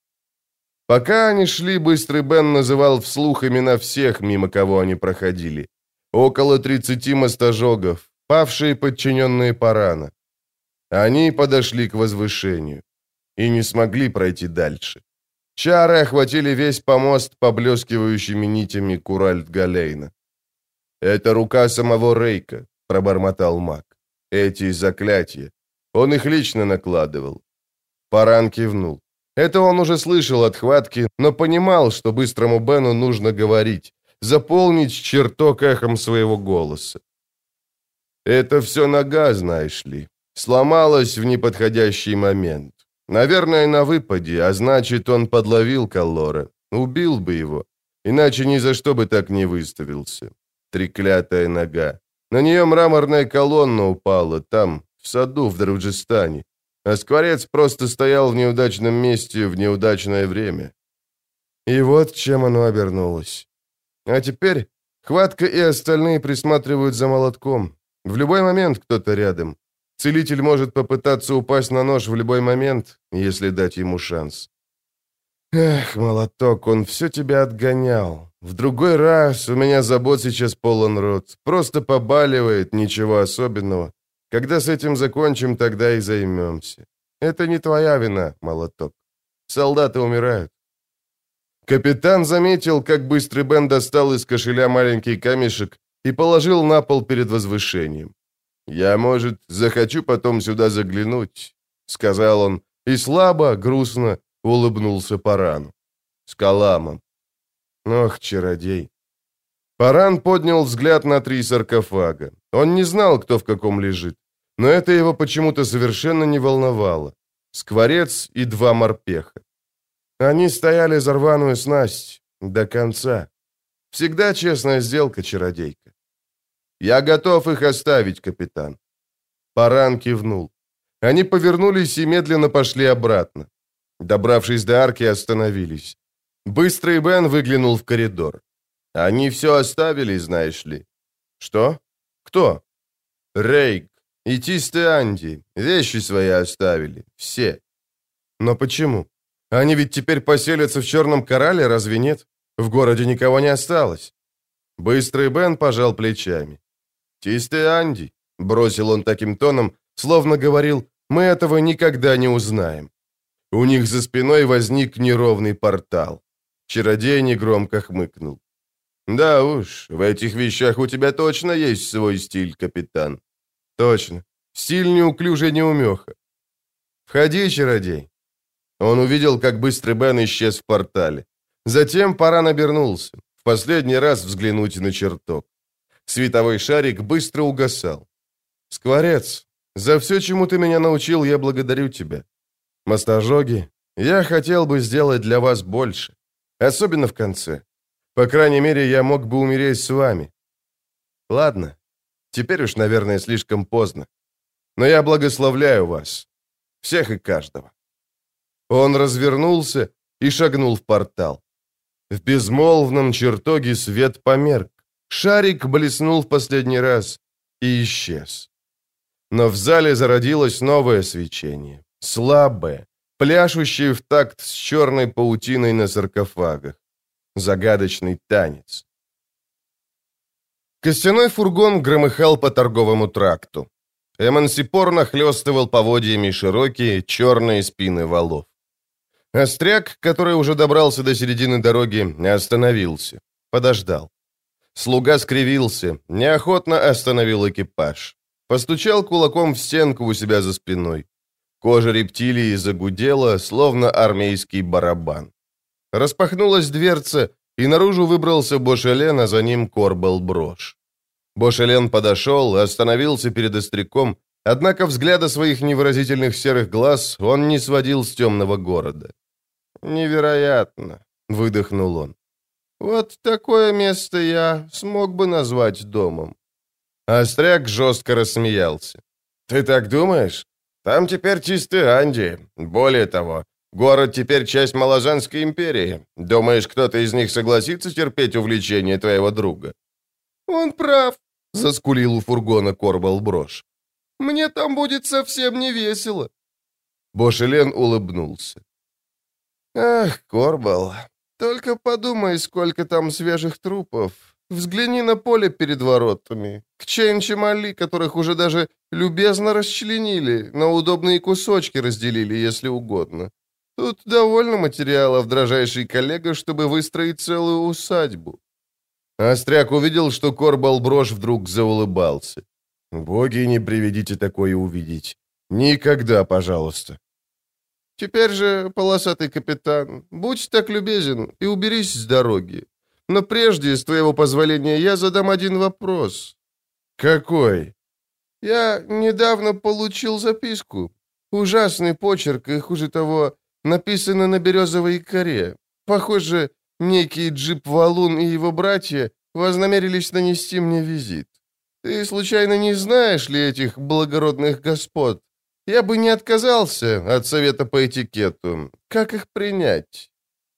Пока они шли, Быстрый Бен называл вслух имена всех, мимо кого они проходили. Около тридцати мастожогов, павшие подчиненные Парана. Они подошли к возвышению и не смогли пройти дальше. Чары охватили весь помост, поблескивающими нитями Куральд Галейна. «Это рука самого Рейка», — пробормотал маг. «Эти заклятия. Он их лично накладывал». Паран кивнул. Это он уже слышал от Хватки, но понимал, что быстрому Бену нужно говорить, заполнить чертог эхом своего голоса. «Это все нога, знаешь ли. Сломалась в неподходящий момент. Наверное, на выпаде, а значит, он подловил Каллора. Убил бы его. Иначе ни за что бы так не выставился. Треклятая нога. На нее мраморная колонна упала, там, в саду, в Даруджистане. А скворец просто стоял в неудачном месте в неудачное время. И вот чем оно обернулось. А теперь Хватка и остальные присматривают за молотком. В любой момент кто-то рядом. Целитель может попытаться упасть на нож в любой момент, если дать ему шанс. Эх, молоток, он все тебя отгонял. В другой раз у меня забот сейчас полон рот. Просто побаливает, ничего особенного. Когда с этим закончим, тогда и займемся. Это не твоя вина, молоток. Солдаты умирают. Капитан заметил, как быстрый Бен достал из кошеля маленький камешек и положил на пол перед возвышением. «Я, может, захочу потом сюда заглянуть», — сказал он, и слабо, грустно улыбнулся Парану. «С Каламом». Ох, чародей. Паран поднял взгляд на три саркофага. Он не знал, кто в каком лежит, но это его почему-то совершенно не волновало. Скворец и два морпеха. Они стояли за рваную снасть до конца. Всегда честная сделка, чародейка. «Я готов их оставить, капитан». Паран кивнул. Они повернулись и медленно пошли обратно. Добравшись до арки, остановились. Быстрый Бен выглянул в коридор. «Они все оставили, знаешь ли». «Что? Кто?» «Рейк и Тисты Анди. Вещи свои оставили. Все». «Но почему? Они ведь теперь поселятся в Черном Корале, разве нет? В городе никого не осталось». Быстрый Бен пожал плечами. «Тисты Анди», — бросил он таким тоном, словно говорил, «мы этого никогда не узнаем». У них за спиной возник неровный портал. Чародей негромко хмыкнул. «Да уж, в этих вещах у тебя точно есть свой стиль, капитан». «Точно. Стиль неуклюжей неумеха». «Входи, чародей». Он увидел, как быстрый Бен исчез в портале. Затем Паран обернулся, в последний раз взглянуть на чертог. Световой шарик быстро угасал. «Скворец, за все, чему ты меня научил, я благодарю тебя. Мастожоги, я хотел бы сделать для вас больше, особенно в конце. По крайней мере, я мог бы умереть с вами. Ладно, теперь уж, наверное, слишком поздно. Но я благословляю вас, всех и каждого». Он развернулся и шагнул в портал. В безмолвном чертоге свет померк. Шарик блеснул в последний раз и исчез. Но в зале зародилось новое свечение. Слабое, пляшущее в такт с черной паутиной на саркофагах. Загадочный танец. Костяной фургон громыхал по торговому тракту. Эмансипор нахлёстывал поводьями широкие черные спины валов. Остряк, который уже добрался до середины дороги, остановился. Подождал. Слуга скривился, неохотно остановил экипаж. Постучал кулаком в стенку у себя за спиной. Кожа рептилии загудела, словно армейский барабан. Распахнулась дверца, и наружу выбрался Бошелен, а за ним Корбал Брош. Бошелен подошел, остановился перед остряком, однако взгляда своих невыразительных серых глаз он не сводил с темного города. «Невероятно», — выдохнул он. «Вот такое место я смог бы назвать домом». Остряк жестко рассмеялся. «Ты так думаешь? Там теперь чистые Анди. Более того, город теперь часть Малазанской империи. Думаешь, кто-то из них согласится терпеть увлечение твоего друга?» «Он прав», — заскулил у фургона Корбал Брош. «Мне там будет совсем не весело». Бошелен улыбнулся. «Ах, Корбал, только подумай, сколько там свежих трупов. Взгляни на поле перед воротами. К Ченчи-Мали, которых уже даже любезно расчленили, на удобные кусочки разделили, если угодно. Тут довольно материалов, дрожайший коллега, чтобы выстроить целую усадьбу». Остряк увидел, что Корбал Брош вдруг заулыбался. Боги, не приведите такое увидеть. Никогда, пожалуйста. Теперь же, полосатый капитан, будь так любезен и уберись с дороги. Но прежде, с твоего позволения, я задам один вопрос. Какой? Я недавно получил записку. Ужасный почерк, и, хуже того, написано на березовой коре. Похоже, некий Джип-Валун и его братья вознамерились нанести мне визит. Ты, случайно, не знаешь ли этих благородных господ? Я бы не отказался от совета по этикету. Как их принять?»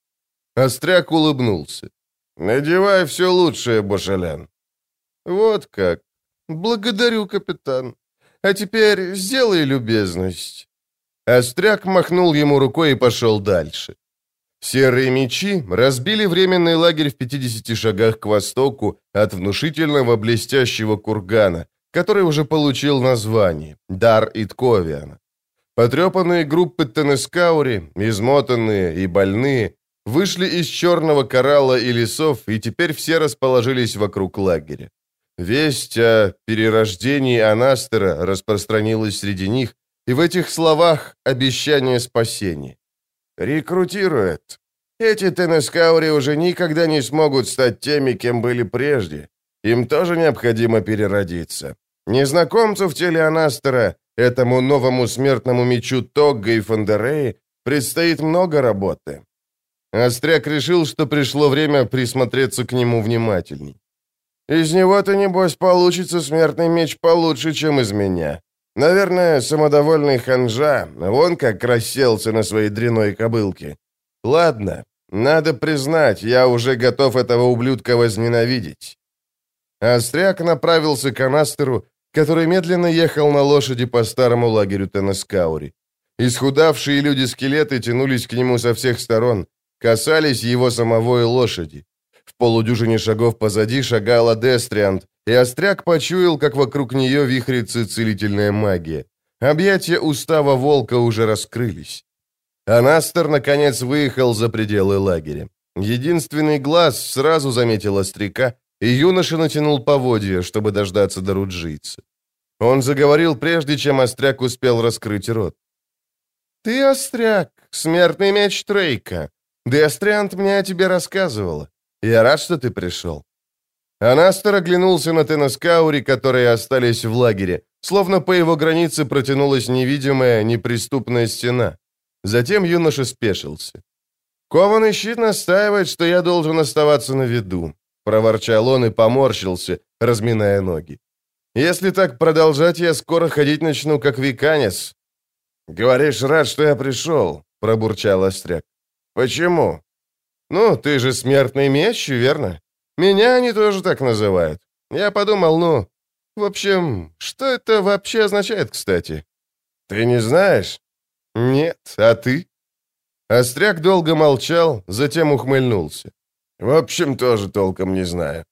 Остряк улыбнулся. «Надевай все лучшее, Бошалян». «Вот как. Благодарю, капитан. А теперь сделай любезность». Остряк махнул ему рукой и пошел дальше. Серые мечи разбили временный лагерь в пятидесяти шагах к востоку от внушительного блестящего кургана, который уже получил название – Дар Итковиана. Потрепанные группы Тенескаури, измотанные и больные, вышли из черного коралла и лесов, и теперь все расположились вокруг лагеря. Весть о перерождении Анастера распространилась среди них, и в этих словах обещание спасения. «Рекрутирует. Эти Тенескаури уже никогда не смогут стать теми, кем были прежде. Им тоже необходимо переродиться. Незнакомцу в теле Анастера, этому новому смертному мечу Тогга и Фондерей, предстоит много работы». Остряк решил, что пришло время присмотреться к нему внимательней. «Из него-то, небось, получится смертный меч получше, чем из меня. Наверное, самодовольный ханжа, вон как расселся на своей дряной кобылке. Ладно, надо признать, я уже готов этого ублюдка возненавидеть». Остряк направился к Анастеру, который медленно ехал на лошади по старому лагерю Тенескаури. Исхудавшие люди-скелеты тянулись к нему со всех сторон, касались его самого и лошади. В полудюжине шагов позади шагала Дестриант, и Остряк почуял, как вокруг нее вихрится целительная магия. Объятия устава волка уже раскрылись. Анастер, наконец, выехал за пределы лагеря. Единственный глаз сразу заметил Остряка, и юноша натянул поводья, чтобы дождаться до руджийца. Он заговорил, прежде чем Остряк успел раскрыть рот. «Ты, Остряк, смертный меч Трейка. Дестриант мне о тебе рассказывала. Я рад, что ты пришел». Анастер оглянулся на Тенескаури, которые остались в лагере, словно по его границе протянулась невидимая, неприступная стена. Затем юноша спешился. «Кованый щит настаивает, что я должен оставаться на виду», — проворчал он и поморщился, разминая ноги. «Если так продолжать, я скоро ходить начну, как веканец». «Говоришь, рад, что я пришел», — пробурчал Остряк. «Почему?» «Ну, ты же смертный меч, верно? Меня они тоже так называют. Я подумал, ну... В общем, что это вообще означает, кстати?» «Ты не знаешь?» «Нет, а ты?» Остряк долго молчал, затем ухмыльнулся. «В общем, тоже толком не знаю».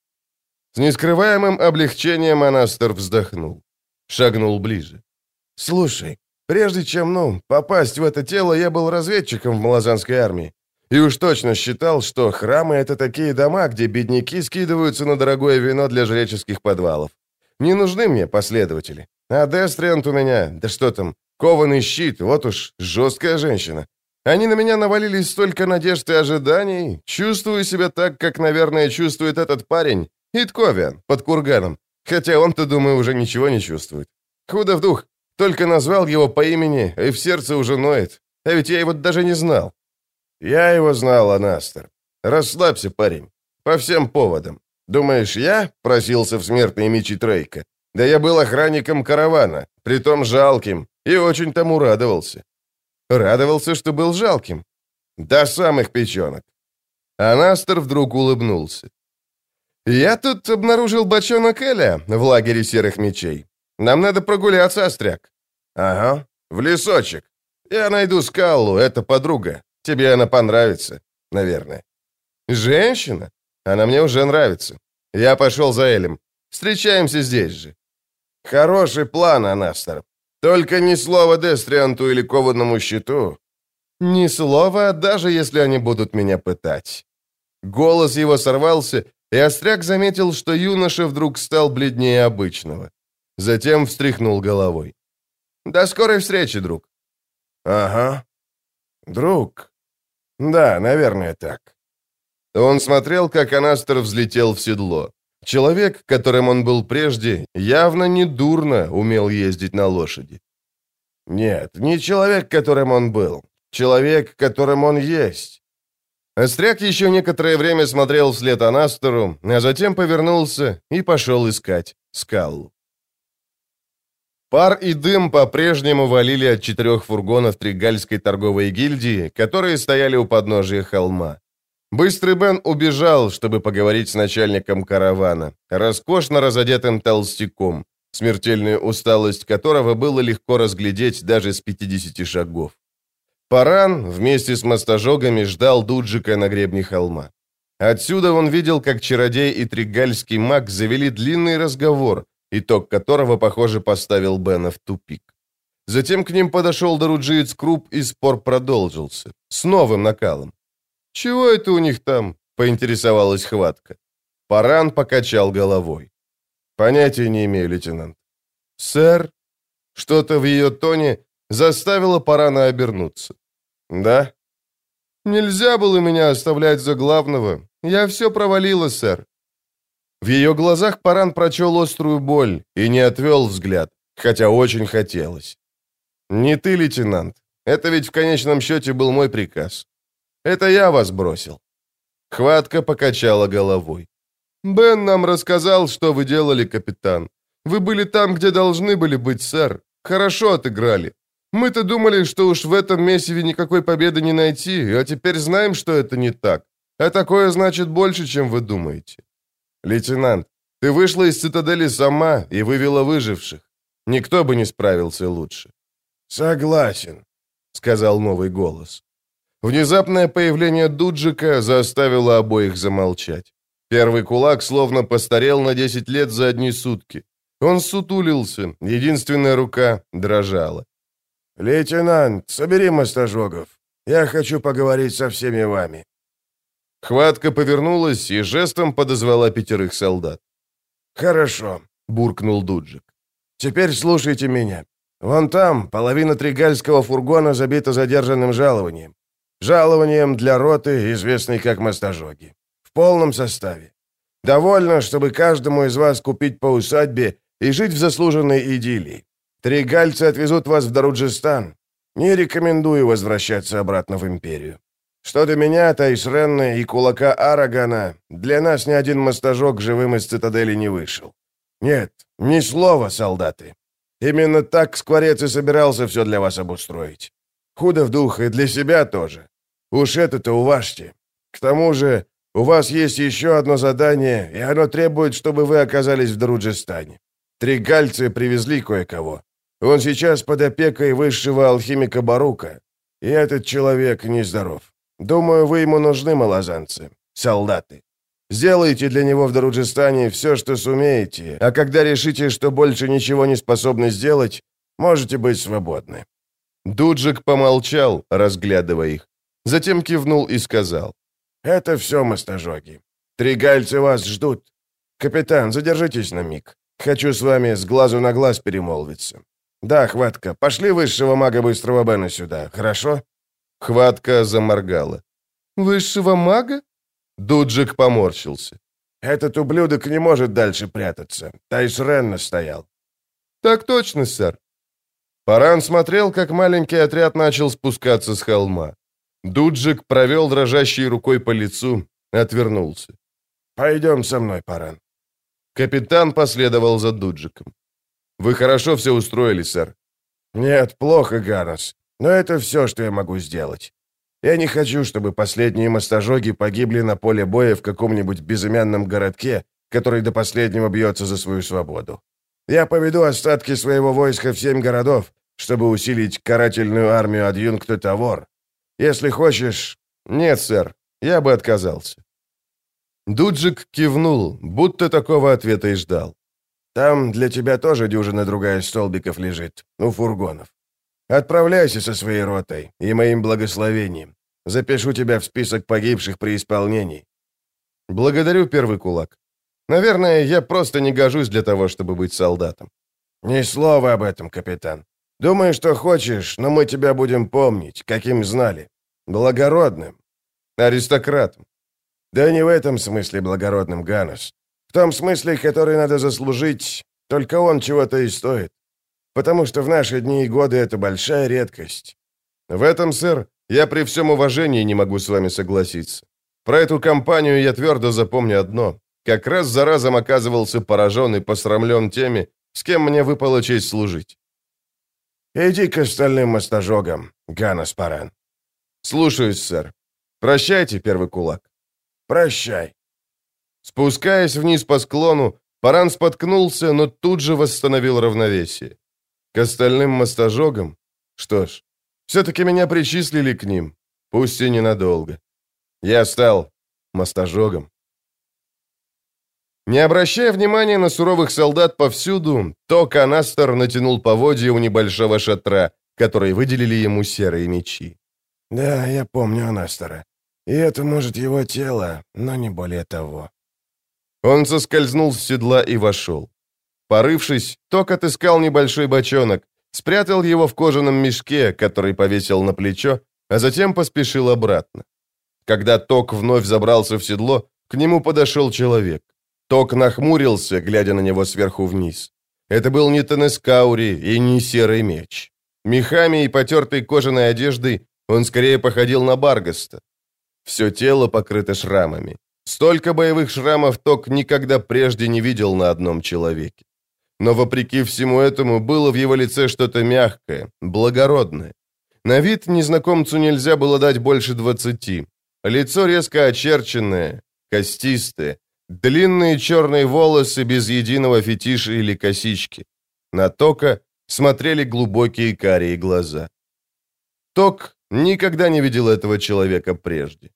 С нескрываемым облегчением Анастер вздохнул. Шагнул ближе. «Слушай, прежде чем, ну, попасть в это тело, я был разведчиком в Малазанской армии. И уж точно считал, что храмы — это такие дома, где бедняки скидываются на дорогое вино для жреческих подвалов. Не нужны мне последователи. А Дестриант у меня, да что там, кованый щит, вот уж жесткая женщина. Они на меня навалились столько надежд и ожиданий. Чувствую себя так, как, наверное, чувствует этот парень, Итковиан, под курганом. Хотя он-то, думаю, уже ничего не чувствует. Худо в дух, только назвал его по имени, и в сердце уже ноет. А ведь я его даже не знал. «Я его знал, Анастер. Расслабься, парень. По всем поводам. Думаешь, я просился в смертные мечи Трейка? Да я был охранником каравана, притом жалким, и очень тому радовался». «Радовался, что был жалким?» «До самых печенок». Анастер вдруг улыбнулся. «Я тут обнаружил бочонок Эля в лагере серых мечей. Нам надо прогуляться, Остряк». «Ага, в лесочек. Я найду Скаллу, это подруга. Тебе она понравится, наверное». «Женщина? Она мне уже нравится. Я пошел за Элем. Встречаемся здесь же». «Хороший план, Анастер. Только ни слова Дестрианту или кованому щиту». «Ни слова, даже если они будут меня пытать». Голос его сорвался, и Остряк заметил, что юноша вдруг стал бледнее обычного. Затем встряхнул головой. «До скорой встречи, друг». «Ага. Друг. Да, наверное, так». Он смотрел, как Анастер взлетел в седло. Человек, которым он был прежде, явно недурно умел ездить на лошади. «Нет, не человек, которым он был. Человек, которым он есть». Остряк еще некоторое время смотрел вслед Анастеру, а затем повернулся и пошел искать скалу. Пар и дым по-прежнему валили от четырех фургонов Тригальской торговой гильдии, которые стояли у подножия холма. Быстрый Бен убежал, чтобы поговорить с начальником каравана, роскошно разодетым толстяком, смертельную усталость которого было легко разглядеть даже с пятидесяти шагов. Паран вместе с мостожогами ждал Дуджика на гребне холма. Отсюда он видел, как чародей и тригальский маг завели длинный разговор, итог которого, похоже, поставил Бена в тупик. Затем к ним подошел доруджиец Круп, и спор продолжился. С новым накалом. «Чего это у них там?» — поинтересовалась Хватка. Паран покачал головой. «Понятия не имею, лейтенант». «Сэр?» Что-то в ее тоне заставило Парана обернуться. «Да?» «Нельзя было меня оставлять за главного. Я все провалила, сэр». В ее глазах Паран прочел острую боль и не отвел взгляд, хотя очень хотелось. «Не ты, лейтенант. Это ведь в конечном счете был мой приказ. Это я вас бросил». Хватка покачала головой. «Бен нам рассказал, что вы делали, капитан. Вы были там, где должны были быть, сэр. Хорошо отыграли. Мы-то думали, что уж в этом месиве никакой победы не найти, а теперь знаем, что это не так. А такое значит больше, чем вы думаете. Лейтенант, ты вышла из цитадели сама и вывела выживших. Никто бы не справился лучше». «Согласен», — сказал новый голос. Внезапное появление Дуджика заставило обоих замолчать. Первый кулак словно постарел на десять лет за одни сутки. Он сутулился, единственная рука дрожала. «Лейтенант, собери мостожогов. Я хочу поговорить со всеми вами». Хватка повернулась и жестом подозвала пятерых солдат. «Хорошо», — буркнул Дуджик. «Теперь слушайте меня. Вон там половина тригальского фургона забита задержанным жалованием. Жалованием для роты, известной как мостожоги. В полном составе. Довольно, чтобы каждому из вас купить по усадьбе и жить в заслуженной идиллии. Тригальцы отвезут вас в Даруджистан. Не рекомендую возвращаться обратно в Империю. Что до меня, Тайсренна и кулака Арагана, для нас ни один мостожог живым из цитадели не вышел. Нет, ни слова, солдаты. Именно так Скворец и собирался все для вас обустроить. Худо в дух и для себя тоже. Уж это-то уважьте. К тому же, у вас есть еще одно задание, и оно требует, чтобы вы оказались в Даруджистане. Тригальцы привезли кое-кого. Он сейчас под опекой высшего алхимика Барука. И этот человек нездоров. Думаю, вы ему нужны, малозанцы, солдаты. Сделайте для него в Даруджистане все, что сумеете, а когда решите, что больше ничего не способны сделать, можете быть свободны». Дуджик помолчал, разглядывая их. Затем кивнул и сказал. «Это все, мостожоги. Тригальцы вас ждут. Капитан, задержитесь на миг. Хочу с вами с глазу на глаз перемолвиться. Да, Хватка, пошли высшего мага Быстрого Бена сюда, хорошо?» Хватка заморгала. «Высшего мага?» Дуджик поморщился. «Этот ублюдок не может дальше прятаться. Тайсрен настоял». «Так точно, сэр». Паран смотрел, как маленький отряд начал спускаться с холма. Дуджик провел дрожащей рукой по лицу, отвернулся. «Пойдем со мной, Паран». Капитан последовал за Дуджиком. «Вы хорошо все устроили, сэр». «Нет, плохо, Ганнес. Но это все, что я могу сделать. Я не хочу, чтобы последние мостожоги погибли на поле боя в каком-нибудь безымянном городке, который до последнего бьется за свою свободу. Я поведу остатки своего войска в семь городов, чтобы усилить карательную армию адъюнкта Тавор. Если хочешь...» «Нет, сэр, я бы отказался». Дуджик кивнул, будто такого ответа и ждал. «Там для тебя тоже дюжина другая столбиков лежит, у фургонов. Отправляйся со своей ротой и моим благословением. Запишу тебя в список погибших при исполнении». «Благодарю, первый кулак. Наверное, я просто не гожусь для того, чтобы быть солдатом». «Ни слова об этом, капитан. Думай, что хочешь, но мы тебя будем помнить, каким знали. Благородным. Аристократом. Да не в этом смысле благородным, Ганнес. В том смысле, который надо заслужить, только он чего-то и стоит. Потому что в наши дни и годы это большая редкость». В этом, сэр, я при всем уважении не могу с вами согласиться. Про эту компанию я твердо запомню одно. Как раз за разом оказывался поражен и посрамлен теми, с кем мне выпала честь служить. «Иди к остальным мостожогам, Ганнес Паран». «Слушаюсь, сэр. Прощайте, первый кулак». «Прощай». Спускаясь вниз по склону, Паран споткнулся, но тут же восстановил равновесие. К остальным мостожогам? Что ж, все-таки меня причислили к ним, пусть и ненадолго. Я стал мостожогом. Не обращая внимания на суровых солдат повсюду, Ток Анастер натянул поводья у небольшого шатра, который выделили ему серые мечи. «Да, я помню Анастера. И это, может, его тело, но не более того». Он соскользнул с седла и вошел. Порывшись, Ток отыскал небольшой бочонок, спрятал его в кожаном мешке, который повесил на плечо, а затем поспешил обратно. Когда Ток вновь забрался в седло, к нему подошел человек. Ток нахмурился, глядя на него сверху вниз. Это был не Тенескаури и не серый меч. Мехами и потертой кожаной одеждой он скорее походил на Баргаста. Все тело покрыто шрамами. Столько боевых шрамов Ток никогда прежде не видел на одном человеке. Но вопреки всему этому было в его лице что-то мягкое, благородное. На вид незнакомцу нельзя было дать больше двадцати. Лицо резко очерченное, костистое, длинные черные волосы без единого фетиша или косички. На Тока смотрели глубокие карие глаза. Ток никогда не видел этого человека прежде.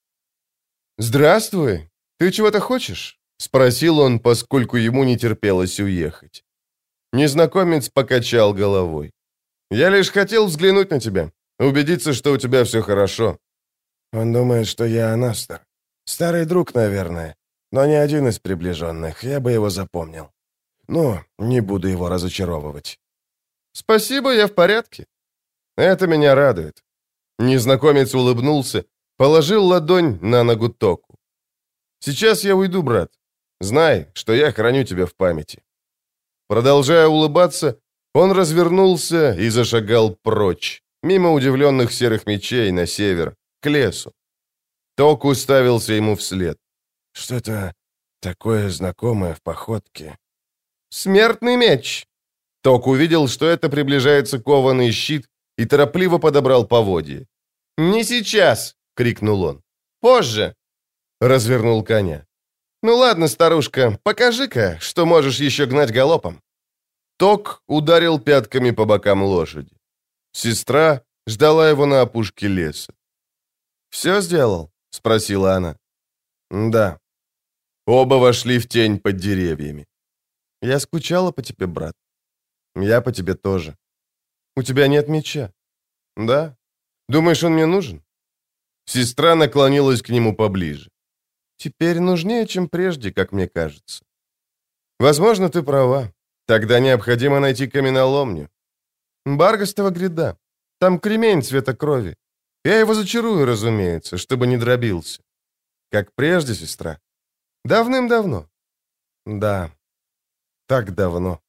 «Здравствуй! Ты чего-то хочешь?» — спросил он, поскольку ему не терпелось уехать. Незнакомец покачал головой. «Я лишь хотел взглянуть на тебя, убедиться, что у тебя все хорошо». «Он думает, что я Анастер. Старый друг, наверное, но не один из приближенных, я бы его запомнил. Ну, не буду его разочаровывать». «Спасибо, я в порядке. Это меня радует». Незнакомец улыбнулся, положил ладонь на ногу Току. «Сейчас я уйду, брат. Знай, что я храню тебя в памяти». Продолжая улыбаться, он развернулся и зашагал прочь, мимо удивленных серых мечей на север, к лесу. Ток уставился ему вслед. «Что-то такое знакомое в походке». «Смертный меч!» Ток увидел, что это приближается кованый щит, и торопливо подобрал поводья. «Не сейчас!» — крикнул он. «Позже!» — развернул коня. «Ну ладно, старушка, покажи-ка, что можешь еще гнать галопом». Ток ударил пятками по бокам лошади. Сестра ждала его на опушке леса. «Все сделал?» — спросила она. «Да». Оба вошли в тень под деревьями. «Я скучала по тебе, брат. Я по тебе тоже. У тебя нет меча?» «Да? Думаешь, он мне нужен?» Сестра наклонилась к нему поближе. «Теперь нужнее, чем прежде, как мне кажется». «Возможно, ты права. Тогда необходимо найти каменоломню. Баргастова гряда. Там кремень цвета крови. Я его зачарую, разумеется, чтобы не дробился. Как прежде, сестра. Давным-давно. Да, так давно».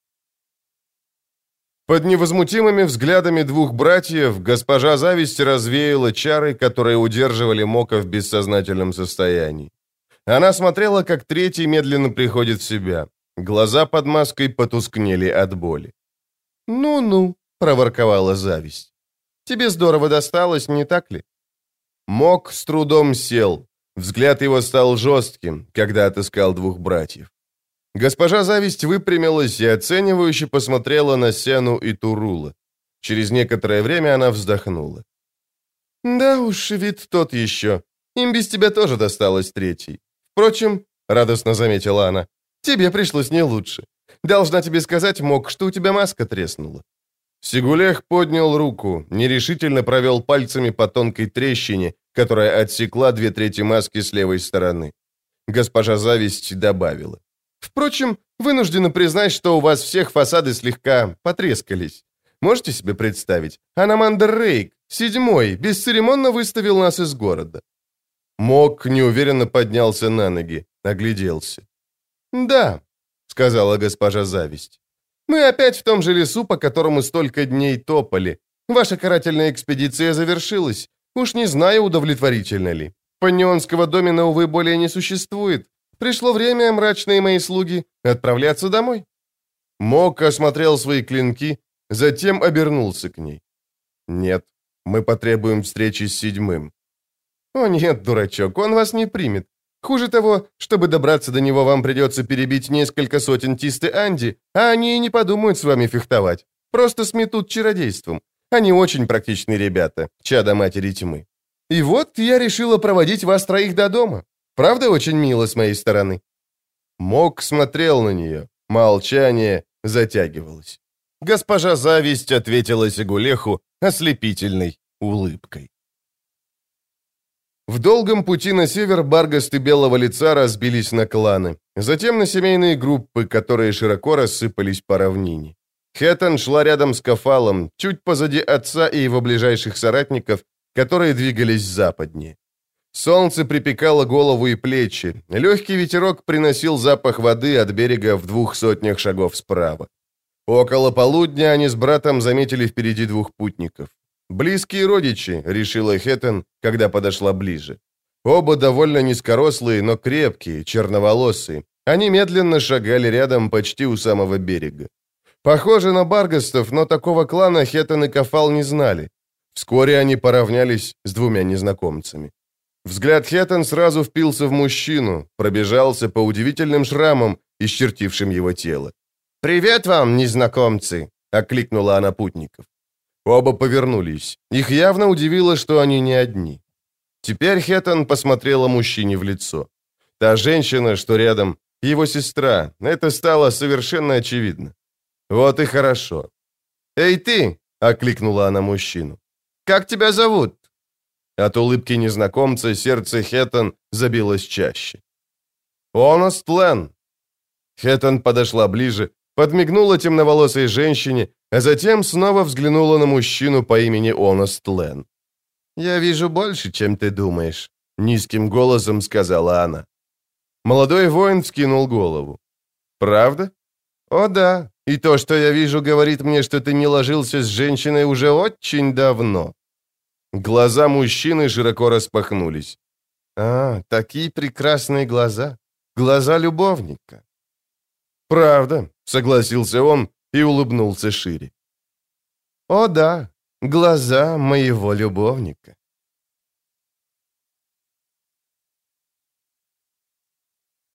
Под невозмутимыми взглядами двух братьев госпожа Зависть развеяла чары, которые удерживали Мока в бессознательном состоянии. Она смотрела, как третий медленно приходит в себя. Глаза под маской потускнели от боли. «Ну-ну», — проворковала Зависть. «Тебе здорово досталось, не так ли?» Мок с трудом сел. Взгляд его стал жестким, когда отыскал двух братьев. Госпожа Зависть выпрямилась и оценивающе посмотрела на Сену и Турула. Через некоторое время она вздохнула. «Да уж, вид тот еще. Им без тебя тоже досталось третий. Впрочем, — радостно заметила она, — тебе пришлось не лучше. Должна тебе сказать, Мок, что у тебя маска треснула». Сигулех поднял руку, нерешительно провел пальцами по тонкой трещине, которая отсекла две трети маски с левой стороны. Госпожа Зависть добавила. «Впрочем, Вынуждена признать, что у вас всех фасады слегка потрескались. Можете себе представить? Аномандер Рейк, седьмой, бесцеремонно выставил нас из города». Мок неуверенно поднялся на ноги, огляделся. «Да», — сказала госпожа Зависть. «Мы опять в том же лесу, по которому столько дней топали. Ваша карательная экспедиция завершилась. Уж не знаю, удовлетворительно ли. Паннионского домена, увы, более не существует. Пришло время, мрачные мои слуги, отправляться домой». Мок осмотрел свои клинки, затем обернулся к ней. «Нет, мы потребуем встречи с седьмым». «О нет, дурачок, он вас не примет. Хуже того, чтобы добраться до него, вам придется перебить несколько сотен Тисты Анди, а они и не подумают с вами фехтовать. Просто сметут чародейством. Они очень практичные ребята, чада матери тьмы. И вот я решила проводить вас троих до дома. Правда, очень мило с моей стороны?» Мок смотрел на нее. Молчание затягивалось. Госпожа Зависть ответила Сигулеху ослепительной улыбкой. В долгом пути на север Баргаст и Белого Лица разбились на кланы, затем на семейные группы, которые широко рассыпались по равнине. Хэттон шла рядом с Кафалом, чуть позади отца и его ближайших соратников, которые двигались западнее. Солнце припекало голову и плечи, легкий ветерок приносил запах воды от берега в двух сотнях шагов справа. Около полудня они с братом заметили впереди двух путников. «Близкие родичи», — решила Хэттон, когда подошла ближе. Оба довольно низкорослые, но крепкие, черноволосые. Они медленно шагали рядом почти у самого берега. Похоже на Баргастов, но такого клана Хэттон и Кафал не знали. Вскоре они поравнялись с двумя незнакомцами. Взгляд Хэттон сразу впился в мужчину, пробежался по удивительным шрамам, исчертившим его тело. «Привет вам, незнакомцы!» — окликнула она путников. Оба повернулись. Их явно удивило, что они не одни. Теперь Хэттон посмотрела мужчине в лицо. Та женщина, что рядом, его сестра. Это стало совершенно очевидно. Вот и хорошо. «Эй, ты!» — окликнула она мужчину. «Как тебя зовут?» От улыбки незнакомца сердце Хэттон забилось чаще. «Оност Лен». Хэттон подошла ближе, подмигнула темноволосой женщине, а затем снова взглянула на мужчину по имени Оност Лен. «Я вижу больше, чем ты думаешь», — низким голосом сказала она. Молодой воин вскинул голову. «Правда?» «О да, и то, что я вижу, говорит мне, что ты не ложился с женщиной уже очень давно». Глаза мужчины широко распахнулись. «А, такие прекрасные глаза. Глаза любовника». «Правда», — согласился он и улыбнулся шире. «О да, глаза моего любовника».